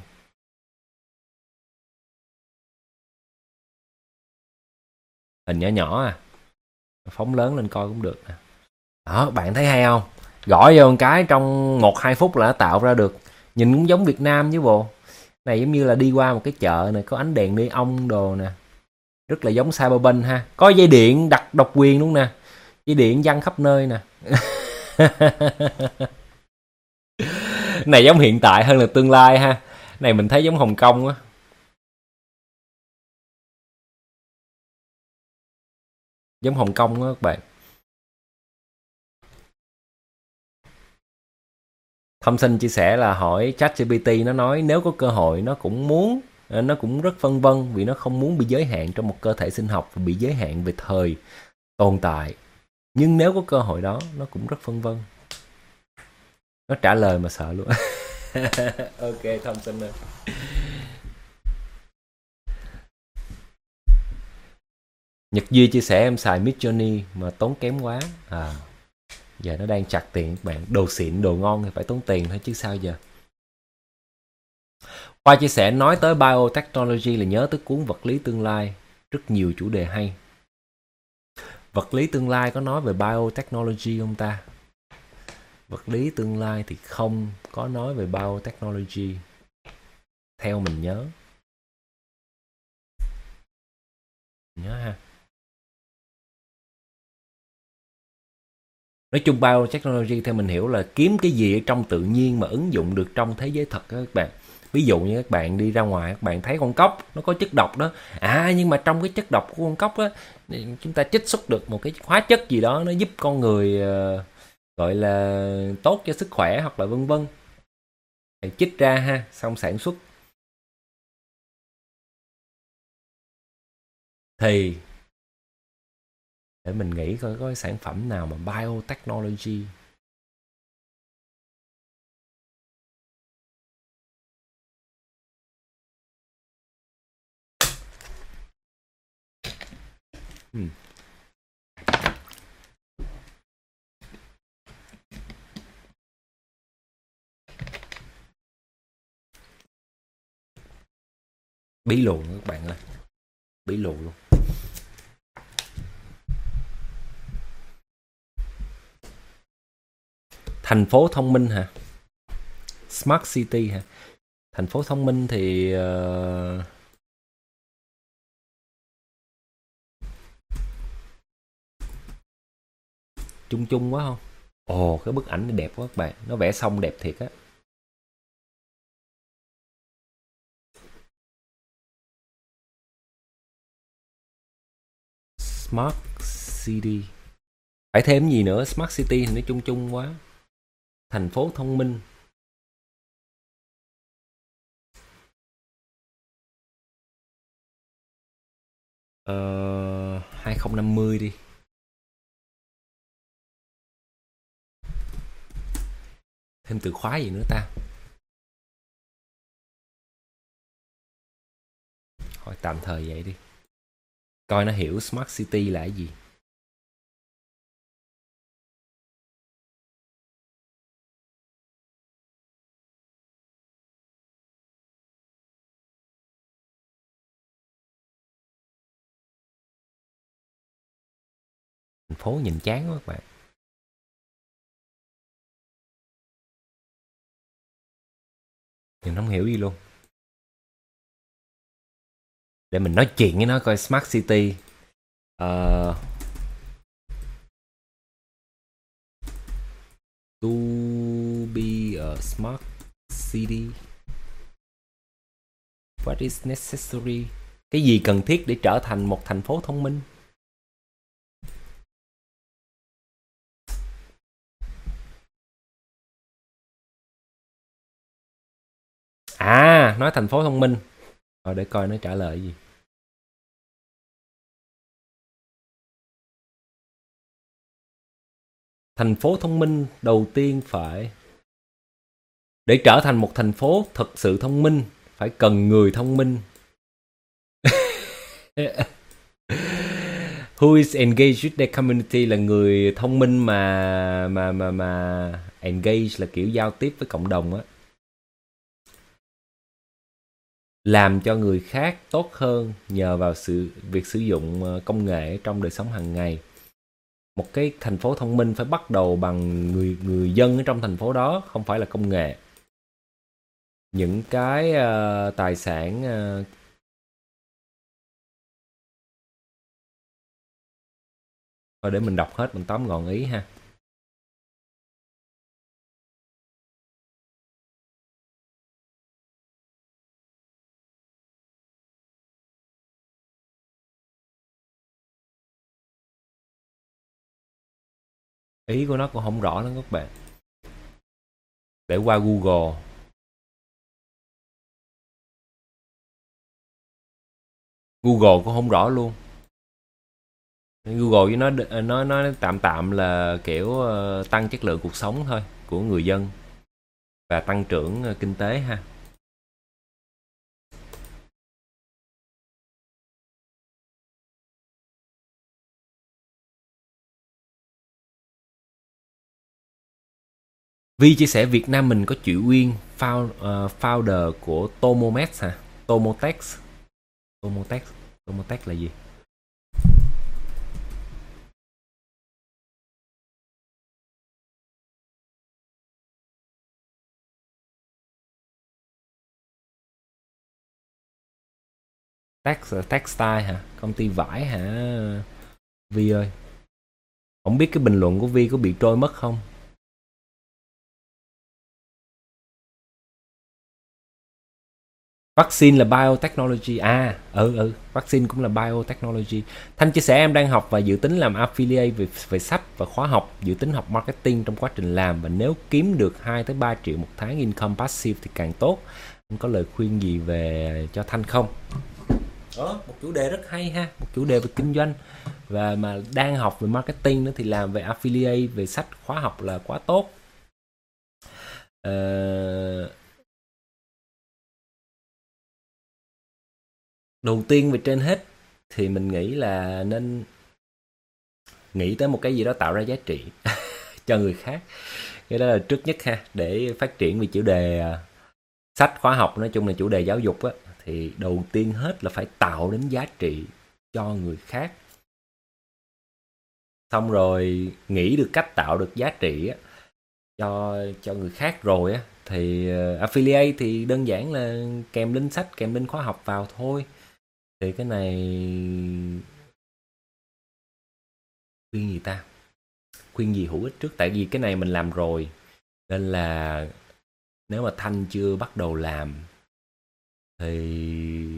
Hình nhỏ nhỏ à. Phóng lớn lên coi cũng được nè. Đó, bạn thấy hay không? Gõ vô một cái trong 1-2 phút là nó tạo ra được. Nhìn cũng giống Việt Nam chứ bộ. Này giống như là đi qua một cái chợ này, có ánh đèn neon đồ nè. Rất là giống Cyberpunk ha. Có dây điện đặt độc quyền luôn nè. Dây điện văng khắp nơi nè. Này giống hiện tại hơn là tương lai ha. Này mình thấy giống Hồng Kông á. Giống Hồng Kông á các bạn. Thông sinh chia sẻ là hỏi ChatGPT, nó nói nếu có cơ hội nó cũng muốn, nó cũng rất phân vân vì nó không muốn bị giới hạn trong một cơ thể sinh học và bị giới hạn về thời tồn tại. Nhưng nếu có cơ hội đó, nó cũng rất phân vân. Nó trả lời mà sợ luôn. Ok, thông sinh ơi. Nhật Duy chia sẻ em xài Midjourney mà tốn kém quá. Giờ nó đang chặt tiền các bạn. Đồ xịn, đồ ngon thì phải tốn tiền thôi chứ sao giờ. Khoa chia sẻ nói tới biotechnology là nhớ tới cuốn Vật lý tương lai. Rất nhiều chủ đề hay. Vật lý tương lai có nói về biotechnology không ta? Vật lý tương lai thì không có nói về biotechnology. Theo mình nhớ. Nhớ ha. Nói chung biotechnology theo mình hiểu là kiếm cái gì ở trong tự nhiên mà ứng dụng được trong thế giới thật đó các bạn. Ví dụ như các bạn đi ra ngoài, các bạn thấy con cóc nó có chất độc đó. Nhưng mà trong cái chất độc của con cóc á, chúng ta trích xuất được một cái hóa chất gì đó nó giúp con người gọi là tốt cho sức khỏe hoặc là vân vân. Chích ra ha, xong sản xuất. Thì để mình nghĩ coi có cái sản phẩm nào mà biotechnology. Bí lù các bạn ơi. Bí lù luôn. Thành phố thông minh hả? Smart City hả? Thành phố thông minh thì chung chung quá không? Ồ, cái bức ảnh này đẹp quá các bạn. Nó vẽ xong đẹp thiệt á. Smart City. Phải thêm gì nữa? Smart City thì nó chung chung quá. Thành phố thông minh. 2050 đi. Thêm từ khóa gì nữa ta? Thôi tạm thời vậy đi. Coi nó hiểu Smart City là cái gì. phố nhìn chán quá các bạn. Nhìn không hiểu gì luôn. Để mình nói chuyện với nó coi Smart City. To be a smart city, what is necessary? Cái gì cần thiết để trở thành một thành phố thông minh? À, nói thành phố thông minh. Rồi để coi nó trả lời gì. Thành phố thông minh đầu tiên phải... Để trở thành một thành phố thật sự thông minh, phải cần người thông minh. Who is engaged with the community là người thông minh mà engage là kiểu giao tiếp với cộng đồng á. Làm cho người khác tốt hơn nhờ vào việc sử dụng công nghệ trong đời sống hàng ngày. Một cái thành phố thông minh phải bắt đầu bằng người dân ở trong thành phố đó, không phải là công nghệ. Những cái tài sản thôi để mình đọc hết, mình tóm gọn ý ha. Ý của nó cũng không rõ lắm các bạn. Để qua Google. Google cũng không rõ luôn. Google với nó tạm là kiểu tăng chất lượng cuộc sống thôi của người dân và tăng trưởng kinh tế ha. Vi chia sẻ Việt Nam mình có chị Uyên, founder của Tomomex hả? Tomotex là gì? Textile hả? Công ty vải hả? Vi ơi, không biết cái bình luận của Vi có bị trôi mất không? Vaccine là biotechnology. Vaccine cũng là biotechnology. Thanh chia sẻ em đang học và dự tính làm affiliate về sách và khóa học, dự tính học marketing trong quá trình làm, và nếu kiếm được 2 tới 3 triệu một tháng income passive thì càng tốt. Anh có lời khuyên gì về cho Thanh không? Một chủ đề rất hay ha, một chủ đề về kinh doanh và mà đang học về marketing nữa thì làm về affiliate, về sách khóa học là quá tốt. Đầu tiên và trên hết thì mình nghĩ là nên nghĩ tới một cái gì đó tạo ra giá trị cho người khác. Cái đó là trước nhất ha, để phát triển về chủ đề sách khóa học, nói chung là chủ đề giáo dục á, thì đầu tiên hết là phải tạo đến giá trị cho người khác. Xong rồi nghĩ được cách tạo được giá trị á, cho người khác rồi á, thì affiliate thì đơn giản là kèm link sách, kèm link khóa học vào thôi. Thì cái này khuyên gì ta? Khuyên gì hữu ích trước? Tại vì cái này mình làm rồi, nên là nếu mà Thanh chưa bắt đầu làm thì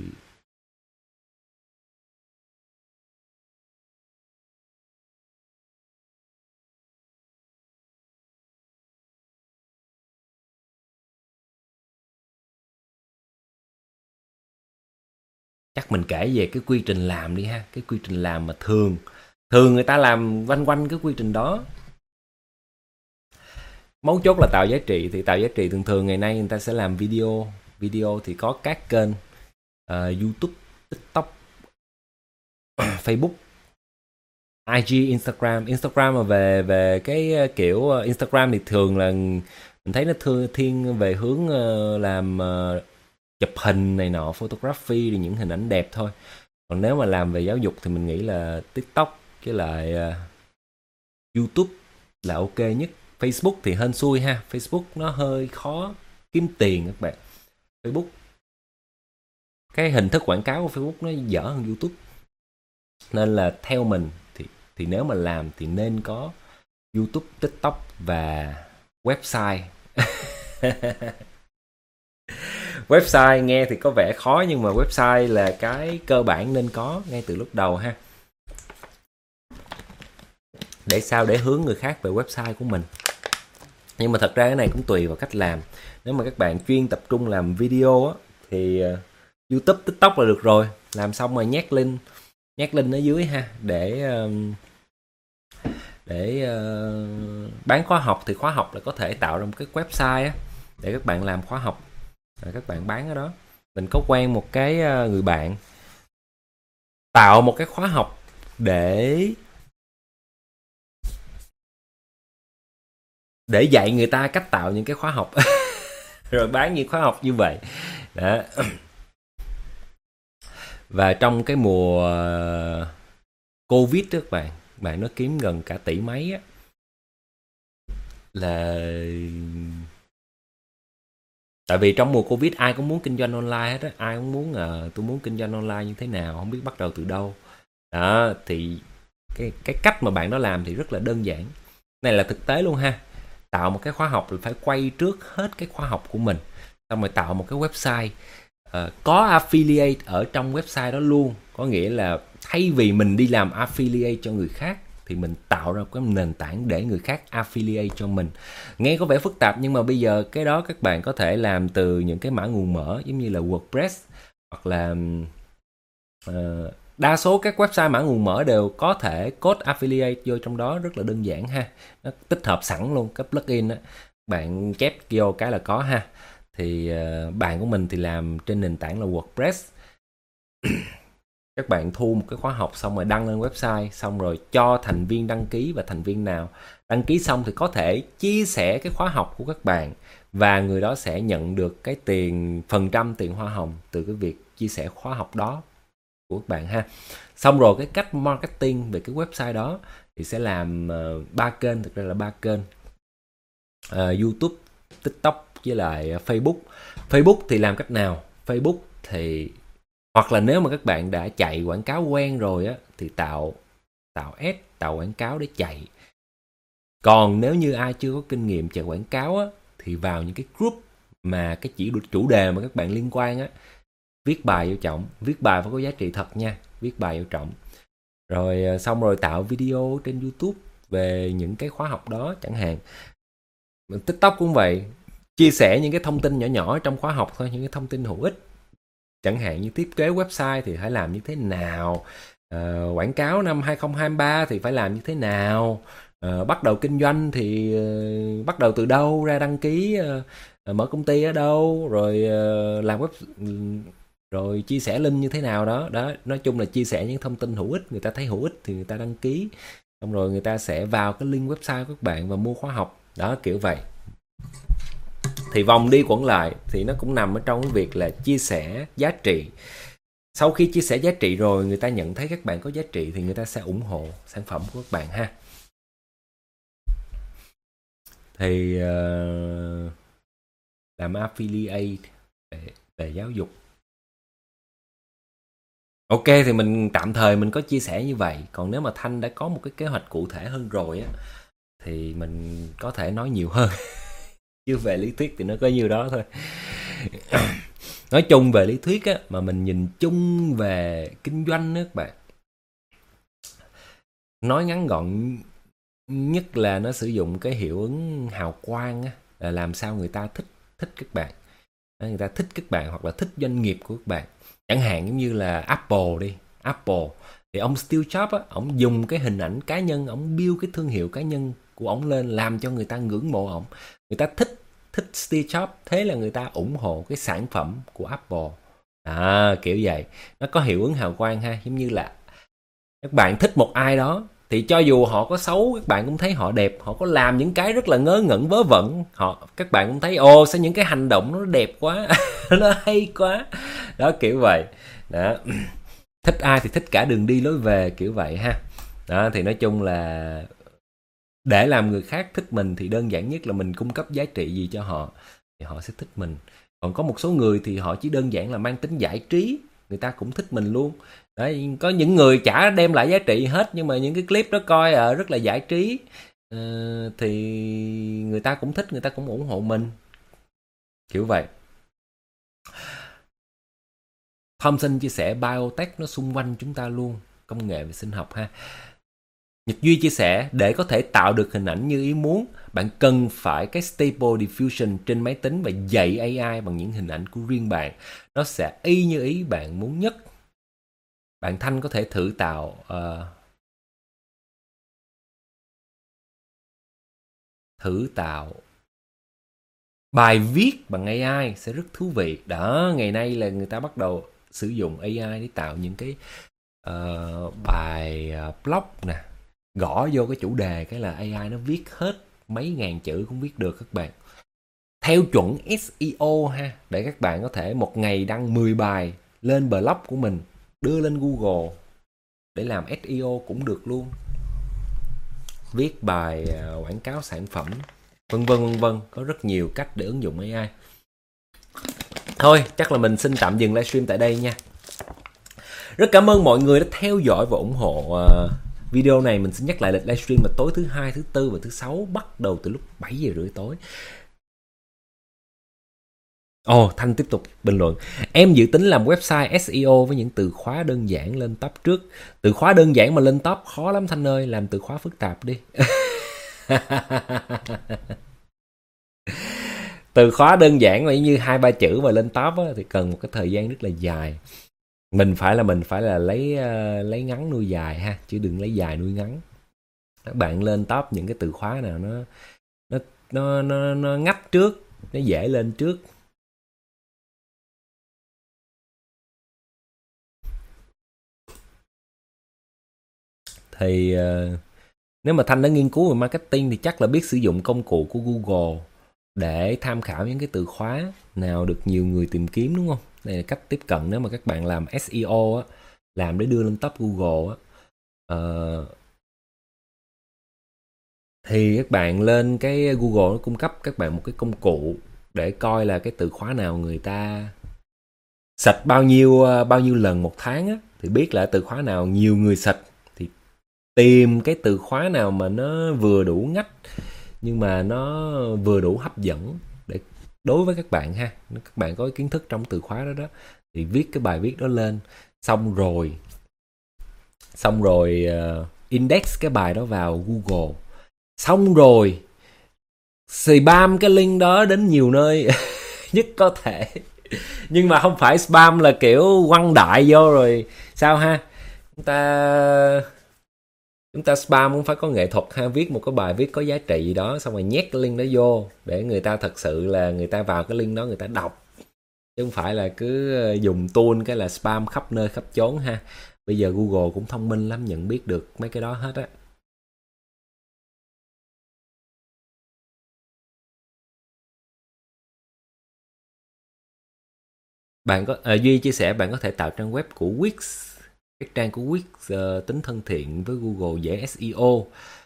chắc mình kể về cái quy trình làm đi ha. Cái quy trình làm mà thường người ta làm quanh cái quy trình đó. Mấu chốt là tạo giá trị. Thì tạo giá trị thường ngày nay người ta sẽ làm video thì có các kênh YouTube, TikTok, Facebook, IG, Instagram mà về cái kiểu Instagram thì thường là mình thấy nó thiên về hướng làm chụp hình này nọ, photography, thì những hình ảnh đẹp thôi. Còn nếu mà làm về giáo dục thì mình nghĩ là TikTok với lại YouTube là ok nhất. Facebook thì hên xui ha, Facebook nó hơi khó kiếm tiền các bạn. Facebook, cái hình thức quảng cáo của Facebook nó dở hơn YouTube, nên là theo mình thì nếu mà làm thì nên có YouTube, TikTok và website. Website nghe thì có vẻ khó, nhưng mà website là cái cơ bản nên có ngay từ lúc đầu ha. Để sao để hướng người khác về website của mình. Nhưng mà thật ra cái này cũng tùy vào cách làm. Nếu mà các bạn chuyên tập trung làm video á, thì YouTube, TikTok là được rồi. Làm xong rồi nhét link ở dưới ha, để bán khóa học. Thì khóa học là có thể tạo ra một cái website á, để các bạn làm khóa học, rồi các bạn bán ở đó. Mình có quen một cái người bạn tạo một cái khóa học để dạy người ta cách tạo những cái khóa học rồi bán những khóa học như vậy đó. Và trong cái mùa Covid đó, các bạn nó kiếm gần cả tỷ mấy á, là tại vì trong mùa Covid ai cũng muốn kinh doanh online hết á, ai cũng muốn tôi muốn kinh doanh online như thế nào, không biết bắt đầu từ đâu đó. Thì cái cách mà bạn đó làm thì rất là đơn giản, này là thực tế luôn ha. Tạo một cái khóa học là phải quay trước hết cái khóa học của mình, xong rồi tạo một cái website có affiliate ở trong website đó luôn. Có nghĩa là thay vì mình đi làm affiliate cho người khác, thì mình tạo ra cái nền tảng để người khác affiliate cho mình. Nghe có vẻ phức tạp, nhưng mà bây giờ cái đó các bạn có thể làm từ những cái mã nguồn mở giống như là WordPress, hoặc là đa số các website mã nguồn mở đều có thể code affiliate vô trong đó, rất là đơn giản ha. Nó tích hợp sẵn luôn cái plugin đó, bạn chép vô cái là có ha. Thì bạn của mình thì làm trên nền tảng là WordPress. Các bạn thu một cái khóa học xong rồi đăng lên website, xong rồi cho thành viên đăng ký, và thành viên nào đăng ký xong thì có thể chia sẻ cái khóa học của các bạn, và người đó sẽ nhận được cái phần trăm tiền hoa hồng từ cái việc chia sẻ khóa học đó của các bạn ha. Xong rồi cái cách marketing về cái website đó thì sẽ làm 3 kênh, thực ra là 3 kênh: YouTube, TikTok với lại Facebook. Facebook thì làm cách nào? Facebook thì hoặc là nếu mà các bạn đã chạy quảng cáo quen rồi á, thì tạo ad, tạo quảng cáo để chạy. Còn nếu như ai chưa có kinh nghiệm chạy quảng cáo á, thì vào những cái group mà cái chủ đề mà các bạn liên quan á, viết bài vô trọng. Viết bài phải có giá trị thật nha, viết bài vô trọng. Rồi xong rồi tạo video trên YouTube về những cái khóa học đó chẳng hạn. TikTok cũng vậy, chia sẻ những cái thông tin nhỏ nhỏ trong khóa học thôi, những cái thông tin hữu ích. Chẳng hạn như thiết kế website thì phải làm như thế nào, quảng cáo năm 2023 thì phải làm như thế nào, bắt đầu kinh doanh thì bắt đầu từ đâu, ra đăng ký mở công ty ở đâu, rồi làm web, rồi chia sẻ link như thế nào đó. Nói chung là chia sẻ những thông tin hữu ích, người ta thấy hữu ích thì người ta đăng ký, xong rồi người ta sẽ vào cái link website của các bạn và mua khóa học đó, kiểu vậy. Thì vòng đi quẩn lại thì nó cũng nằm ở trong cái việc là chia sẻ giá trị. Sau khi chia sẻ giá trị rồi, người ta nhận thấy các bạn có giá trị thì người ta sẽ ủng hộ sản phẩm của các bạn ha. Thì làm affiliate về giáo dục. Ok, thì mình tạm thời mình có chia sẻ như vậy. Còn nếu mà Thanh đã có một cái kế hoạch cụ thể hơn rồi á, thì mình có thể nói nhiều hơn. Chứ về lý thuyết thì nó có nhiêu đó thôi. Nói chung về lý thuyết á, mà mình nhìn chung về kinh doanh á các bạn, nói ngắn gọn nhất là nó sử dụng cái hiệu ứng hào quang á, là làm sao người ta thích các bạn. Người ta thích các bạn hoặc là thích doanh nghiệp của các bạn. Chẳng hạn giống như là Apple đi. Apple thì ông Steve Jobs á, ông dùng cái hình ảnh cá nhân, ông build cái thương hiệu cá nhân của ông lên, làm cho người ta ngưỡng mộ ông. Người ta thích Steve Jobs, thế là người ta ủng hộ cái sản phẩm của Apple. Kiểu vậy. Nó có hiệu ứng hào quang ha. Giống như là các bạn thích một ai đó, thì cho dù họ có xấu, các bạn cũng thấy họ đẹp. Họ có làm những cái rất là ngớ ngẩn vớ vẩn, các bạn cũng thấy sao những cái hành động nó đẹp quá, nó hay quá đó, kiểu vậy đó. Thích ai thì thích cả đường đi lối về, kiểu vậy ha. Đó, thì nói chung là Để làm người khác thích mình thì đơn giản nhất là mình cung cấp giá trị gì cho họ thì họ sẽ thích mình. Còn có một số người thì họ chỉ đơn giản là mang tính giải trí, người ta cũng thích mình luôn. Đấy, có những người chả đem lại giá trị hết, nhưng mà những cái clip đó coi rất là giải trí, thì người ta cũng thích, người ta cũng ủng hộ mình, kiểu vậy. Thompson chia sẻ biotech nó xung quanh chúng ta luôn, công nghệ về sinh học ha. Nhật Duy chia sẻ, để có thể tạo được hình ảnh như ý muốn, bạn cần phải cái Stable Diffusion trên máy tính và dạy AI bằng những hình ảnh của riêng bạn. Nó sẽ y như ý bạn muốn nhất. Bạn Thanh có thể thử tạo bài viết bằng AI sẽ rất thú vị. Đó, ngày nay là người ta bắt đầu sử dụng AI để tạo những cái bài blog nè, gõ vô cái chủ đề cái là AI nó viết hết mấy ngàn chữ cũng viết được các bạn. Theo chuẩn SEO ha, để các bạn có thể một ngày đăng 10 bài lên blog của mình, đưa lên Google để làm SEO cũng được luôn. Viết bài quảng cáo sản phẩm, vân vân, có rất nhiều cách để ứng dụng AI. Thôi, chắc là mình xin tạm dừng livestream tại đây nha. Rất cảm ơn mọi người đã theo dõi và ủng hộ video này. Mình xin nhắc lại lịch livestream là tối thứ Hai, thứ Tư và thứ Sáu, bắt đầu từ lúc 7 giờ rưỡi tối. Thanh tiếp tục bình luận. Em dự tính làm website SEO với những từ khóa đơn giản lên top trước. Từ khóa đơn giản mà lên top khó lắm Thanh ơi, làm từ khóa phức tạp đi. Từ khóa đơn giản mà như 2-3 chữ mà lên top á, thì cần một cái thời gian rất là dài. Mình phải là lấy ngắn nuôi dài ha, chứ đừng lấy dài nuôi ngắn. Các bạn lên top những cái từ khóa nào nó ngách trước, nó dễ lên trước. Thì nếu mà Thanh đã nghiên cứu về marketing thì chắc là biết sử dụng công cụ của Google để tham khảo những cái từ khóa nào được nhiều người tìm kiếm, đúng không? Đây là cách tiếp cận nếu mà các bạn làm SEO á, làm để đưa lên top Google á. Thì các bạn lên cái Google nó cung cấp các bạn một cái công cụ để coi là cái từ khóa nào người ta search bao nhiêu lần một tháng á, thì biết là từ khóa nào nhiều người search, thì tìm cái từ khóa nào mà nó vừa đủ ngách nhưng mà nó vừa đủ hấp dẫn để đối với các bạn ha. Các bạn có kiến thức trong từ khóa đó thì viết cái bài viết đó lên, xong rồi index cái bài đó vào Google, xong rồi spam cái link đó đến nhiều nơi nhất có thể. Nhưng mà không phải spam là kiểu quăng đại vô rồi sao ha. Chúng ta spam cũng phải có nghệ thuật ha, viết một cái bài viết có giá trị gì đó, xong rồi nhét cái link đó vô để người ta thật sự là người ta vào cái link đó người ta đọc, chứ không phải là cứ dùng tool cái là spam khắp nơi khắp chốn ha. Bây giờ Google cũng thông minh lắm, nhận biết được mấy cái đó hết á. Bạn có Duy chia sẻ bạn có thể tạo trang web của Wix. Các trang của Wix tính thân thiện với Google, dễ SEO.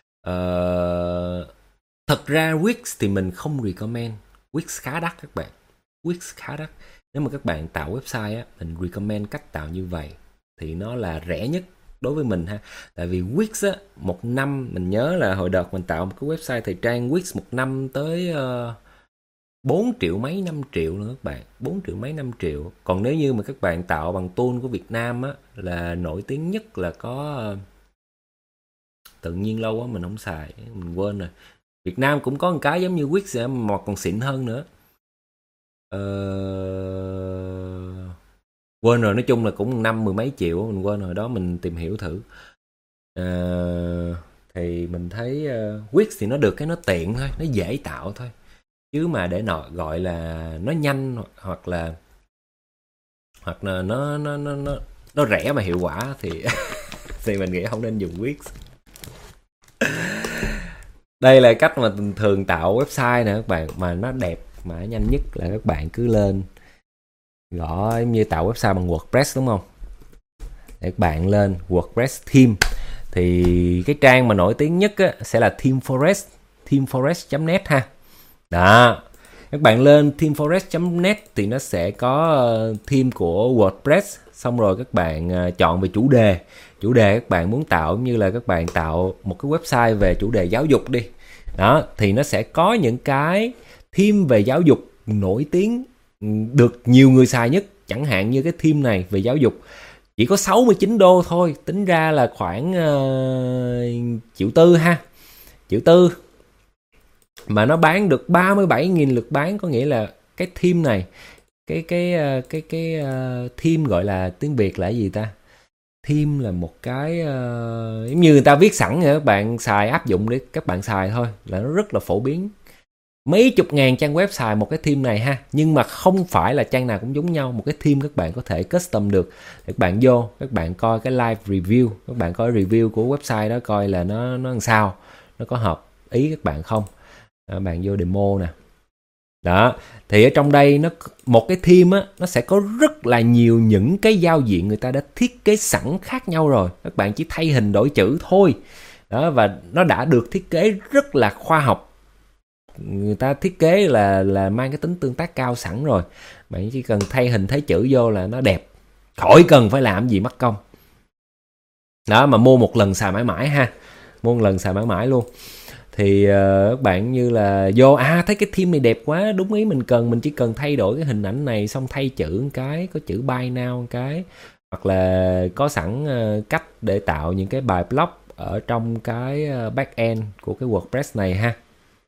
Thật ra Wix thì mình không recommend. Wix khá đắt các bạn. Wix khá đắt. Nếu mà các bạn tạo website á, mình recommend cách tạo như vậy thì nó là rẻ nhất đối với mình ha. Tại vì Wix á, một năm mình nhớ là hồi đợt mình tạo một cái website thời trang Wix một năm tới 4 triệu mấy 5 triệu nữa các bạn, 4 triệu mấy 5 triệu. Còn nếu như mà các bạn tạo bằng tool của Việt Nam á, là nổi tiếng nhất là có tự nhiên lâu quá mình không xài, mình quên rồi. Việt Nam cũng có một cái giống như Wix mà còn xịn hơn nữa. Quên rồi, nói chung là cũng năm mười mấy triệu, mình quên rồi đó, mình tìm hiểu thử. Thì mình thấy Wix thì nó được cái nó tiện thôi, nó dễ tạo thôi. Chứ mà để gọi là nó nhanh hoặc là nó rẻ mà hiệu quả thì thì mình nghĩ không nên dùng Wix. Đây là cách mà thường tạo website nè các bạn, mà nó đẹp mà nhanh nhất là các bạn cứ lên gõ như tạo website bằng WordPress đúng không? Để các bạn lên WordPress theme Thì cái trang mà nổi tiếng nhất á, sẽ là ThemeForest, themeforest.net ha. Đó, các bạn lên themeforest.net thì nó sẽ có theme của WordPress. Xong rồi các bạn chọn về chủ đề các bạn muốn tạo, như là các bạn tạo một cái website về chủ đề giáo dục đi. Đó, thì nó sẽ có những cái theme về giáo dục nổi tiếng được nhiều người xài nhất. Chẳng hạn như cái theme này về giáo dục chỉ có 69 đô thôi, tính ra là khoảng triệu tư ha, triệu tư, mà nó bán được 37.000 lượt bán. Có nghĩa là cái theme này, cái theme gọi là tiếng Việt là cái gì ta? Theme là một cái giống như người ta viết sẵn rồi, các bạn xài áp dụng để các bạn xài thôi, là nó rất là phổ biến. Mấy chục ngàn trang web xài một cái theme này ha, nhưng mà không phải là trang nào cũng giống nhau. Một cái theme các bạn có thể custom được. Các bạn vô, các bạn coi cái live review, các bạn coi review của website đó, coi là nó làm sao, nó có hợp ý các bạn không. Bạn vô demo nè. Đó, thì ở trong đây nó một cái theme á, nó sẽ có rất là nhiều những cái giao diện người ta đã thiết kế sẵn khác nhau rồi. Các bạn chỉ thay hình đổi chữ thôi. Đó, và nó đã được thiết kế rất là khoa học. Người ta thiết kế là mang cái tính tương tác cao sẵn rồi. Bạn chỉ cần thay hình thay chữ vô là nó đẹp, khỏi cần phải làm gì mất công. Đó, mà mua một lần xài mãi mãi ha, mua một lần xài mãi mãi luôn. Thì các bạn như là vô thấy cái theme này đẹp quá, đúng ý mình cần, mình chỉ cần thay đổi cái hình ảnh này, xong thay chữ một cái, có chữ buy now một cái, hoặc là có sẵn cách để tạo những cái bài blog ở trong cái backend của cái WordPress này ha.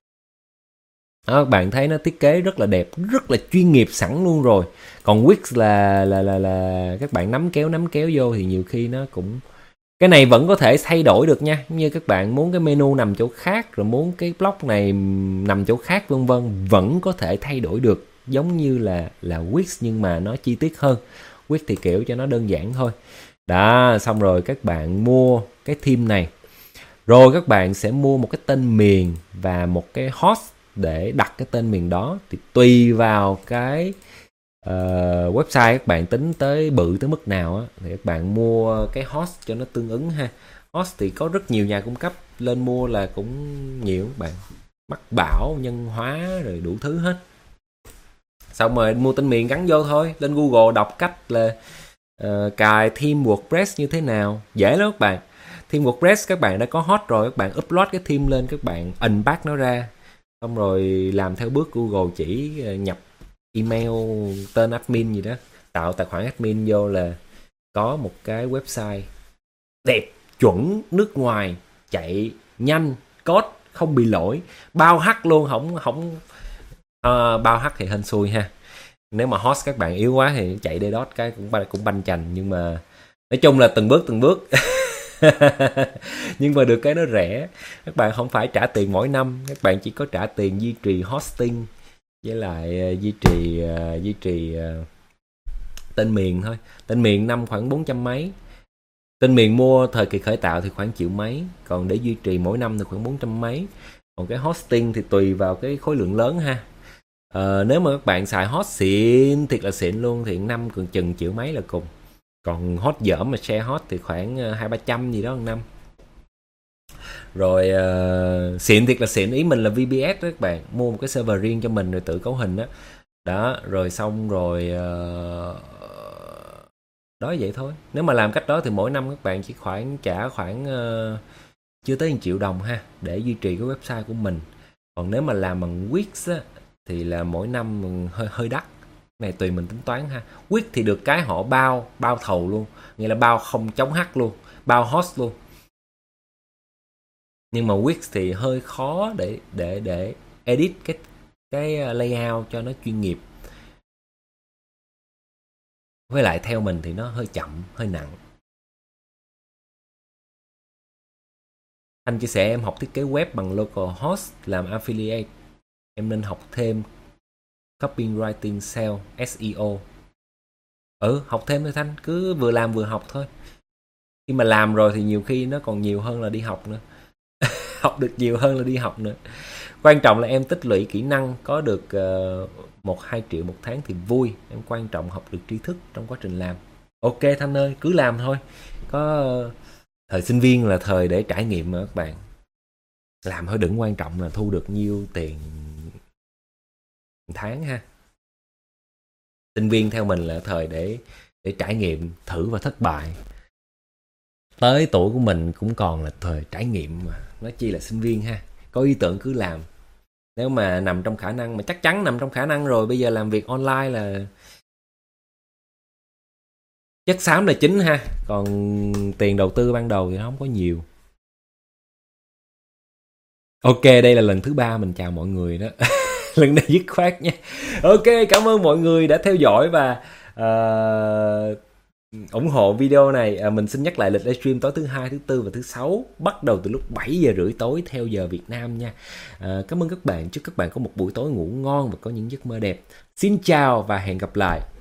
Đó, các bạn thấy nó thiết kế rất là đẹp, rất là chuyên nghiệp sẵn luôn rồi. Còn Wix là các bạn nắm kéo vô thì nhiều khi nó cũng, cái này vẫn có thể thay đổi được nha. Như các bạn muốn cái menu nằm chỗ khác, rồi muốn cái block này nằm chỗ khác vân vân, vẫn có thể thay đổi được, giống như là Wix nhưng mà nó chi tiết hơn. Wix thì kiểu cho nó đơn giản thôi. Đó, xong rồi các bạn mua cái theme này, rồi các bạn sẽ mua một cái tên miền và một cái host để đặt cái tên miền đó. Thì tùy vào cái website các bạn tính tới bự tới mức nào á, thì các bạn mua cái host cho nó tương ứng ha. Host thì có rất nhiều nhà cung cấp, lên mua là cũng nhiều, các bạn mắc bảo nhân hóa rồi đủ thứ hết. Xong rồi mua tên miền gắn vô thôi, lên Google đọc cách là cài theme WordPress như thế nào, dễ lắm các bạn. Theme WordPress các bạn đã có host rồi, các bạn upload cái theme lên, các bạn unpack nó ra, xong rồi làm theo bước Google chỉ, nhập email, tên admin gì đó, tạo tài khoản admin vô là có một cái website đẹp, chuẩn, nước ngoài, chạy nhanh, code không bị lỗi, bao hack luôn, không bao hack thì hên xui ha. Nếu mà host các bạn yếu quá thì chạy DDoS cái cũng banh chành, nhưng mà nói chung là từng bước nhưng mà được cái nó rẻ. Các bạn không phải trả tiền mỗi năm, các bạn chỉ có trả tiền duy trì hosting với lại duy trì tên miền thôi. Tên miền năm khoảng 400 mấy. Tên miền mua thời kỳ khởi tạo thì khoảng triệu mấy, còn để duy trì mỗi năm thì khoảng 400 mấy. Còn cái hosting thì tùy vào cái khối lượng lớn ha. Nếu mà các bạn xài host xịn, thiệt là xịn luôn, thì năm còn chừng triệu mấy là cùng. Còn host dởm mà share host thì khoảng 200-300 gì đó một năm. Rồi xịn thiệt là xịn, ý mình là VPS đó các bạn, mua một cái server riêng cho mình rồi tự cấu hình đó. Đó, rồi xong rồi đó vậy thôi. Nếu mà làm cách đó thì mỗi năm các bạn chỉ trả khoảng chưa tới 1 triệu đồng ha, để duy trì cái website của mình. Còn nếu mà làm bằng Wix á, thì là mỗi năm hơi đắt. Này tùy mình tính toán ha. Wix thì được cái họ bao thầu luôn, nghĩa là bao không chống hack luôn, bao host luôn. Nhưng mà Wix thì hơi khó để edit cái layout cho nó chuyên nghiệp. Với lại theo mình thì nó hơi chậm, hơi nặng. Anh chia sẻ em học thiết kế web bằng localhost, làm affiliate. Em nên học thêm copywriting, SEO, SEO. Học thêm thôi Thanh, cứ vừa làm vừa học thôi. Khi mà làm rồi thì nhiều khi nó còn nhiều hơn là đi học nữa. Học được nhiều hơn là đi học nữa. Quan trọng là em tích lũy kỹ năng, có được 1-2 triệu một tháng thì vui. Em quan trọng học được tri thức trong quá trình làm. Ok Thanh ơi, cứ làm thôi. Có Thời sinh viên là thời để trải nghiệm mà các bạn. Làm thôi đừng quan trọng là thu được nhiêu tiền tháng ha. Sinh viên theo mình là thời để trải nghiệm, thử và thất bại. Tới tuổi của mình cũng còn là thời trải nghiệm mà. Nói chi là sinh viên ha. Có ý tưởng cứ làm. Nếu mà nằm trong khả năng, mà chắc chắn nằm trong khả năng rồi. Bây giờ làm việc online là chất xám là chính ha. Còn tiền đầu tư ban đầu thì nó không có nhiều. Ok, đây là lần thứ 3 mình chào mọi người đó. Lần này dứt khoát nha. Ok, cảm ơn mọi người đã theo dõi và ủng hộ video này. Mình xin nhắc lại lịch livestream tối thứ Hai, thứ Tư và thứ Sáu, bắt đầu từ lúc 7 giờ rưỡi tối theo giờ Việt Nam nha. Cảm ơn các bạn. Chúc các bạn có một buổi tối ngủ ngon và có những giấc mơ đẹp. Xin chào và hẹn gặp lại.